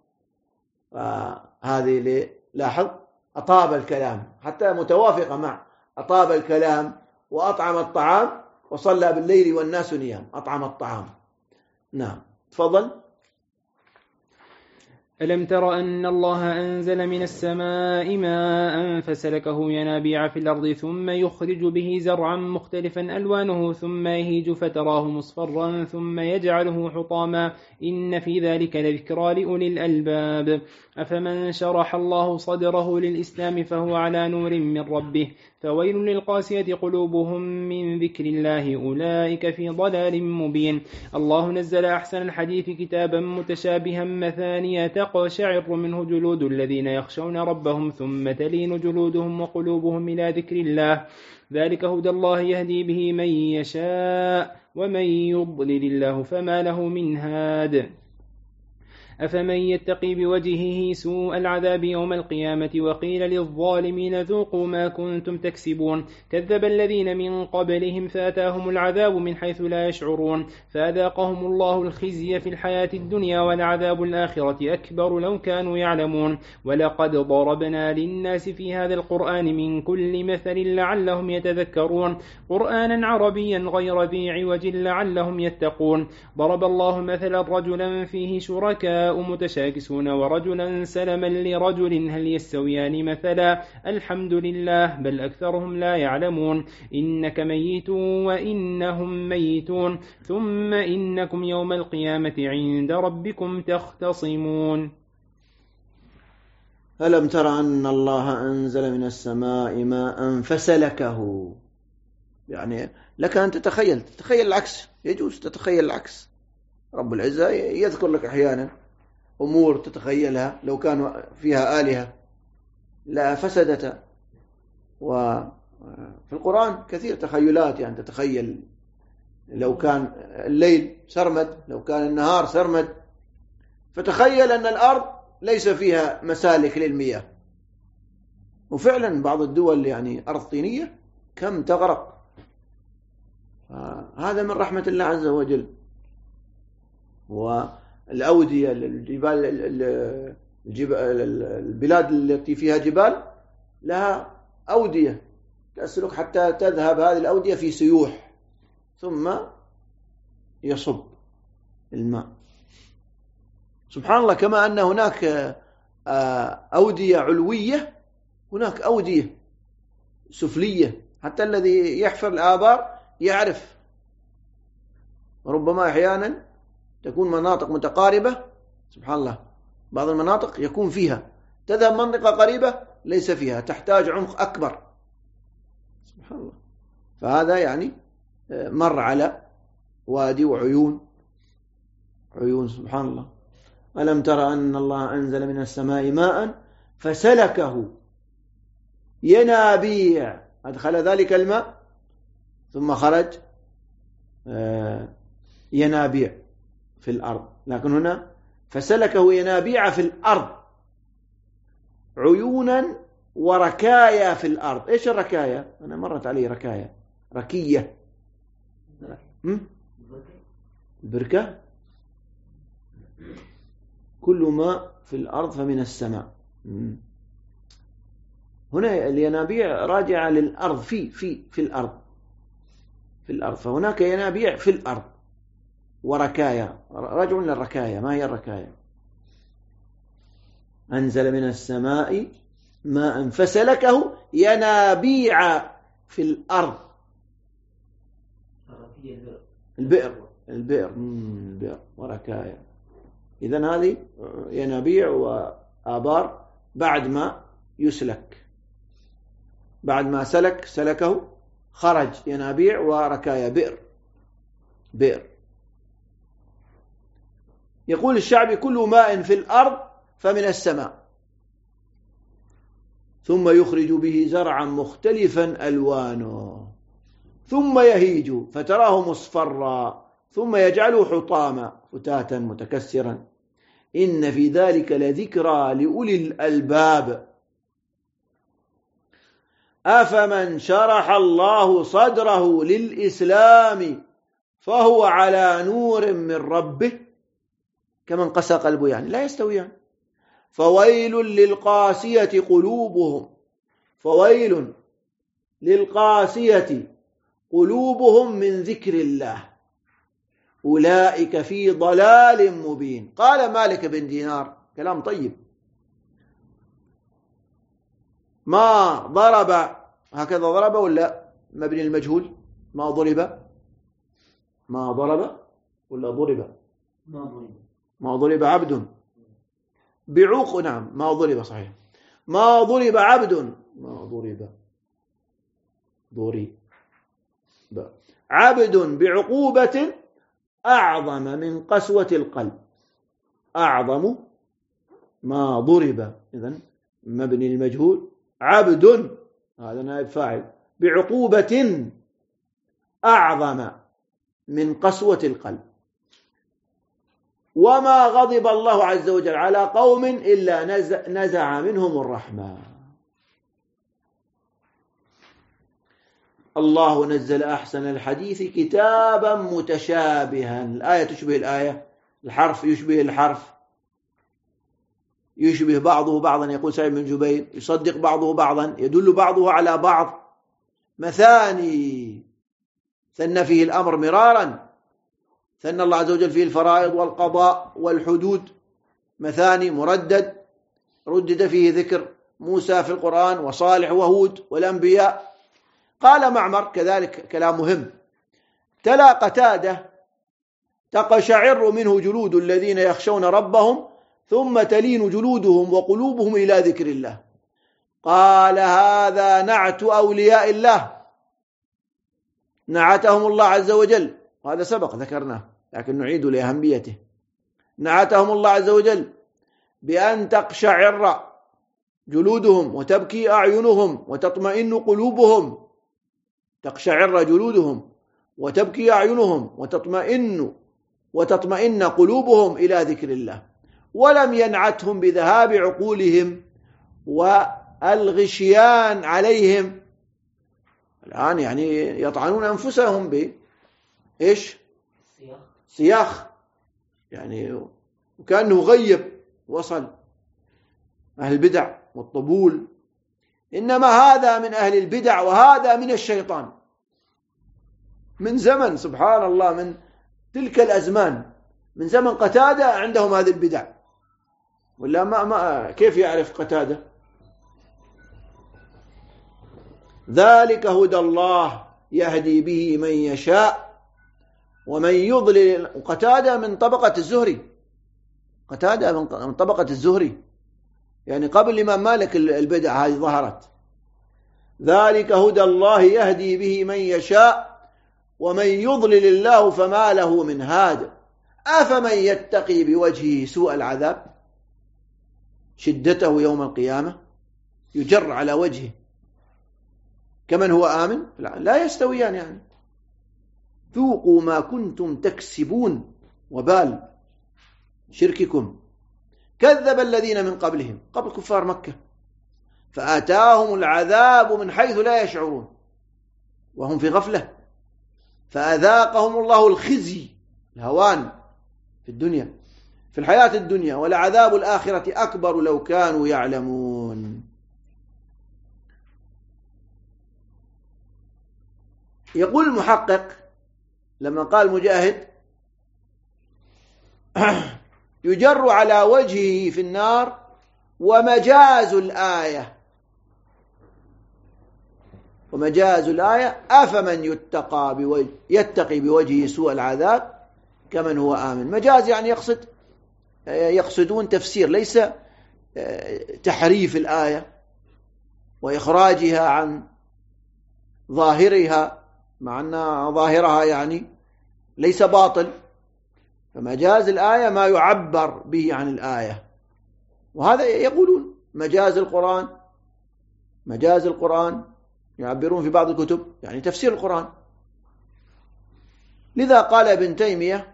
هذه لاحظ أطاب الكلام، حتى متوافقة مع أطاب الكلام وأطعم الطعام وصلى بالليل والناس نيام. أطعم الطعام، نعم، تفضل. ألم تر أن الله أنزل من السماء ماء فسلكه ينابيع في الأرض ثم يخرج به زرعا مختلفا ألوانه ثم يهيج فتراه مصفرا ثم يجعله حطاما إن في ذلك لذكرى لأولي الألباب. أفمن شرح الله صدره للإسلام فهو على نور من ربه فويل للقاسية قلوبهم من ذكر الله أولئك في ضلال مبين. الله نزل أحسن الحديث كتابا متشابها مثانية تقشعر منه جلود الذين يخشون ربهم ثم تلين جلودهم وقلوبهم إلى ذكر الله ذلك هدى الله يهدي به من يشاء ومن يضلل الله فما له من هاد. أفمن يتقي بوجهه سوء العذاب يوم القيامة وقيل للظالمين ذوقوا ما كنتم تكسبون كذب الذين من قبلهم فأتاهم العذاب من حيث لا يشعرون فأذاقهم الله الخزي في الحياة الدنيا ولعذاب الآخرة أكبر لو كانوا يعلمون. ولقد ضربنا للناس في هذا القرآن من كل مثل لعلهم يتذكرون قرآنا عربيا غير ذي عوج لعلهم يتقون. ضرب الله مثلا رجلا فيه شركاء متشاكسون ورجلا سلما لرجل هل يستويان مثلا الحمد لله بل أكثرهم لا يعلمون. إنك ميت وإنهم ميتون ثم إنكم يوم القيامة عند ربكم تختصمون. ألم تر أن الله أنزل من السماء ماء فسلكه، يعني لك أن تتخيل العكس، يجوز تتخيل العكس. رب العزة يذكر لك أحيانا أمور تتخيلها لو كانوا فيها آلهة لا فسدت. وفي القرآن كثير تخيلات، يعني تتخيل لو كان الليل سرمد، لو كان النهار سرمد، فتخيل أن الأرض ليس فيها مسالك للمياه. وفعلا بعض الدول يعني أرض طينية كم تغرق. هذا من رحمة الله عز وجل. والأودية البلاد التي فيها جبال لها أودية تسلك حتى تذهب هذه الأودية في سيوح ثم يصب الماء. سبحان الله، كما أن هناك أودية علوية هناك أودية سفلية، حتى الذي يحفر الآبار يعرف. ربما أحيانا تكون مناطق متقاربة، سبحان الله، بعض المناطق يكون فيها، تذهب منطقة قريبة ليس فيها، تحتاج عمق أكبر، سبحان الله. فهذا يعني مر على وادي وعيون، سبحان الله. ألم تر أن الله أنزل من السماء ماء فسلكه ينابيع، أدخل ذلك الماء ثم خرج ينابيع في الأرض، لكن هنا فسلكه ينابيع في الأرض عيونا وركايا في الأرض. إيش الركايا؟ أنا مرت علي ركايا، ركية، البركة، كل ما في الأرض فمن السماء. هنا الينابيع راجعة للأرض، في الأرض، في الأرض، فهناك ينابيع في الأرض وركايا، راجع للركايا. ما هي الركايا؟ أنزل من السماء ماء فسلكه ينابيع في الأرض. البئر وركايا. إذن هذه ينابيع وآبار بعد ما يسلك، بعد ما سلكه خرج ينابيع وركايا، بئر. يقول الشعبي: كل ماء في الأرض فمن السماء، ثم يخرج به زرعا مختلفا ألوانه، ثم يهيج فتراه مصفرا، ثم يجعله حطاما فتاتا متكسرا، إن في ذلك لذكرى لأولي الألباب. أفمن شرح الله صدره للإسلام فهو على نور من ربه كمن قسى قلبه، يعني لا يستويان. فويل للقاسية قلوبهم، فويل للقاسية قلوبهم من ذكر الله، أولئك في ضلال مبين. قال مالك بن دينار كلام طيب: ما ضرب، هكذا ضرب ولا مبني المجهول؟ ما ضرب، ما ضرب ولا ضرب؟ ما ضرب عبد بعوق، نعم ما ضرب صحيح، ما ضرب عبد، ما ضرب عبد بعقوبة أعظم من قسوة القلب. أعظم ما ضرب، إذن مبني المجهول، عبد هذا نائب فاعل، بعقوبة أعظم من قسوة القلب. وما غضب الله عز وجل على قوم إلا نزع منهم الرحمة. الله نزل أحسن الحديث كتابا متشابها، الآية تشبه الآية، الحرف يشبه الحرف، يشبه بعضه بعضا، يقول سعيد بن جبير، يصدق بعضه بعضا، يدل بعضه على بعض، مثاني ثنى فيه الأمر مرارا، ثنى الله عز وجل فيه الفرائض والقضاء والحدود، مثاني مردد، ردد فيه ذكر موسى في القرآن وصالح وهود والأنبياء. قال معمر كذلك كلام مهم: تلا قتادة: تقشعر منه جلود الذين يخشون ربهم ثم تلين جلودهم وقلوبهم إلى ذكر الله. قال هذا نعت أولياء الله، نعتهم الله عز وجل، وهذا سبق ذكرناه لكن نعيد لأهميته. نعتهم الله عز وجل بأن تقشعر جلودهم وتبكي أعينهم وتطمئن قلوبهم، تقشعر جلودهم وتبكي أعينهم وتطمئن قلوبهم إلى ذكر الله. ولم ينعتهم بذهاب عقولهم والغشيان عليهم. الآن يعني يطعنون أنفسهم بإيش؟ سياخ، يعني وكأنه غيب وصل أهل البدع والطبول. إنما هذا من أهل البدع وهذا من الشيطان من زمن، سبحان الله، من تلك الأزمان، من زمن قتادة عندهم هذه البدع، ولا ما كيف يعرف قتادة؟ ذلك هدى الله يهدي به من يشاء ومن يضلل. قتادة من طبقة الزهري، قتادة من طبقة الزهري، يعني قبل الإمام مالك البدع هذه ظهرت. ذلك هدى الله يهدي به من يشاء ومن يضلل الله فما له من هاد. أفمن يتقي بوجهه سوء العذاب شدته يوم القيامة يجر على وجهه كمن هو آمن؟ لا يستويان. يعني ذوقوا ما كنتم تكسبون وبال شرككم. كذب الذين من قبلهم، قبل كفار مكة، فآتاهم العذاب من حيث لا يشعرون وهم في غفلة، فأذاقهم الله الخزي، الهوان في الدنيا، في في الحياة الدنيا، ولعذاب الآخرة أكبر لو كانوا يعلمون. يقول المحقق لما قال مجاهد يجر على وجهه في النار ومجاز الآية أفمن يتقي بوجهه سوء العذاب كمن هو آمن. مجاز يعني يقصدون تفسير، ليس تحريف الآية وإخراجها عن ظاهرها، مع أن ظاهرها يعني ليس باطل، فمجاز الآية ما يعبر به عن الآية. وهذا يقولون مجاز القرآن يعبرون في بعض الكتب يعني تفسير القرآن. لذا قال ابن تيمية: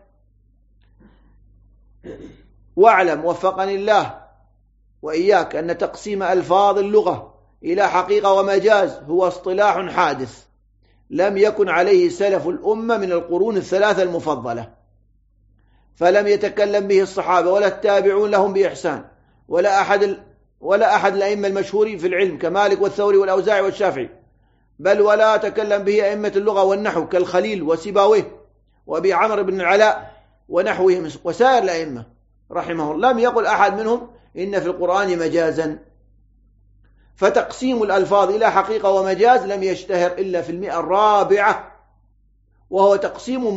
واعلم وفقني الله وإياك أن تقسيم ألفاظ اللغة إلى حقيقة ومجاز هو اصطلاح حادث لم يكن عليه سلف الأمة من القرون الثلاثة المفضلة، فلم يتكلم به الصحابة ولا التابعون لهم بإحسان ولا أحد الأئمة المشهورين في العلم كمالك والثوري والأوزاعي والشافعي، بل ولا تكلم به أئمة اللغة والنحو كالخليل وسيبويه وأبي عمرو بن العلاء ونحوهم وسائر الأئمة رحمه الله. لم يقل أحد منهم إن في القرآن مجازا. فتقسيم الألفاظ إلى حقيقة ومجاز لم يشتهر إلا في 100 وهو تقسيم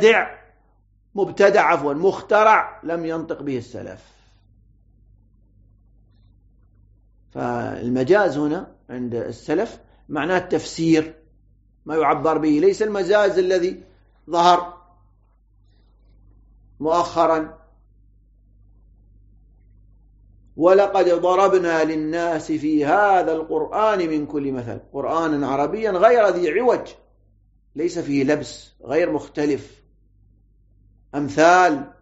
مخترع لم ينطق به السلف. فالمجاز هنا عند السلف معناه التفسير، ما يعبر به، ليس المجاز الذي ظهر مؤخرا. ولقد ضربنا للناس في هذا القرآن من كل مثل، قرآنا عربيا غير ذي عوج ليس فيه لبس، غير مختلف، أمثال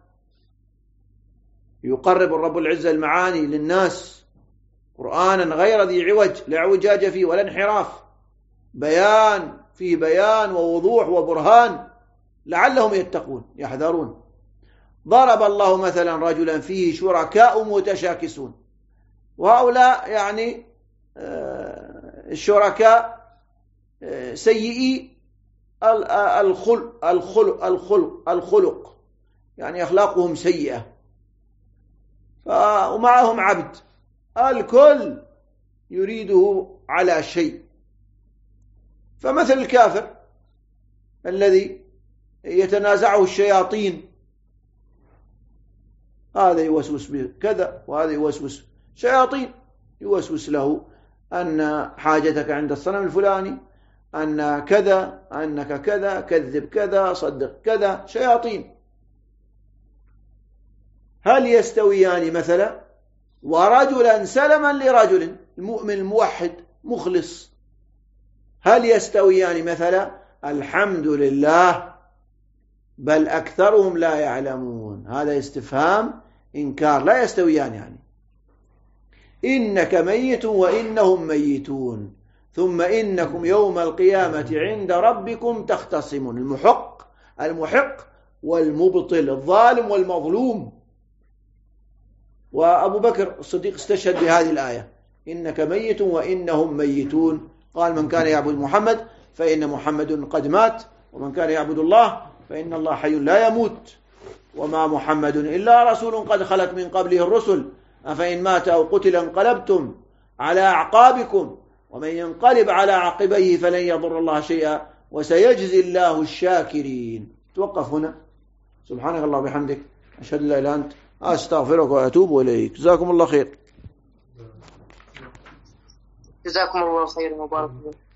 يقرب الرب العزة المعاني للناس، قرآنا غير ذي عوج لا اعوجاج فيه ولا انحراف، فيه بيان ووضوح وبرهان لعلهم يتقون يحذرون. ضرب الله مثلا رجلا فيه شركاء متشاكسون، وهؤلاء يعني الشركاء سيئي الخلق يعني أخلاقهم سيئة، ومعهم عبد الكل يريده على شيء. فمثل الكافر الذي يتنازعه الشياطين، هذا يوسوس بكذا وهذا يوسوس، شياطين يوسوس له أن حاجتك عند الصنم الفلاني، أن كذا، أنك كذا، كذب كذا، صدق كذا، شياطين. هل يستويان مثلا؟ ورجلا سلما لرجل، المؤمن الموحد مخلص، هل يستويان مثلا؟ الحمد لله، بل أكثرهم لا يعلمون. هذا استفهام إنكار، لا يستويان يعني. إنك ميت وإنهم ميتون ثم إنكم يوم القيامة عند ربكم تختصمون. المحق والمبطل، الظالم والمظلوم. وأبو بكر الصديق استشهد بهذه الآية: إنك ميت وإنهم ميتون. قال: من كان يعبد محمد فإن محمد قد مات، ومن كان يعبد الله فإن الله حي لا يموت، وما محمد إلا رسول قد خلت من قبله الرسل أفإن مات أو قتل انقلبتم على أعقابكم ومن ينقلب على عقبيه فلن يضر الله شيئا وسيجزي الله الشاكرين. توقف هنا. سبحانك الله وبحمدك، أشهد أن لا إله إلا أنت، أستغفرك وأتوب إليك. جزاكم الله خير. جزاكم الله خير وبارك الله.